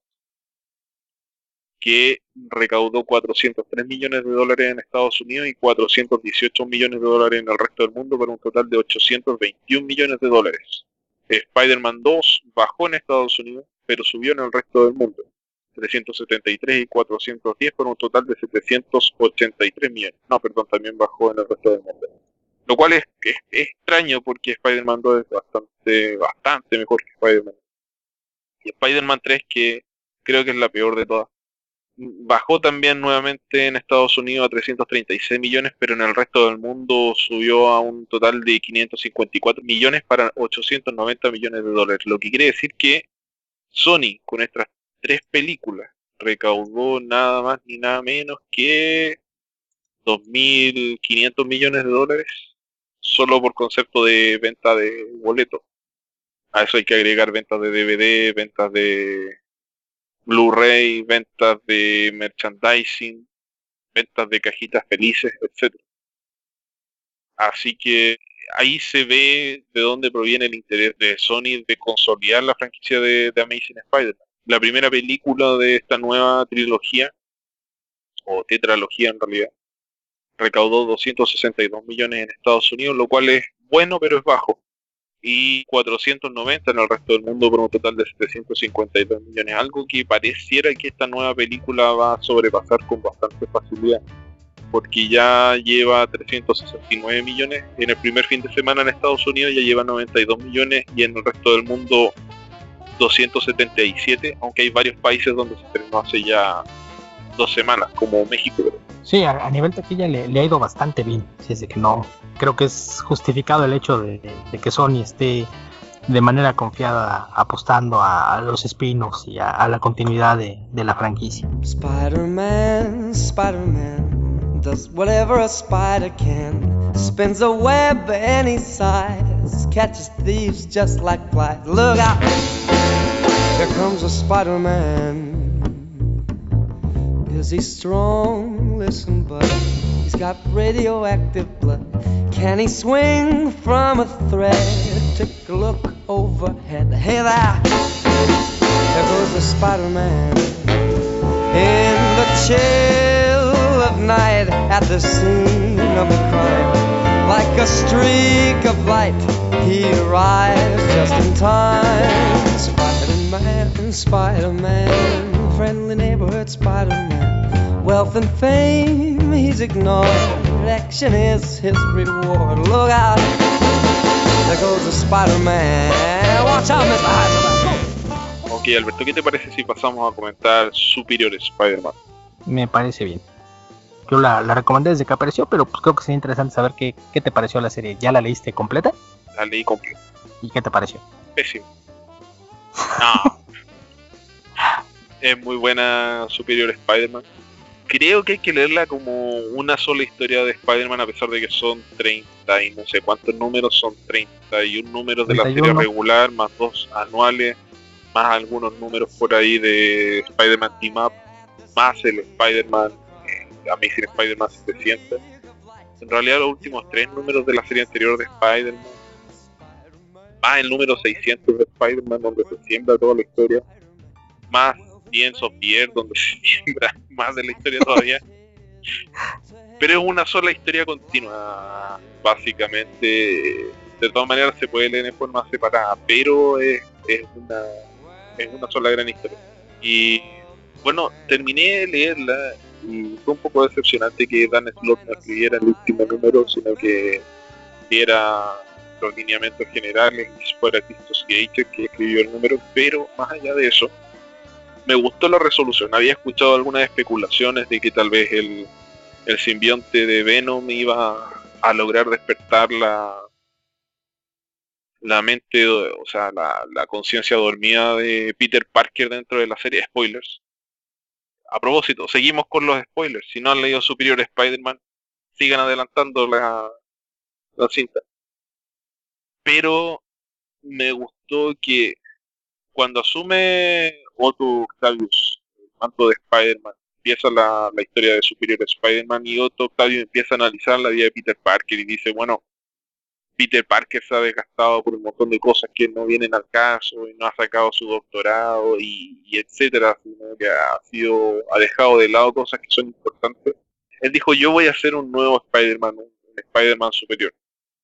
que recaudó cuatrocientos tres millones de dólares en Estados Unidos y cuatrocientos dieciocho millones de dólares en el resto del mundo, para un total de ochocientos veintiún millones de dólares. Spider-Man dos bajó en Estados Unidos, pero subió en el resto del mundo. trescientos setenta y tres y cuatrocientos diez por un total de setecientos ochenta y tres millones. No, perdón, también bajó en el resto del mundo. Lo cual es, es, es extraño porque Spider-Man dos es bastante, bastante mejor que Spider-Man. Y Spider-Man tres, que creo que es la peor de todas, bajó también nuevamente en Estados Unidos a trescientos treinta y seis millones, pero en el resto del mundo subió a un total de quinientos cincuenta y cuatro millones para ochocientos noventa millones de dólares. Lo que quiere decir que Sony, con estas tres películas, recaudó nada más ni nada menos que dos mil quinientos millones de dólares solo por concepto de venta de boletos. A eso hay que agregar ventas de D V D, ventas de Blu-ray, ventas de merchandising, ventas de cajitas felices, etcétera. Así que ahí se ve de dónde proviene el interés de Sony de consolidar la franquicia de, de Amazing Spider-Man. La primera película de esta nueva trilogía, o tetralogía en realidad, recaudó doscientos sesenta y dos millones en Estados Unidos, lo cual es bueno pero es bajo, y cuatrocientos noventa en el resto del mundo por un total de setecientos cincuenta y dos millones, algo que pareciera que esta nueva película va a sobrepasar con bastante facilidad, porque ya lleva trescientos sesenta y nueve millones en el primer fin de semana en Estados Unidos, ya lleva noventa y dos millones y en el resto del mundo doscientos setenta y siete, aunque hay varios países donde se estrenó hace ya dos semanas, como México. Sí, a, a nivel taquilla le, le ha ido bastante bien. Sí, es de que no, creo que es justificado el hecho de, de que Sony esté de manera confiada apostando a, a los spin-offs y a, a la continuidad de, de la franquicia. Spider-Man, Spider-Man does whatever a spider can. Spins a web any size, catches thieves just like flies. Look out, here comes a Spider-Man. Is he strong? Listen, bud, he's got radioactive blood. Can he swing from a thread? Take a look overhead. Hey there, there goes the Spider-Man. In the chill of night, at the scene of the crime, like a streak of light, he arrives just in time. Spider-Man, Spider-Man, friendly neighborhood Spider-Man. Wealth and fame he's ignored, action is his reward. Look out, there goes the Spider-Man. Watch out, mister Heisenberg. Ok, Alberto, ¿qué te parece si pasamos a comentar Superior Spider-Man? Me parece bien. Yo la, la recomendé desde que apareció, pero pues creo que sería interesante saber qué, qué te pareció la serie. ¿Ya la leíste completa? La leí completa. ¿Y qué te pareció? Pésimo. No. Es muy buena Superior Spider-Man. Creo que hay que leerla como una sola historia de Spider-Man, a pesar de que son treinta y no sé cuántos números, son treinta y uno números de la treinta y uno. serie regular, más dos anuales, más algunos números por ahí de Spider-Man Team Up, más el Spider-Man, eh, Amazing Spider-Man setecientos. En realidad los últimos tres números de la serie anterior de Spider-Man, más el número seiscientos de Spider-Man, donde se siembra toda la historia, más Ends of the Earth, donde se siembra más de la historia todavía. Pero es una sola historia continua, básicamente. De todas maneras se puede leer en forma separada, pero es, es una es una sola gran historia. Y bueno, terminé de leerla y fue un poco decepcionante que Dan Slott no escribiera el último número, sino que diera los lineamientos generales y fuera Christos Gage que escribió el número. Pero más allá de eso, me gustó la resolución. Había escuchado algunas especulaciones de que tal vez el, el simbionte de Venom iba a lograr despertar la la mente, o sea, la, la conciencia dormida de Peter Parker dentro de la serie. Spoilers. A propósito, seguimos con los spoilers. Si no han leído Superior Spider-Man, sigan adelantando la, la cinta. Pero me gustó que cuando asume Otto Octavius el manto de Spider-Man, empieza la, la historia de Superior Spider-Man, y Otto Octavius empieza a analizar la vida de Peter Parker y dice, bueno, Peter Parker se ha desgastado por un montón de cosas que no vienen al caso y no ha sacado su doctorado y, y etcétera, sino que ha sido ha dejado de lado cosas que son importantes. Él dijo, yo voy a hacer un nuevo Spider-Man, un, un Spider-Man superior.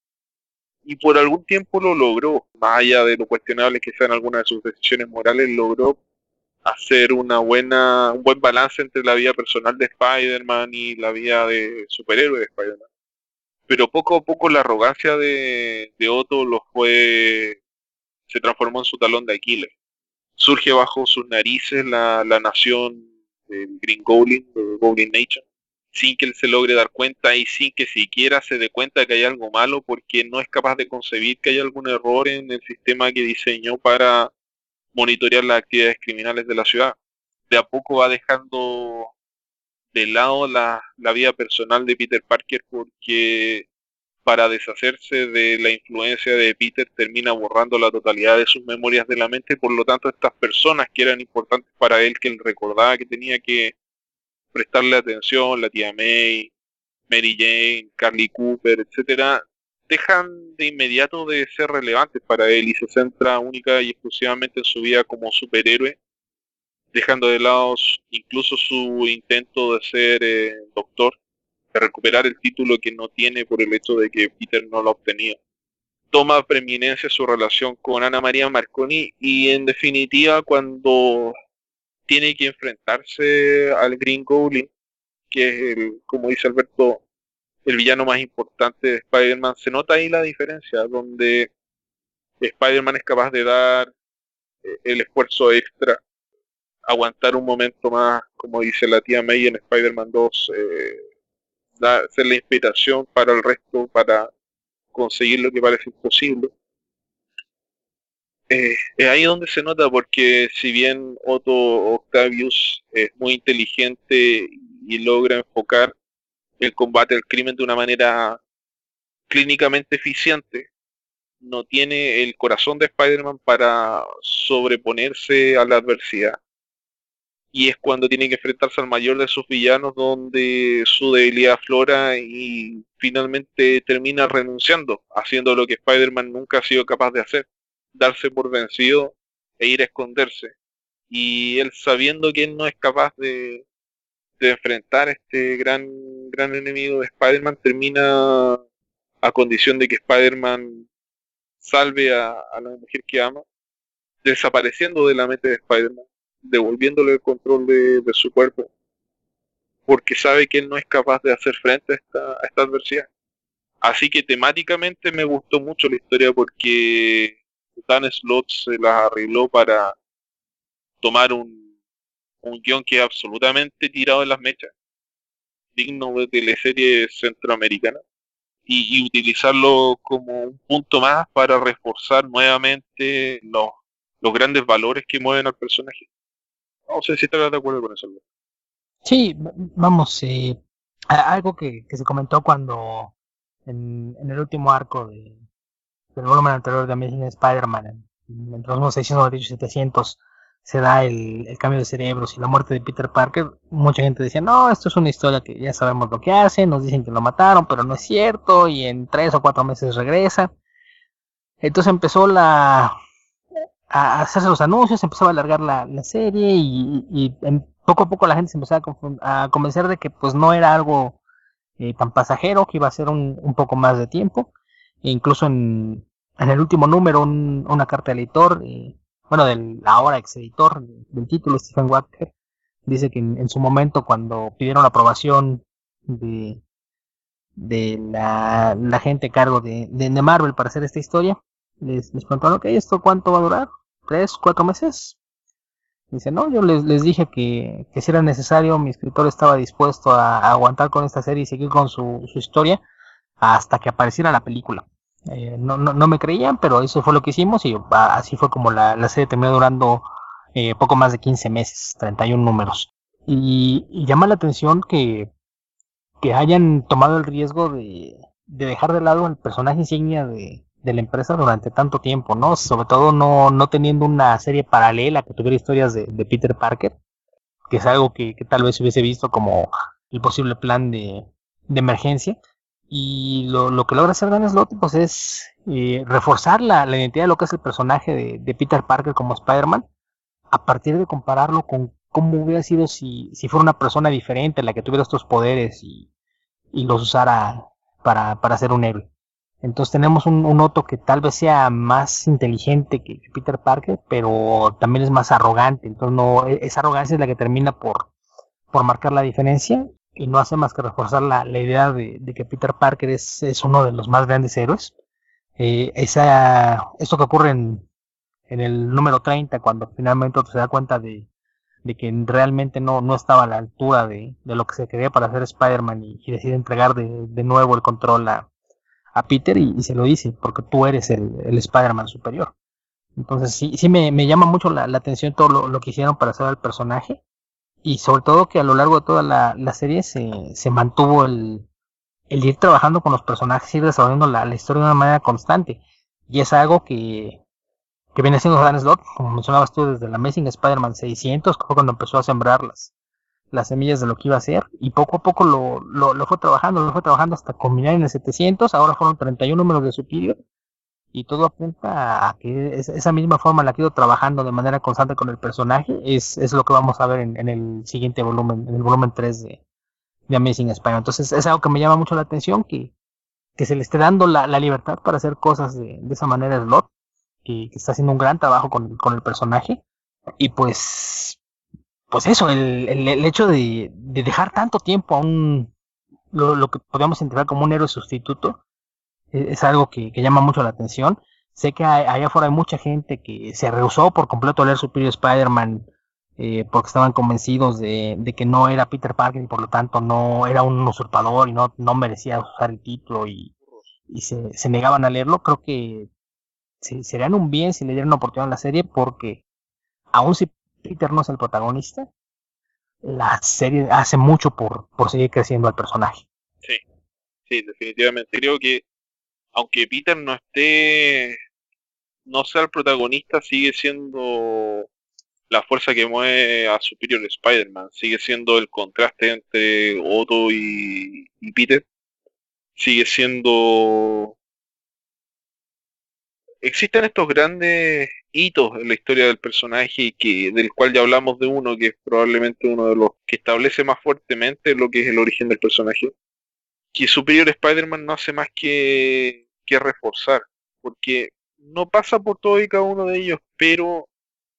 Y por algún tiempo lo logró, más allá de lo cuestionable que sean algunas de sus decisiones morales, logró hacer una buena un buen balance entre la vida personal de Spider-Man y la vida de superhéroe de Spider-Man. Pero poco a poco la arrogancia de, de Otto lo fue, se transformó en su talón de Aquiles. Surge bajo sus narices la, la nación del Green Goblin, de Goblin Nation, sin que él se logre dar cuenta y sin que siquiera se dé cuenta que hay algo malo, porque no es capaz de concebir que hay algún error en el sistema que diseñó para monitorear las actividades criminales de la ciudad. De a poco va dejando de lado la, la vida personal de Peter Parker, porque para deshacerse de la influencia de Peter termina borrando la totalidad de sus memorias de la mente. Por lo tanto, estas personas que eran importantes para él, que él recordaba que tenía que prestarle atención, la tía May, Mary Jane, Carly Cooper, etcétera, dejan de inmediato de ser relevantes para él y se centra única y exclusivamente en su vida como superhéroe, dejando de lado incluso su intento de ser eh, doctor, de recuperar el título que no tiene por el hecho de que Peter no lo ha obtenido. Toma preeminencia su relación con Ana María Marconi y en definitiva cuando tiene que enfrentarse al Green Goblin, que es el, como dice Alberto, el villano más importante de Spider-Man, se nota ahí la diferencia, donde Spider-Man es capaz de dar eh, el esfuerzo extra, aguantar un momento más, como dice la tía May en Spider-Man dos, eh, da, ser la inspiración para el resto, para conseguir lo que parece imposible. Eh, es ahí donde se nota, porque si bien Otto Octavius es muy inteligente y logra enfocar el combate al crimen de una manera clínicamente eficiente, no tiene el corazón de Spider-Man para sobreponerse a la adversidad. Y es cuando tiene que enfrentarse al mayor de sus villanos donde su debilidad aflora y finalmente termina renunciando, haciendo lo que Spider-Man nunca ha sido capaz de hacer, darse por vencido e ir a esconderse. Y él, sabiendo que él no es capaz de, de enfrentar a este gran, gran enemigo de Spider-Man, termina, a condición de que Spider-Man salve a, a la mujer que ama, desapareciendo de la mente de Spider-Man, devolviéndole el control de, de su cuerpo, porque sabe que él no es capaz de hacer frente a esta, a esta adversidad. Así que temáticamente me gustó mucho la historia, porque Dan Slott se las arregló para tomar un, un guión que es absolutamente tirado en las mechas, digno de teleserie centroamericana, y, y utilizarlo como un punto más para reforzar nuevamente los, los grandes valores que mueven al personaje. No sé si estarás de acuerdo con eso, Alberto. Sí, v- vamos, eh, a- algo que, que se comentó cuando en, en el último arco de, del volumen anterior de Amazing Spider-Man, en- entre los seiscientos y setecientos, se da el, el cambio de cerebros y la muerte de Peter Parker. Mucha gente decía, no, esto es una historia que ya sabemos lo que hace, nos dicen que lo mataron, pero no es cierto, y en tres o cuatro meses regresa. Entonces empezó la a hacerse los anuncios, empezó a alargar la, la serie y, y en poco a poco la gente se empezó a, confun- a convencer de que pues no era algo eh, tan pasajero, que iba a ser un, un poco más de tiempo. E incluso en, en el último número, un, una carta del editor, eh, bueno, del ahora ex editor del título, Stephen Walker, dice que en, en su momento, cuando pidieron la aprobación de, de la, la gente a cargo de, de, de Marvel para hacer esta historia, les, les preguntaron, ok, ¿esto cuánto va a durar? ¿Tres, cuatro meses? Dice, no, yo les, les dije que, que si era necesario, mi escritor estaba dispuesto a, a aguantar con esta serie y seguir con su, su historia hasta que apareciera la película. Eh, no, no, no me creían, pero eso fue lo que hicimos y ah, así fue como la, la serie terminó durando eh, poco más de quince meses, treinta y uno números. Y, y llama la atención que, que hayan tomado el riesgo de, de dejar de lado el personaje insignia de, de la empresa durante tanto tiempo, ¿no? Sobre todo no, no teniendo una serie paralela que tuviera historias de, de Peter Parker, que es algo que, que tal vez hubiese visto como el posible plan de, de emergencia. Y lo, lo que logra hacer Dan Slott pues es eh, reforzar la, la identidad de lo que es el personaje de, de Peter Parker como Spider-Man, a partir de compararlo con cómo hubiera sido si, si fuera una persona diferente la que tuviera estos poderes y, y los usara para, para ser un héroe. Entonces tenemos un, un Otto que tal vez sea más inteligente que, que Peter Parker, pero también es más arrogante. Entonces no, esa arrogancia es la que termina por, por marcar la diferencia y no hace más que reforzar la, la idea de, de que Peter Parker es, es uno de los más grandes héroes. Eh, esa, esto que ocurre en, en el número treinta, cuando finalmente Otto se da cuenta de, de que realmente no, no estaba a la altura de, de lo que se quería para hacer Spider-Man y, y decide entregar de, de nuevo el control a, a Peter y, y se lo dice, porque tú eres el, el Spider-Man superior. Entonces sí, sí me, me llama mucho la, la atención todo lo, lo que hicieron para hacer al personaje y sobre todo que a lo largo de toda la, la serie se, se mantuvo el, el ir trabajando con los personajes, ir desarrollando la, la historia de una manera constante y es algo que, que viene siendo Dan Slott, como mencionabas tú, desde la Amazing Spider-Man seiscientos, que fue cuando empezó a sembrar las, las semillas de lo que iba a ser, y poco a poco lo, lo, lo fue trabajando, lo fue trabajando hasta culminar en el setecientos, ahora fueron treinta y uno números de Superior, y todo apunta a que es, esa misma forma en la que ha ido trabajando de manera constante con el personaje, es, es lo que vamos a ver en, en el siguiente volumen, en el volumen tres de, de Amazing Spider-Man. Entonces es algo que me llama mucho la atención, que, que se le esté dando la, la libertad para hacer cosas de, de esa manera a Slott, que, que está haciendo un gran trabajo con, con el personaje, y pues pues eso, el, el, el hecho de, de dejar tanto tiempo a un lo, lo que podríamos identificar como un héroe sustituto es, es algo que, que llama mucho la atención. Sé que hay, allá afuera hay mucha gente que se rehusó por completo a leer Superior Spider-Man eh, porque estaban convencidos de, de que no era Peter Parker y por lo tanto no era un usurpador y no, no merecía usar el título y, y se, se negaban a leerlo. Creo que se, serían un bien si le dieran una oportunidad a la serie, porque aun si Peter no es el protagonista, la serie hace mucho por, por seguir creciendo al personaje. Sí, sí, definitivamente. Creo que aunque Peter no esté, no sea el protagonista, sigue siendo la fuerza que mueve a Superior Spider-Man, sigue siendo el contraste entre Otto y, y Peter, sigue siendo... Existen estos grandes hitos en la historia del personaje que del cual ya hablamos de uno que es probablemente uno de los que establece más fuertemente lo que es el origen del personaje, que Superior Spider-Man no hace más que, que reforzar, porque no pasa por todo y cada uno de ellos, pero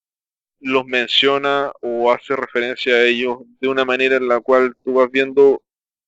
los menciona o hace referencia a ellos de una manera en la cual tú vas viendo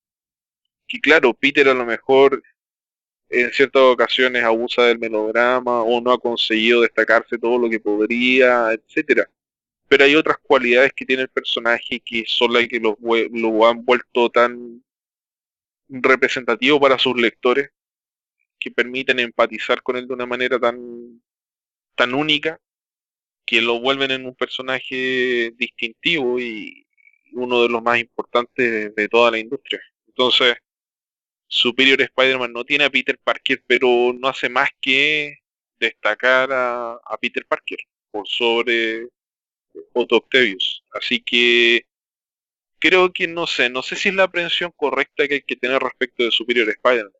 que claro, Peter a lo mejor en ciertas ocasiones abusa del melodrama o no ha conseguido destacarse todo lo que podría, etcétera. Pero hay otras cualidades que tiene el personaje que son las que lo, lo han vuelto tan representativo para sus lectores, que permiten empatizar con él de una manera tan, tan única, que lo vuelven en un personaje distintivo y uno de los más importantes de toda la industria. Entonces, Superior Spider-Man no tiene a Peter Parker, pero no hace más que destacar a, a Peter Parker por sobre Otto Octavius. Así que creo que no sé, no sé si es la aprehensión correcta que hay que tener respecto de Superior Spider-Man.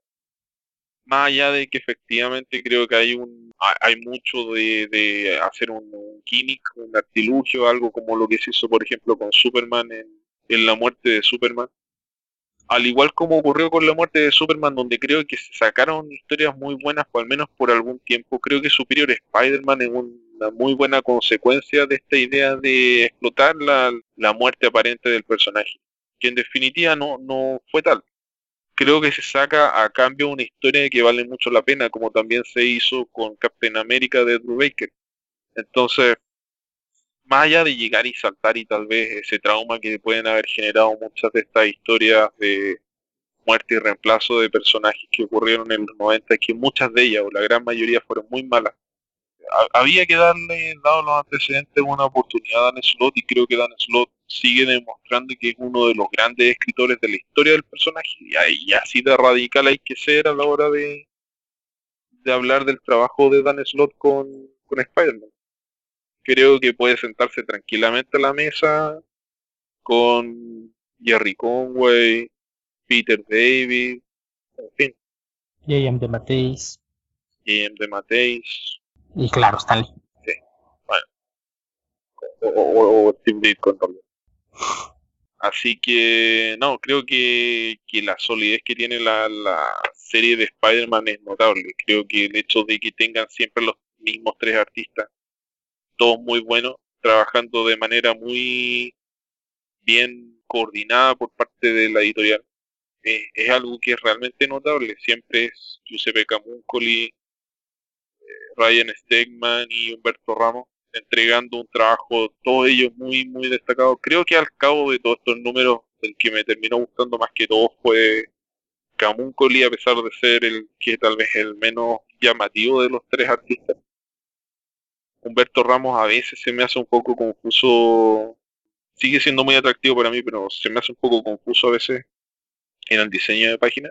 Más allá de que efectivamente creo que hay un hay mucho de, de hacer un, un gimmick, un artilugio, algo como lo que se hizo por ejemplo con Superman en, en la muerte de Superman. Al igual como ocurrió con la muerte de Superman, donde creo que se sacaron historias muy buenas, o al menos por algún tiempo, creo que Superior Spider-Man es una muy buena consecuencia de esta idea de explotar la, la muerte aparente del personaje, que en definitiva no, no fue tal. Creo que se saca a cambio una historia que vale mucho la pena, como también se hizo con Captain America de Drew Baker. Entonces, más allá de llegar y saltar y tal vez ese trauma que pueden haber generado muchas de estas historias de muerte y reemplazo de personajes que ocurrieron en los noventa, que muchas de ellas, o la gran mayoría, fueron muy malas, había que darle, dado los antecedentes, una oportunidad a Dan Slott, y creo que Dan Slott sigue demostrando que es uno de los grandes escritores de la historia del personaje, y así de radical hay que ser a la hora de, de hablar del trabajo de Dan Slott con, con Spider-Man. Creo que puede sentarse tranquilamente a la mesa con Jerry Conway, Peter David, en fin. J M DeMatteis. J M DeMatteis. Y claro, Stanley. Sí, bueno. O, o, o Steve Ditko también. Así que, no, creo que, que la solidez que tiene la, la serie de Spider-Man es notable. Creo que el hecho de que tengan siempre los mismos tres artistas, todos muy buenos, trabajando de manera muy bien coordinada por parte de la editorial, es, es algo que es realmente notable. Siempre es Giuseppe Camuncoli, eh, Ryan Stegman y Humberto Ramos entregando un trabajo, todos ellos muy muy destacados. Creo que al cabo de todos estos números, el que me terminó gustando más que todo fue Camuncoli, a pesar de ser el que tal vez el menos llamativo de los tres artistas. Humberto Ramos a veces se me hace un poco confuso, sigue siendo muy atractivo para mí, pero se me hace un poco confuso a veces en el diseño de página.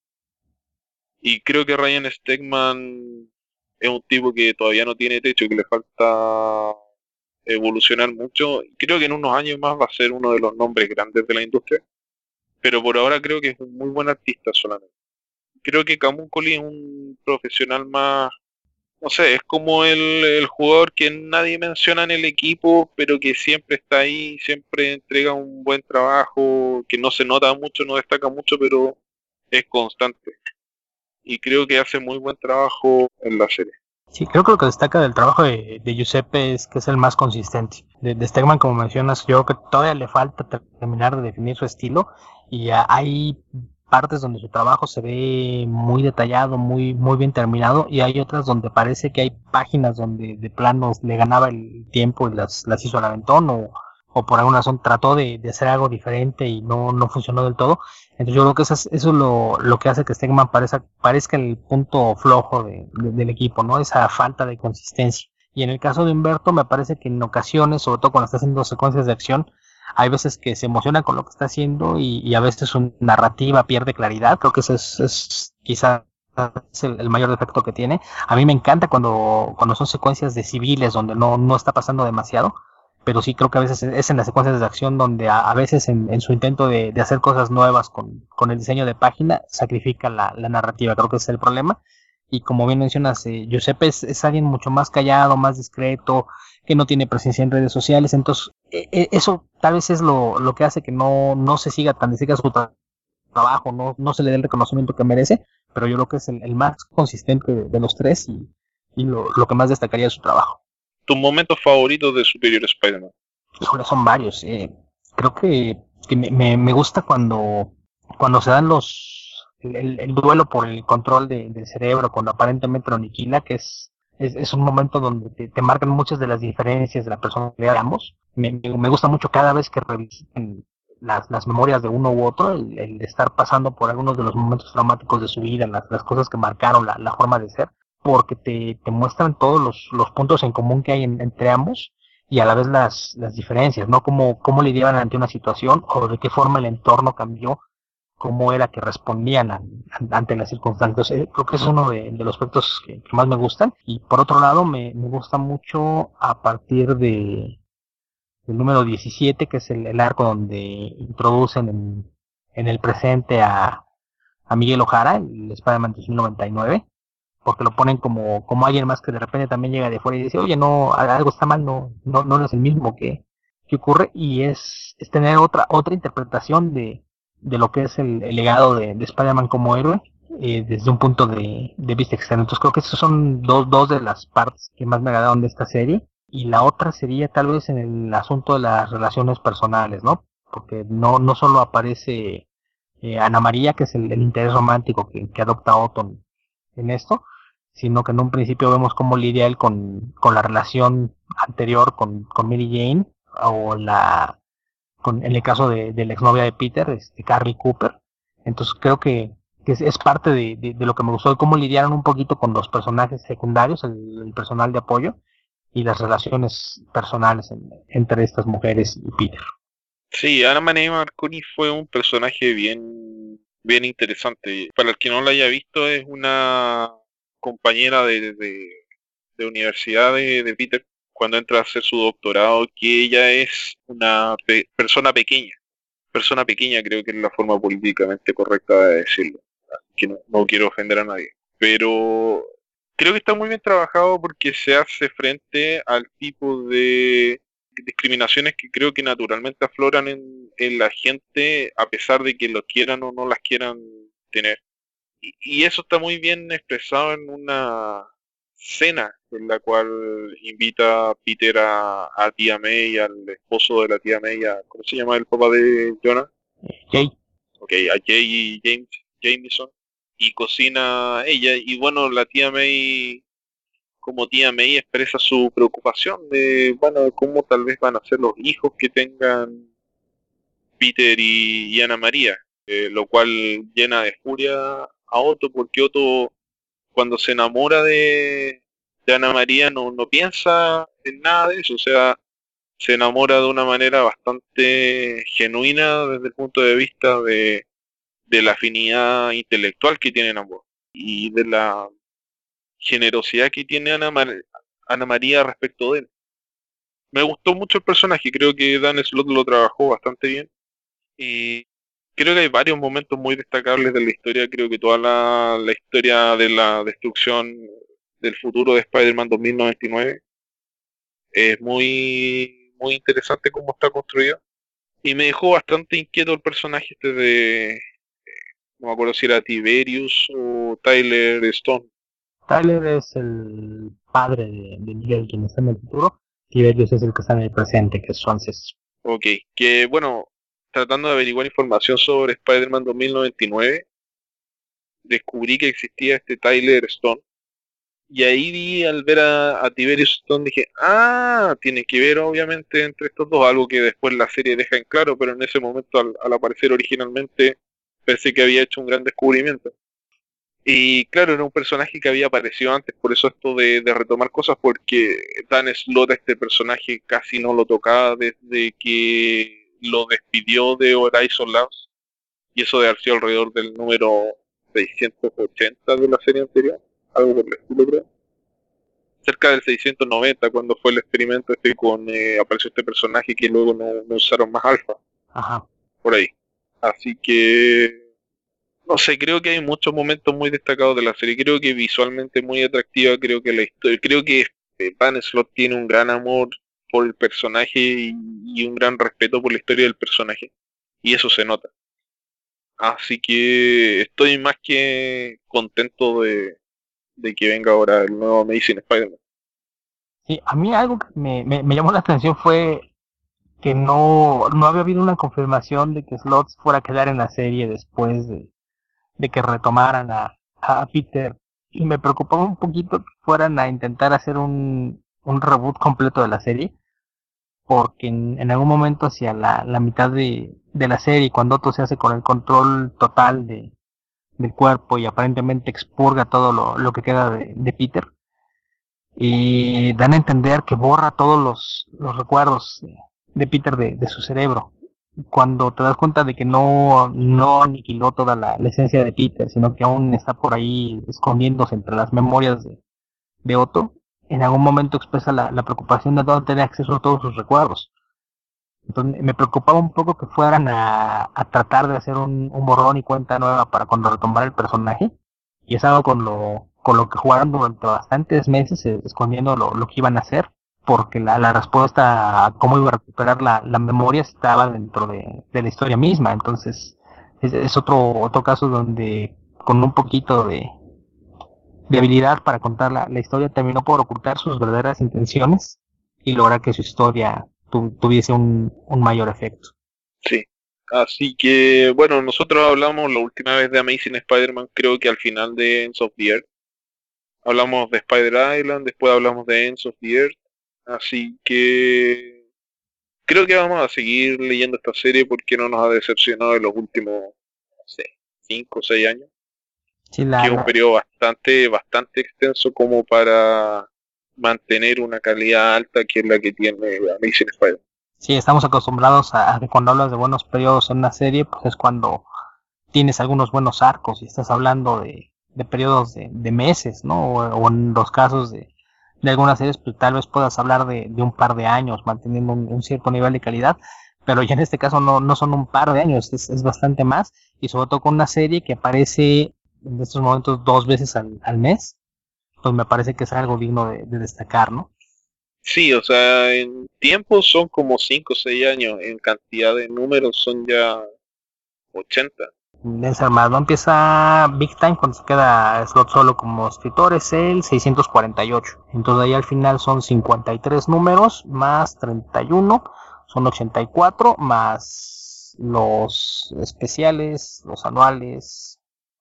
Y creo que Ryan Stegman es un tipo que todavía no tiene techo, que le falta evolucionar mucho. Creo que en unos años más va a ser uno de los nombres grandes de la industria, pero por ahora creo que es un muy buen artista solamente. Creo que Camuncoli es un profesional más, no sé, es como el, el jugador que nadie menciona en el equipo, pero que siempre está ahí, siempre entrega un buen trabajo, que no se nota mucho, no destaca mucho, pero es constante. Y creo que hace muy buen trabajo en la serie. Sí, creo que lo que destaca del trabajo de, de Giuseppe es que es el más consistente. De, de Stegman, como mencionas, yo creo que todavía le falta terminar de definir su estilo, y hay partes donde su trabajo se ve muy detallado, muy muy bien terminado, y hay otras donde parece que hay páginas donde de planos le ganaba el tiempo y las, las hizo al aventón, o, o por alguna razón trató de, de hacer algo diferente y no, no funcionó del todo. Entonces yo creo que eso es, eso es lo, lo que hace que Stegman parezca, parezca el punto flojo de, de, del equipo, ¿no? Esa falta de consistencia. Y en el caso de Humberto me parece que en ocasiones, sobre todo cuando está haciendo secuencias de acción, hay veces que se emociona con lo que está haciendo y, y a veces su narrativa pierde claridad. Creo que ese es, es quizá es el, el mayor defecto que tiene. A mí me encanta cuando, cuando son secuencias de civiles donde no, no está pasando demasiado, pero sí creo que a veces es en las secuencias de acción donde a, a veces en, en su intento de, de hacer cosas nuevas con, con el diseño de página sacrifica la, la narrativa. Creo que ese es el problema. Y como bien mencionas, eh, Giuseppe es, es alguien mucho más callado, más discreto, que no tiene presencia en redes sociales. Entonces eh, eso tal vez es lo, lo que hace que no, no se siga tan de cerca su tra- trabajo, no, no se le dé el reconocimiento que merece, pero yo creo que es el, el más consistente de, de los tres y, y lo, lo que más destacaría de su trabajo. ¿Tus momentos favoritos de Superior Spider-Man? Híjole, son varios. Eh. Creo que, que me, me, me gusta cuando, cuando se dan los el, el duelo por el control de, del cerebro, cuando aparentemente lo aniquila, que es, es, es un momento donde te, te marcan muchas de las diferencias de la personalidad de ambos. Me, me, me gusta mucho cada vez que revisen las, las memorias de uno u otro, el, el de estar pasando por algunos de los momentos traumáticos de su vida, las, las cosas que marcaron la, la forma de ser, porque te, te muestran todos los, los puntos en común que hay en, entre ambos y a la vez las, las diferencias, ¿no? Cómo, cómo lidiaban ante una situación o de qué forma el entorno cambió, cómo era que respondían a, a, ante las circunstancias. Eh, creo que es uno de, de los aspectos que, que más me gustan. Y por otro lado, me, me gusta mucho a partir de el número diecisiete, que es el, el arco donde introducen en, en el presente a, a Miguel O'Hara, el Spider-Man dos mil noventa y nueve, porque lo ponen como, como alguien más que de repente también llega de fuera y dice, oye, no, algo está mal, no, no, no es el mismo que, que ocurre, y es, es tener otra, otra interpretación de, de lo que es el, el legado de, de Spider-Man como héroe, eh, desde un punto de, de vista externo. Entonces creo que esas son dos, dos de las partes que más me agradaron de esta serie, y la otra sería tal vez en el asunto de las relaciones personales, ¿no? Porque no, no solo aparece eh, Ana María, que es el, el interés romántico que, que adopta Otto en esto, sino que en un principio vemos cómo lidia él con, con la relación anterior con, con Mary Jane, o la con, en el caso de, de la exnovia de Peter, este, Carly Cooper. Entonces creo que, que es, es parte de, de, de lo que me gustó, de cómo lidiaron un poquito con los personajes secundarios, el, el personal de apoyo, y las relaciones personales en, entre estas mujeres y Peter. Sí, Ana María Marconi fue un personaje bien, bien interesante. Para el que no la haya visto, es una compañera de, de, de universidad de, de Peter cuando entra a hacer su doctorado, que ella es una pe- persona pequeña. Persona pequeña creo que es la forma políticamente correcta de decirlo. Así que no, no quiero ofender a nadie. Pero creo que está muy bien trabajado porque se hace frente al tipo de discriminaciones que creo que naturalmente afloran en, en la gente, a pesar de que lo quieran o no las quieran tener. Y, y eso está muy bien expresado en una cena en la cual invita a Peter a, a tía May, al esposo de la tía May, a, ¿cómo se llama el papá de Jonah? Jay. Ok, a Jay James, Jameson, y cocina ella, y bueno, la tía May, como tía May, expresa su preocupación de, bueno, de cómo tal vez van a ser los hijos que tengan Peter y, y Ana María, eh, lo cual llena de furia a Otto, porque Otto, cuando se enamora de, de Ana María, no, no piensa en nada de eso, o sea, se enamora de una manera bastante genuina desde el punto de vista de, de la afinidad intelectual que tienen ambos y de la generosidad que tiene Ana, Mar- Ana María respecto de él. Me gustó mucho el personaje, creo que Dan Slott lo trabajó bastante bien y creo que hay varios momentos muy destacables de la historia. Creo que toda la, la historia de la destrucción del futuro de Spider-Man dos mil noventa y nueve es muy, muy interesante cómo está construido y me dejó bastante inquieto el personaje este de, no me acuerdo si era Tiberius o Tyler Stone. Tyler es el padre de, de Miguel, quien está en el futuro. Tiberius es el que está en el presente, que es su ancestro. Ok, que bueno, tratando de averiguar información sobre Spider-Man dos mil noventa y nueve, descubrí que existía este Tyler Stone, Y ahí vi al ver a, a Tiberius Stone, dije, ah, tiene que ver obviamente entre estos dos, algo que después la serie deja en claro, pero en ese momento al, al aparecer originalmente pensé que había hecho un gran descubrimiento. Y claro, era un personaje que había aparecido antes, por eso esto de, de retomar cosas, porque Dan Slott, este personaje, casi no lo tocaba desde que lo despidió de Horizon Labs, y eso de haber sido alrededor del número seiscientos ochenta de la serie anterior, algo por el estilo, creo. Cerca del seiscientos noventa, cuando fue el experimento este con, eh, apareció este personaje que luego no, no usaron más alfa. Ajá. Por ahí. Así que no sé, creo que hay muchos momentos muy destacados de la serie. Creo que visualmente muy atractiva. Creo que la historia, creo que eh, Dan Slott tiene un gran amor por el personaje y, y un gran respeto por la historia del personaje. Y eso se nota. Así que estoy más que contento de, de que venga ahora el nuevo Amazing Spider-Man. Sí, a mí algo que me, me, me llamó la atención fue que no, no había habido una confirmación de que Slott fuera a quedar en la serie después de, de que retomaran a, a Peter. Y me preocupaba un poquito que fueran a intentar hacer un, un reboot completo de la serie, porque en, en algún momento hacia la, la mitad de, de la serie, cuando Otto se hace con el control total de, del cuerpo y aparentemente expurga todo lo, lo que queda de, de Peter, y dan a entender que borra todos los, los recuerdos de, de Peter de, de su cerebro. Cuando te das cuenta de que no, no aniquiló toda la, la esencia de Peter, sino que aún está por ahí escondiéndose entre las memorias de, de Otto, en algún momento expresa la, la preocupación de no tener acceso a todos sus recuerdos. Entonces me preocupaba un poco que fueran a, a tratar de hacer un, un borrón y cuenta nueva para cuando retomara el personaje, y es algo con lo, con lo que jugaron durante bastantes meses, eh, escondiendo lo, lo que iban a hacer, porque la, la respuesta a cómo iba a recuperar la, la memoria estaba dentro de, de la historia misma. Entonces es, es otro otro caso donde con un poquito de, de habilidad para contar la, la historia terminó por ocultar sus verdaderas intenciones y lograr que su historia tu, tuviese un, un mayor efecto. Sí, así que bueno, nosotros hablamos la última vez de Amazing Spider-Man, creo que al final de Ends of the Earth. Hablamos de Spider Island, después hablamos de Ends of the Earth. Así que creo que vamos a seguir leyendo esta serie porque no nos ha decepcionado en los últimos, no sé, cinco o seis años. Sí, la, que es un la, periodo bastante, bastante extenso como para mantener una calidad alta que es la que tiene Amazing Spider-Man. sí, estamos acostumbrados a, a que cuando hablas de buenos periodos en una serie, pues es cuando tienes algunos buenos arcos y estás hablando de, de periodos de, de meses, ¿no? O, o en los casos de, de algunas series, pues tal vez puedas hablar de, de un par de años manteniendo un, un cierto nivel de calidad, pero ya en este caso no, no son un par de años, es, es bastante más, y sobre todo con una serie que aparece en estos momentos dos veces al, al mes, pues me parece que es algo digno de, de destacar, ¿no? Sí, o sea, en tiempo son como cinco o seis años, en cantidad de números son ya ochenta. Deben ser más, ¿no? Empieza Big Time cuando se queda Slott solo como escritor, es el seiscientos cuarenta y ocho. Entonces ahí al final son cincuenta y tres números más treinta y uno, son ochenta y cuatro, más los especiales, los anuales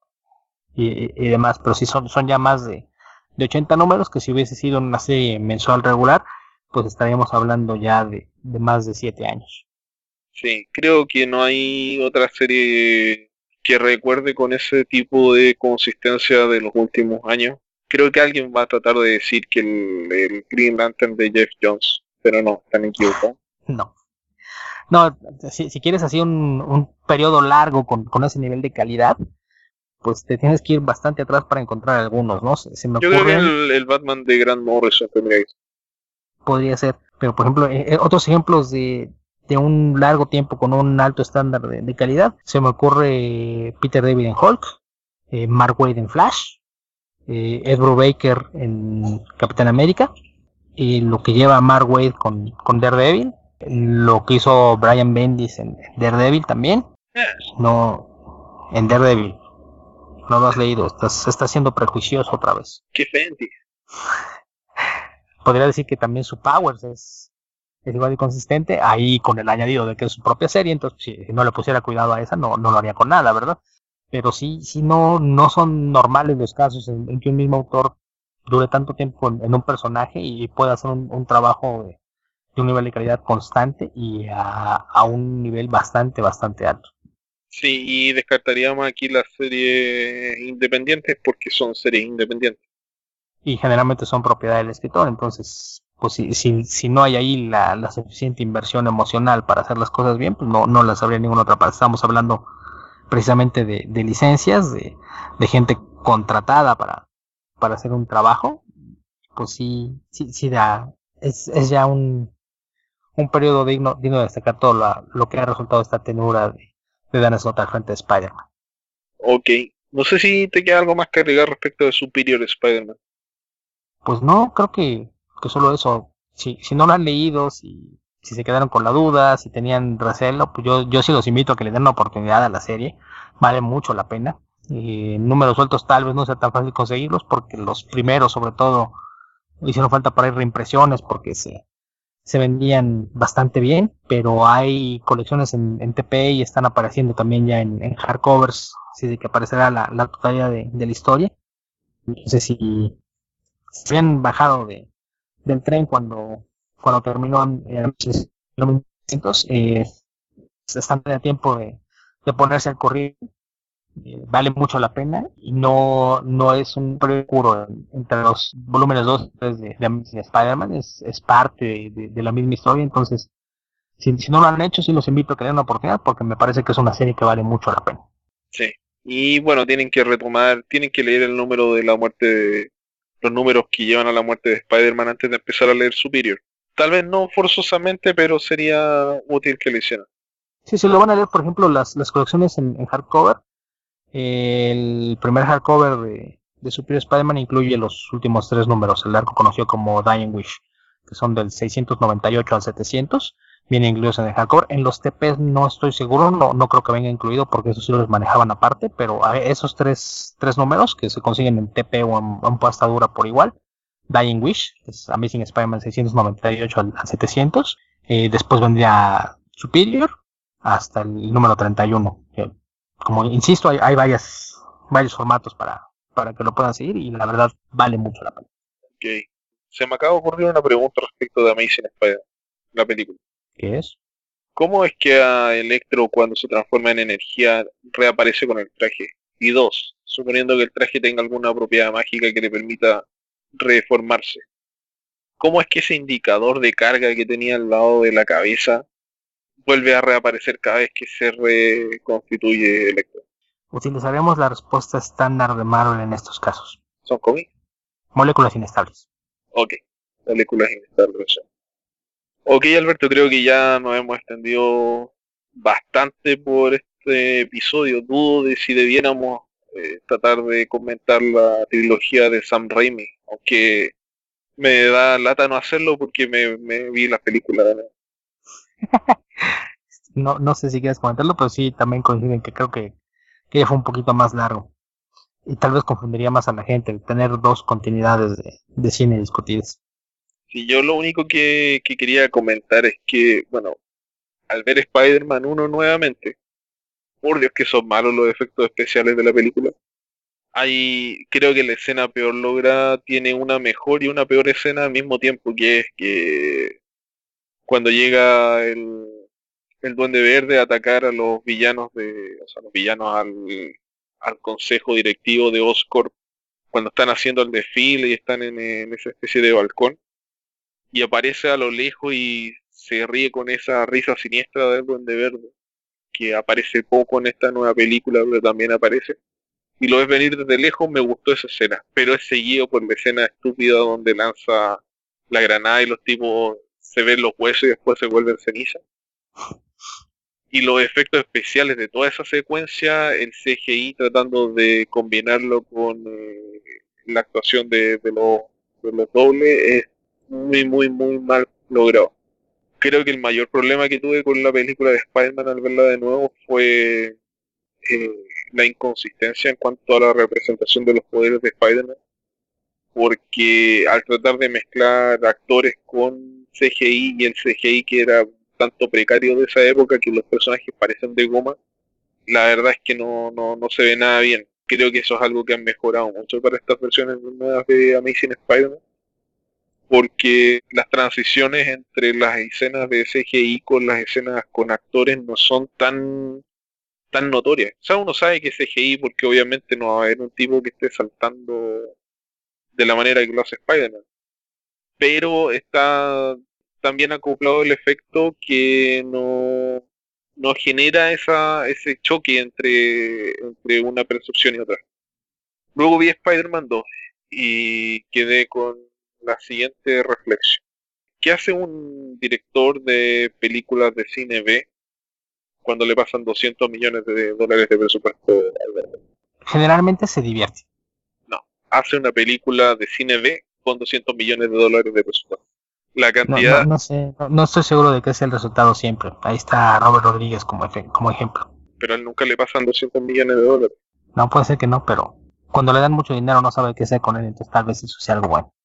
y, y demás. Pero sí son, son ya más de, de ochenta números, que si hubiese sido una serie mensual regular, pues estaríamos hablando ya de, de más de siete años. Sí, creo que no hay otra serie que recuerde con ese tipo de consistencia de los últimos años. Creo que alguien va a tratar de decir que el, el Green Lantern de Jeff Jones, pero no, están equivocados. No. No, si, si quieres así un, un periodo largo con, con ese nivel de calidad, pues te tienes que ir bastante atrás para encontrar algunos, ¿no? Se, se me Yo ocurre, creo que el, el Batman de Grant Morrison tendría que ser. podría ser, pero por ejemplo, eh, otros ejemplos de, de un largo tiempo con un alto estándar de, de calidad, se me ocurre Peter David en Hulk, eh, Mark Waid en Flash, eh, Ed Brubaker en Capitán América, y lo que lleva Mark Waid con, con Daredevil, lo que hizo Brian Bendis en Daredevil también, no, en Daredevil, no lo has leído, estás, estás siendo prejuicioso otra vez. ¡Qué Fendi! Podría decir que también su Powers es, es igual de consistente, ahí con el añadido de que es su propia serie, entonces si no le pusiera cuidado a esa, no, no lo haría con nada, ¿verdad? Pero sí, sí no, no son normales los casos en, en que un mismo autor dure tanto tiempo en, en un personaje y pueda hacer un, un trabajo de, de un nivel de calidad constante y a, a un nivel bastante, bastante alto. Sí, y descartaríamos aquí las series independientes porque son series independientes. Y generalmente son propiedad del escritor, entonces, pues si, si, si no hay ahí la, la suficiente inversión emocional para hacer las cosas bien, pues no, no las habría en ninguna otra parte. Estamos hablando precisamente de, de licencias, de, de gente contratada para, para hacer un trabajo, pues sí, sí, sí da, es, es ya un, un periodo digno, digno de destacar todo la, lo que ha resultado esta tenura de, de Dan Slott al frente de Spider-Man. Ok, no sé si te queda algo más que agregar respecto de Superior Spider-Man. Pues no, creo que, que solo eso. Si, si no lo han leído, si, si se quedaron con la duda, si tenían recelo, pues yo, yo sí los invito a que le den una oportunidad a la serie. Vale mucho la pena. Eh, números sueltos tal vez no sea tan fácil conseguirlos porque los primeros sobre todo hicieron falta para ir reimpresiones porque se, se vendían bastante bien, pero hay colecciones en, en T P y están apareciendo también ya en, en hardcovers, así de que aparecerá la, la totalidad de, de la historia. No sé si se habían bajado de, del tren cuando, cuando terminó en mil novecientos, eh, están a tiempo de, de ponerse al corriente. Eh, vale mucho la pena y no, no es un precuro entre los volúmenes dos y tres de, de, de Spider-Man, es, es parte de, de, de la misma historia, entonces si, si no lo han hecho, sí los invito a que den una oportunidad porque me parece que es una serie que vale mucho la pena. Sí, y bueno, tienen que retomar, tienen que leer el número de la muerte de, los números que llevan a la muerte de Spider-Man antes de empezar a leer Superior. Tal vez no forzosamente, pero sería útil que lo hicieran. Sí, si lo van a leer, por ejemplo, las, las colecciones en, en hardcover, el primer hardcover de, de Superior Spider-Man incluye los últimos tres números, el arco conocido como Dying Wish, que son del seiscientos noventa y ocho al setecientos, vienen incluidos en el hardcover. En los T Ps no estoy seguro, no, no creo que venga incluido porque esos sí los manejaban aparte, pero esos tres, tres números que se consiguen en T P o en, en pasta dura por igual, Dying Wish, que es Amazing Spider-Man seiscientos noventa y ocho al, al setecientos, eh, después vendría Superior hasta el número treinta y uno, que, como insisto, hay, hay varias, varios formatos para, para que lo puedan seguir y la verdad vale mucho la pena. Ok. Se me acaba de ocurrir una pregunta respecto de Amazing Spider-Man, la película. ¿Qué es? ¿Cómo es que a Electro cuando se transforma en energía reaparece con el traje? Y dos, suponiendo que el traje tenga alguna propiedad mágica que le permita reformarse. ¿Cómo es que ese indicador de carga que tenía al lado de la cabeza vuelve a reaparecer cada vez que se reconstituye Electro? Utilizaremos la respuesta estándar de Marvel en estos casos. ¿Son cómics? Moléculas inestables. Ok, moléculas inestables. Ok, Alberto, creo que ya nos hemos extendido bastante por este episodio. Dudo de si debiéramos eh, tratar de comentar la trilogía de Sam Raimi, aunque me da lata no hacerlo porque me, me vi las películas. ¿No? No, no sé si quieres comentarlo, pero sí también coinciden que creo que, que ya fue un poquito más largo. Y tal vez confundiría más a la gente el tener dos continuidades de, de cine discutidas. Sí, yo lo único que, que quería comentar es que, bueno, al ver Spider-Man uno nuevamente, por Dios que son malos los efectos especiales de la película. Hay, creo que la escena peor lograda tiene una mejor y una peor escena al mismo tiempo, que es que cuando llega el, el Duende Verde a atacar a los villanos de, o sea, los villanos al, al consejo directivo de Oscorp, cuando están haciendo el desfile y están en, en esa especie de balcón, y aparece a lo lejos y se ríe con esa risa siniestra del Duende Verde, que aparece poco en esta nueva película, pero también aparece. Y lo ves venir desde lejos, me gustó esa escena, pero es seguido por la escena estúpida donde lanza la granada y los tipos se ven los huesos y después se vuelven ceniza. Y los efectos especiales de toda esa secuencia, el C G I tratando de combinarlo con eh, la actuación de, de, los, de los dobles, es muy, muy, muy mal logrado. Creo que el mayor problema que tuve con la película de Spider-Man al verla de nuevo fue eh, la inconsistencia en cuanto a la representación de los poderes de Spider-Man, porque al tratar de mezclar actores con C G I y el C G I que era tanto precario de esa época que los personajes parecen de goma, la verdad es que no, no, no se ve nada bien. Creo que eso es algo que han mejorado mucho para estas versiones nuevas de Amazing Spider-Man, porque las transiciones entre las escenas de C G I con las escenas con actores no son tan tan notorias. O sea, uno sabe que es C G I porque obviamente no va a haber un tipo que esté saltando de la manera que lo hace Spider-Man, pero está también acoplado el efecto que no, no genera esa, ese choque entre, entre una percepción y otra. Luego vi Spider-Man dos y quedé con la siguiente reflexión. ¿Qué hace un director de películas de cine B cuando le pasan doscientos millones de dólares de presupuesto? Generalmente se divierte. No, hace una película de cine B con doscientos millones de dólares de presupuesto. La No, cantidad... no, no sé, no, no estoy seguro de que es el resultado siempre. Ahí está Robert Rodríguez como, efe- como ejemplo. Pero a él nunca le pasan doscientos millones de dólares. No puede ser que no, pero cuando le dan mucho dinero no sabe qué hacer con él, entonces tal vez eso sea algo bueno.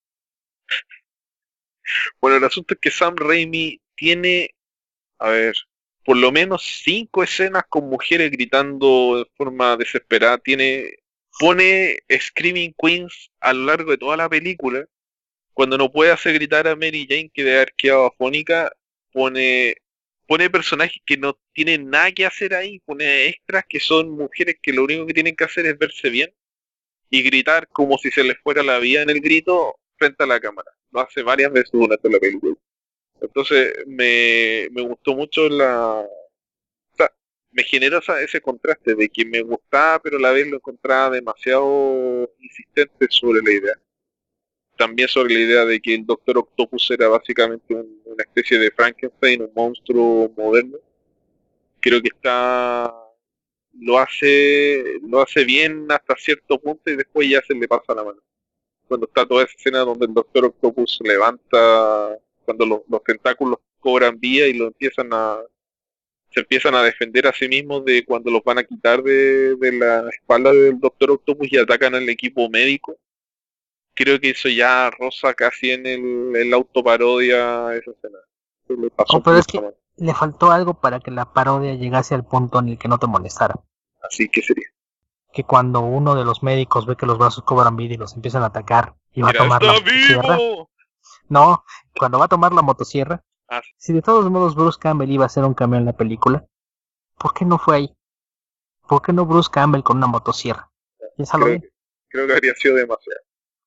Bueno, el asunto es que Sam Raimi tiene, a ver, por lo menos cinco escenas con mujeres gritando de forma desesperada. Tiene, pone Screaming Queens a lo largo de toda la película. Cuando no puede hacer gritar a Mary Jane, que debe haber quedado afónica, pone, pone personajes que no tienen nada que hacer ahí, pone extras que son mujeres que lo único que tienen que hacer es verse bien y gritar como si se les fuera la vida en el grito frente a la cámara. Lo hace varias veces durante la película. Entonces me, me gustó mucho la... O sea, me generó esa- ese contraste de que me gustaba, pero a la vez lo encontraba demasiado insistente sobre la idea. También sobre la idea de que el Doctor Octopus era básicamente un- una especie de Frankenstein, un monstruo moderno. Creo que está... Lo hace, lo hace bien hasta cierto punto y después ya se le pasa la mano. Cuando está toda esa escena donde el Doctor Octopus se levanta, cuando los, los tentáculos cobran vida y lo empiezan a, se empiezan a defender a sí mismos de cuando los van a quitar de, de la espalda del Doctor Octopus y atacan al equipo médico. Creo que eso ya roza casi en el, en la autoparodia esa escena. Se le pasó Oh, pero por es esa que mano. le faltó algo para que la parodia llegase al punto en el que no te molestara. Así que sería. Que cuando uno de los médicos ve que los brazos cobran vida y los empiezan a atacar y va a Mira, tomar la ¡está motosierra. vivo! No, cuando va a tomar la motosierra, Ah, si de todos modos Bruce Campbell iba a hacer un cameo en la película, ¿por qué no fue ahí? ¿Por qué no Bruce Campbell con una motosierra? Piénsalo creo, bien. creo que habría sido demasiado.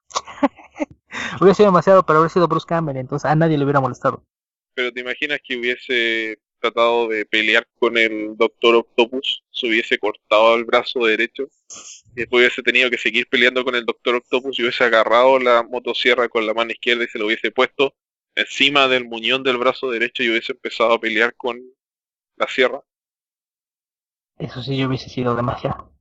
Hubiera sido demasiado para haber sido Bruce Campbell, entonces a nadie le hubiera molestado. Pero te imaginas que hubiese tratado de pelear con el Doctor Octopus, se hubiese cortado el brazo derecho y después hubiese tenido que seguir peleando con el Doctor Octopus y hubiese agarrado la motosierra con la mano izquierda y se lo hubiese puesto encima del muñón del brazo derecho y hubiese empezado a pelear con la sierra. Eso sí, yo hubiese sido demasiado.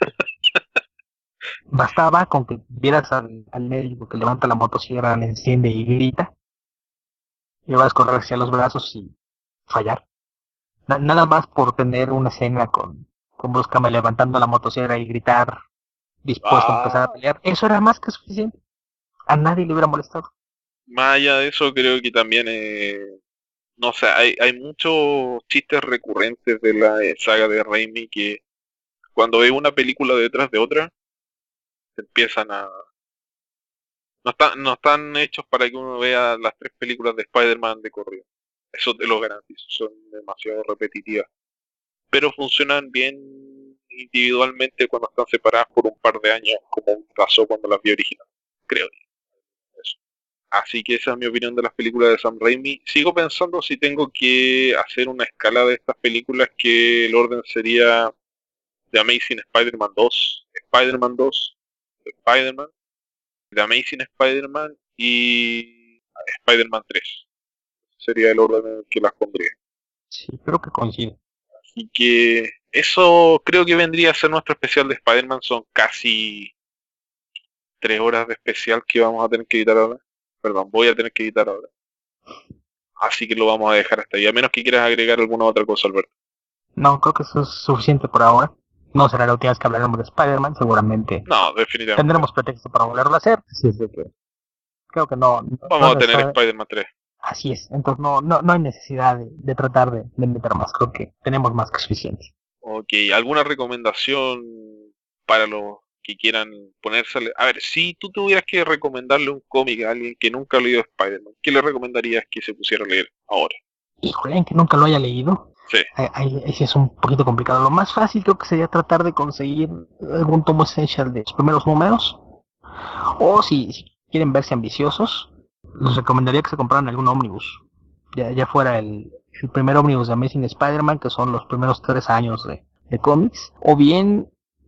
Bastaba con que vieras al, al médico que levanta la motosierra, le enciende y grita, y vas a correr hacia los brazos y fallar. Na- nada más por tener una escena con, con Bruce Campbell levantando la motosierra y gritar, dispuesto a empezar a Ah, pelear, eso era más que suficiente. A nadie le hubiera molestado. más allá de eso creo que también, eh, no sé, hay, hay muchos chistes recurrentes de la eh, saga de Raimi que cuando ves una película detrás de otra, se empiezan a... No están, no están hechos para que uno vea las tres películas de Spider-Man de corrido. Eso te lo garantizo, son demasiado repetitivas. Pero funcionan bien individualmente cuando están separadas por un par de años, como pasó cuando las vi original. Creo eso. Así que esa es mi opinión de las películas de Sam Raimi. Sigo pensando si tengo que hacer una escala de estas películas, que el orden sería The Amazing Spider-Man dos, Spider-Man dos, Spider-Man, The Amazing Spider-Man y Spider-Man tres. Sería el orden en el que las pondría. Sí, creo que coincide. Así que eso creo que vendría a ser nuestro especial de Spider-Man. Son casi tres horas de especial que vamos a tener que editar ahora. Perdón, voy a tener que editar ahora. Así que lo vamos a dejar hasta ahí. A menos que quieras agregar alguna otra cosa, Alberto. No, creo que eso es suficiente por ahora. No será la última vez que hablaremos de Spider-Man, seguramente No, definitivamente. tendremos pretexto para volverlo a hacer. Así es de que creo que no. no Vamos no a tener necesario- Spider-Man tres. Así es, entonces no, no, no hay necesidad de, de tratar de, de meter más. Creo que tenemos más que suficiente. Ok, ¿alguna recomendación para los que quieran ponerse... A ver, si tú tuvieras que recomendarle un cómic a alguien que nunca ha leído Spider-Man, ¿qué le recomendarías que se pusiera a leer ahora? Híjole, alguien que nunca lo haya leído. Sí. Ahí, ahí, ahí sí es un poquito complicado. Lo más fácil creo que sería tratar de conseguir algún tomo essential de los primeros números. O si, si quieren verse ambiciosos, les recomendaría que se compraran algún ómnibus. Ya, ya fuera el, el primer ómnibus de Amazing Spider-Man, que son los primeros tres años de, de cómics. O bien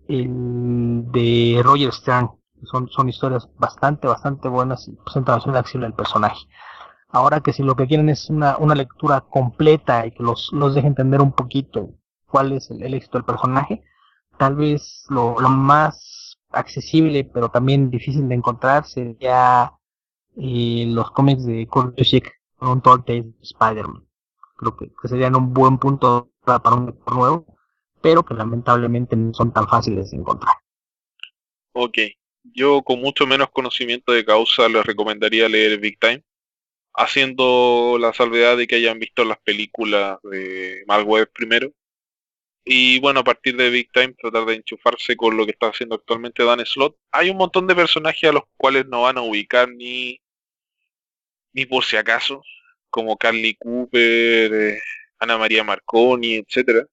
el de Roger Stern. Son, son historias bastante, bastante buenas y presentan la acción del personaje. Ahora que si lo que quieren es una, una lectura completa y que los, los deje entender un poquito cuál es el, el éxito del personaje, tal vez lo, lo más accesible pero también difícil de encontrar sería eh, los cómics de Kurt Busiek, Untold Tales de Spider-Man. Creo que, que serían un buen punto para, para un lector nuevo, pero que lamentablemente no son tan fáciles de encontrar. Ok, yo con mucho menos conocimiento de causa les recomendaría leer Big Time, haciendo la salvedad de que hayan visto las películas de Mark Webb primero. Y bueno, a partir de Big Time tratar de enchufarse con lo que está haciendo actualmente Dan Slott. Hay un montón de personajes a los cuales no van a ubicar ni, ni por si acaso, como Carly Cooper, eh, Ana María Marconi, etcétera.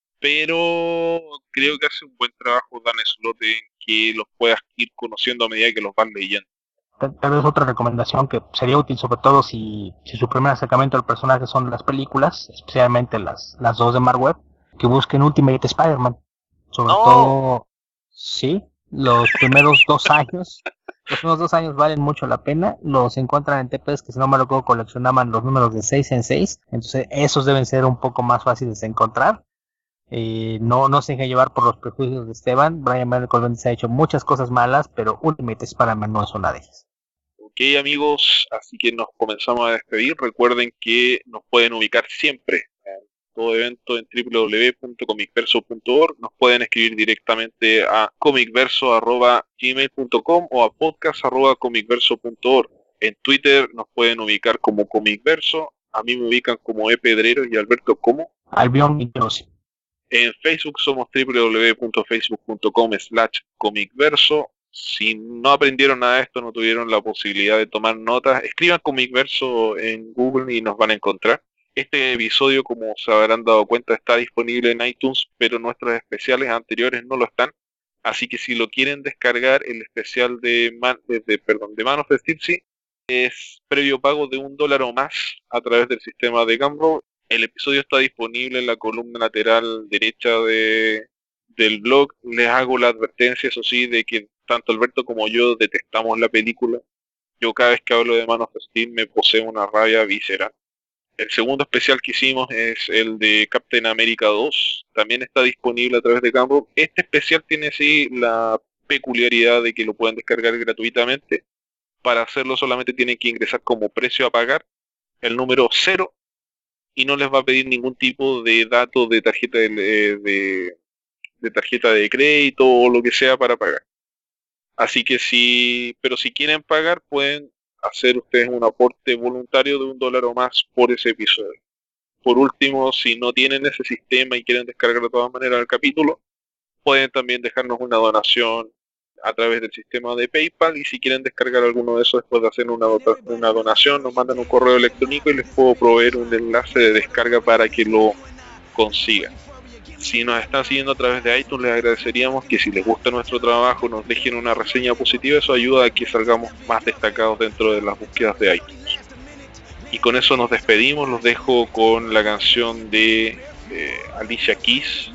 Pero creo que hace un buen trabajo Dan Slott en que los puedas ir conociendo a medida que los van leyendo. Tal vez otra recomendación que sería útil, sobre todo si, si su primer acercamiento al personaje son las películas, especialmente las, las dos de Mark Webb, que busquen Ultimate Spider-Man. Sobre oh. todo, sí, los primeros dos años, los primeros dos años valen mucho la pena. Los encuentran en T P S que, si no me recuerdo, coleccionaban los números de seis en seis, entonces esos deben ser un poco más fáciles de encontrar. Eh, no, no se dejen llevar por los prejuicios de Esteban. Brian Michael se ha hecho muchas cosas malas, pero Ultimate Spider-Man no es una de ellas. Ok, amigos, así que nos comenzamos a despedir. Recuerden que nos pueden ubicar siempre en todo evento en w w w punto comicverso punto org. Nos pueden escribir directamente a comicverso arroba gmail punto com o a podcast arroba comicverso punto org. En Twitter nos pueden ubicar como Comicverso. A mí me ubican como E. Pedrero y Alberto como Albion Mitrosi. En Facebook somos w w w punto facebook punto com slash comicverso. Si no aprendieron nada de esto, no tuvieron la posibilidad de tomar notas, escriban Comicverso en Google y nos van a encontrar. Este episodio, como se habrán dado cuenta, está disponible en iTunes, pero nuestros especiales anteriores no lo están. Así que si lo quieren descargar, el especial de Man, de, de, perdón, de Man of Steel es previo pago de un dólar o más a través del sistema de Gumroad. El episodio está disponible en la columna lateral derecha de, del blog. Les hago la advertencia, eso sí, de que tanto Alberto como yo detestamos la película. Yo cada vez que hablo de Man of Steel me posee una rabia visceral. El segundo especial que hicimos es el de Captain America dos. También está disponible a través de Gumroad. Este especial tiene sí la peculiaridad de que lo pueden descargar gratuitamente. Para hacerlo solamente tienen que ingresar como precio a pagar el número cero y no les va a pedir ningún tipo de dato de tarjeta de, de, de tarjeta de crédito o lo que sea para pagar. Así que sí, pero si quieren pagar pueden hacer ustedes un aporte voluntario de un dólar o más por ese episodio. Por último, si no tienen ese sistema y quieren descargar de todas maneras el capítulo, pueden también dejarnos una donación a través del sistema de PayPal, y si quieren descargar alguno de esos después de hacer una, una donación, nos mandan un correo electrónico y les puedo proveer un enlace de descarga para que lo consigan. Si nos están siguiendo a través de iTunes, les agradeceríamos que si les gusta nuestro trabajo nos dejen una reseña positiva. Eso ayuda a que salgamos más destacados dentro de las búsquedas de iTunes. Y con eso nos despedimos. Los dejo con la canción de eh, Alicia Keys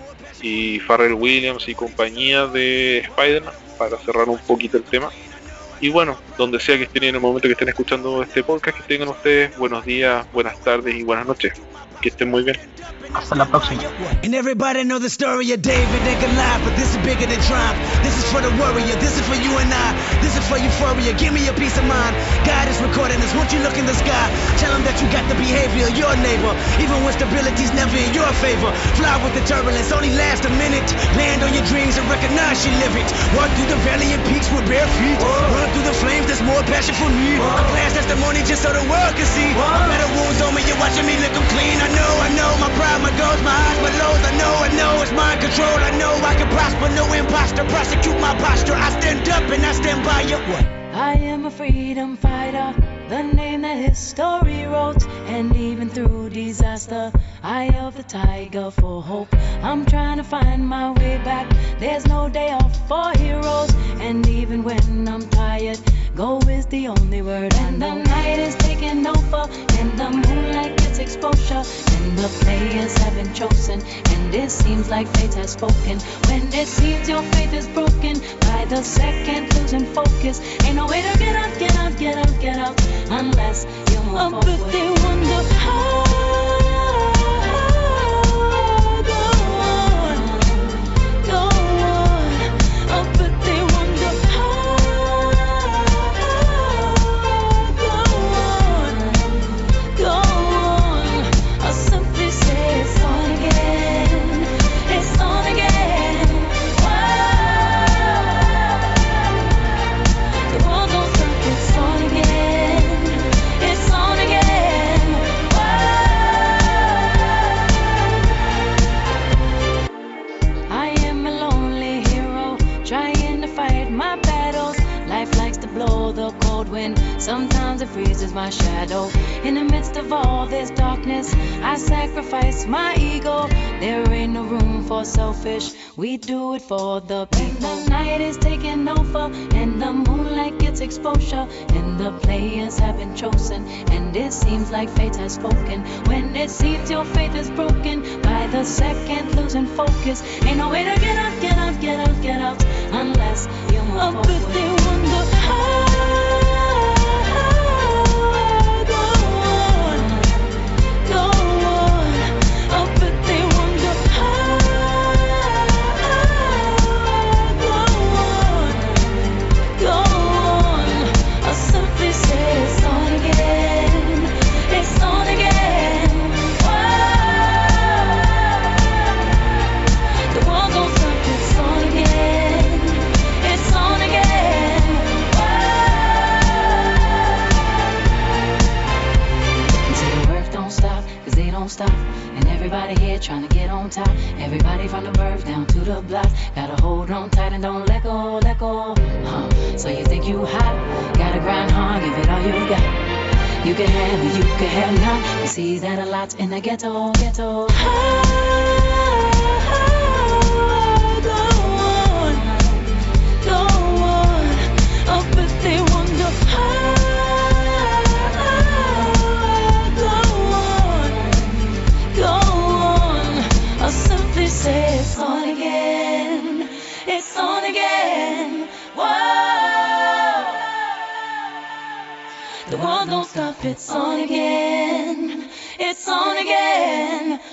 y Pharrell Williams y compañía de Spider-Man para cerrar un poquito el tema. Y bueno, donde sea que estén en el momento que estén escuchando este podcast, que tengan ustedes buenos días, buenas tardes y buenas noches. Que estén muy bien. Hasta la próxima. And everybody know the story of David and Goliath, but this is bigger than triumph. This is for the warrior, this is for you and I. This is for euphoria, give me a peace of mind. God is recording this, won't you look in the sky? Tell him that you got the behavior of your neighbor, even when stability's never in your favor. Fly with the turbulence, only last a minute. Land on your dreams and recognize you live it. Walk through the valley and peaks with bare feet. Run through the flames, there's more passion for me. A glass testimony just so the world can see. Better wounds on me, you're watching me lick them clean. I know, I know, my pride, my goals, my highs, my lows. I know, I know, it's mind control. I know I can prosper, no imposter, prosecute stand by your what? I am a freedom fighter, the name that history wrote. And even through disaster, eye of the tiger for hope. I'm trying to find my way back, there's no day off for heroes. And even when I'm tired, go is the only word. And the night is taking over, and the moonlight gets exposure, and the players have been chosen, and it seems like fate has spoken. When it seems your faith is broken, by the second losing focus, ain't no way to get out, get out, get out, get out, unless you move forward. But they wonder how. Go on, go on. Oh, but they wonder how. Go on, go on. I simply say it's on again, it's on again. The world don't stop, it's on again, it's on again. I am a lonely hero, trying to fight my battles. Life likes to blow the cold wind, sometimes it freezes my shadow. In the midst of all this darkness, I sacrifice my ego. There ain't no room for selfish, we do it for the people. The night is taking over, and the moonlight gets exposure, and the players have been chosen, and it seems like fate has spoken. When it seems your faith is broken, by the second losing focus, ain't no way to get out, get out, get out, get out, unless you move forward. But they wonder how. Go on, go on. Oh, but they wonder how. Go on, go on. I simply say it's on again, it's on again. The world don't stop, it's on again, it's on again. They say the earth don't stop, cause they don't stop. And everybody here trying to get on top. Everybody from the birth down to the block, gotta hold on tight and don't let go, let go. Huh. So you think you hot, gotta grind hard, give it all you got. You can have it, you can have none. We see that a lot in the ghetto, ghetto. Ah, go on, go on. Oh, but they wonder how. Go on, go on. I simply say it's on again, it's on again. Whoa. The world don't stop, it's on again, it's on again.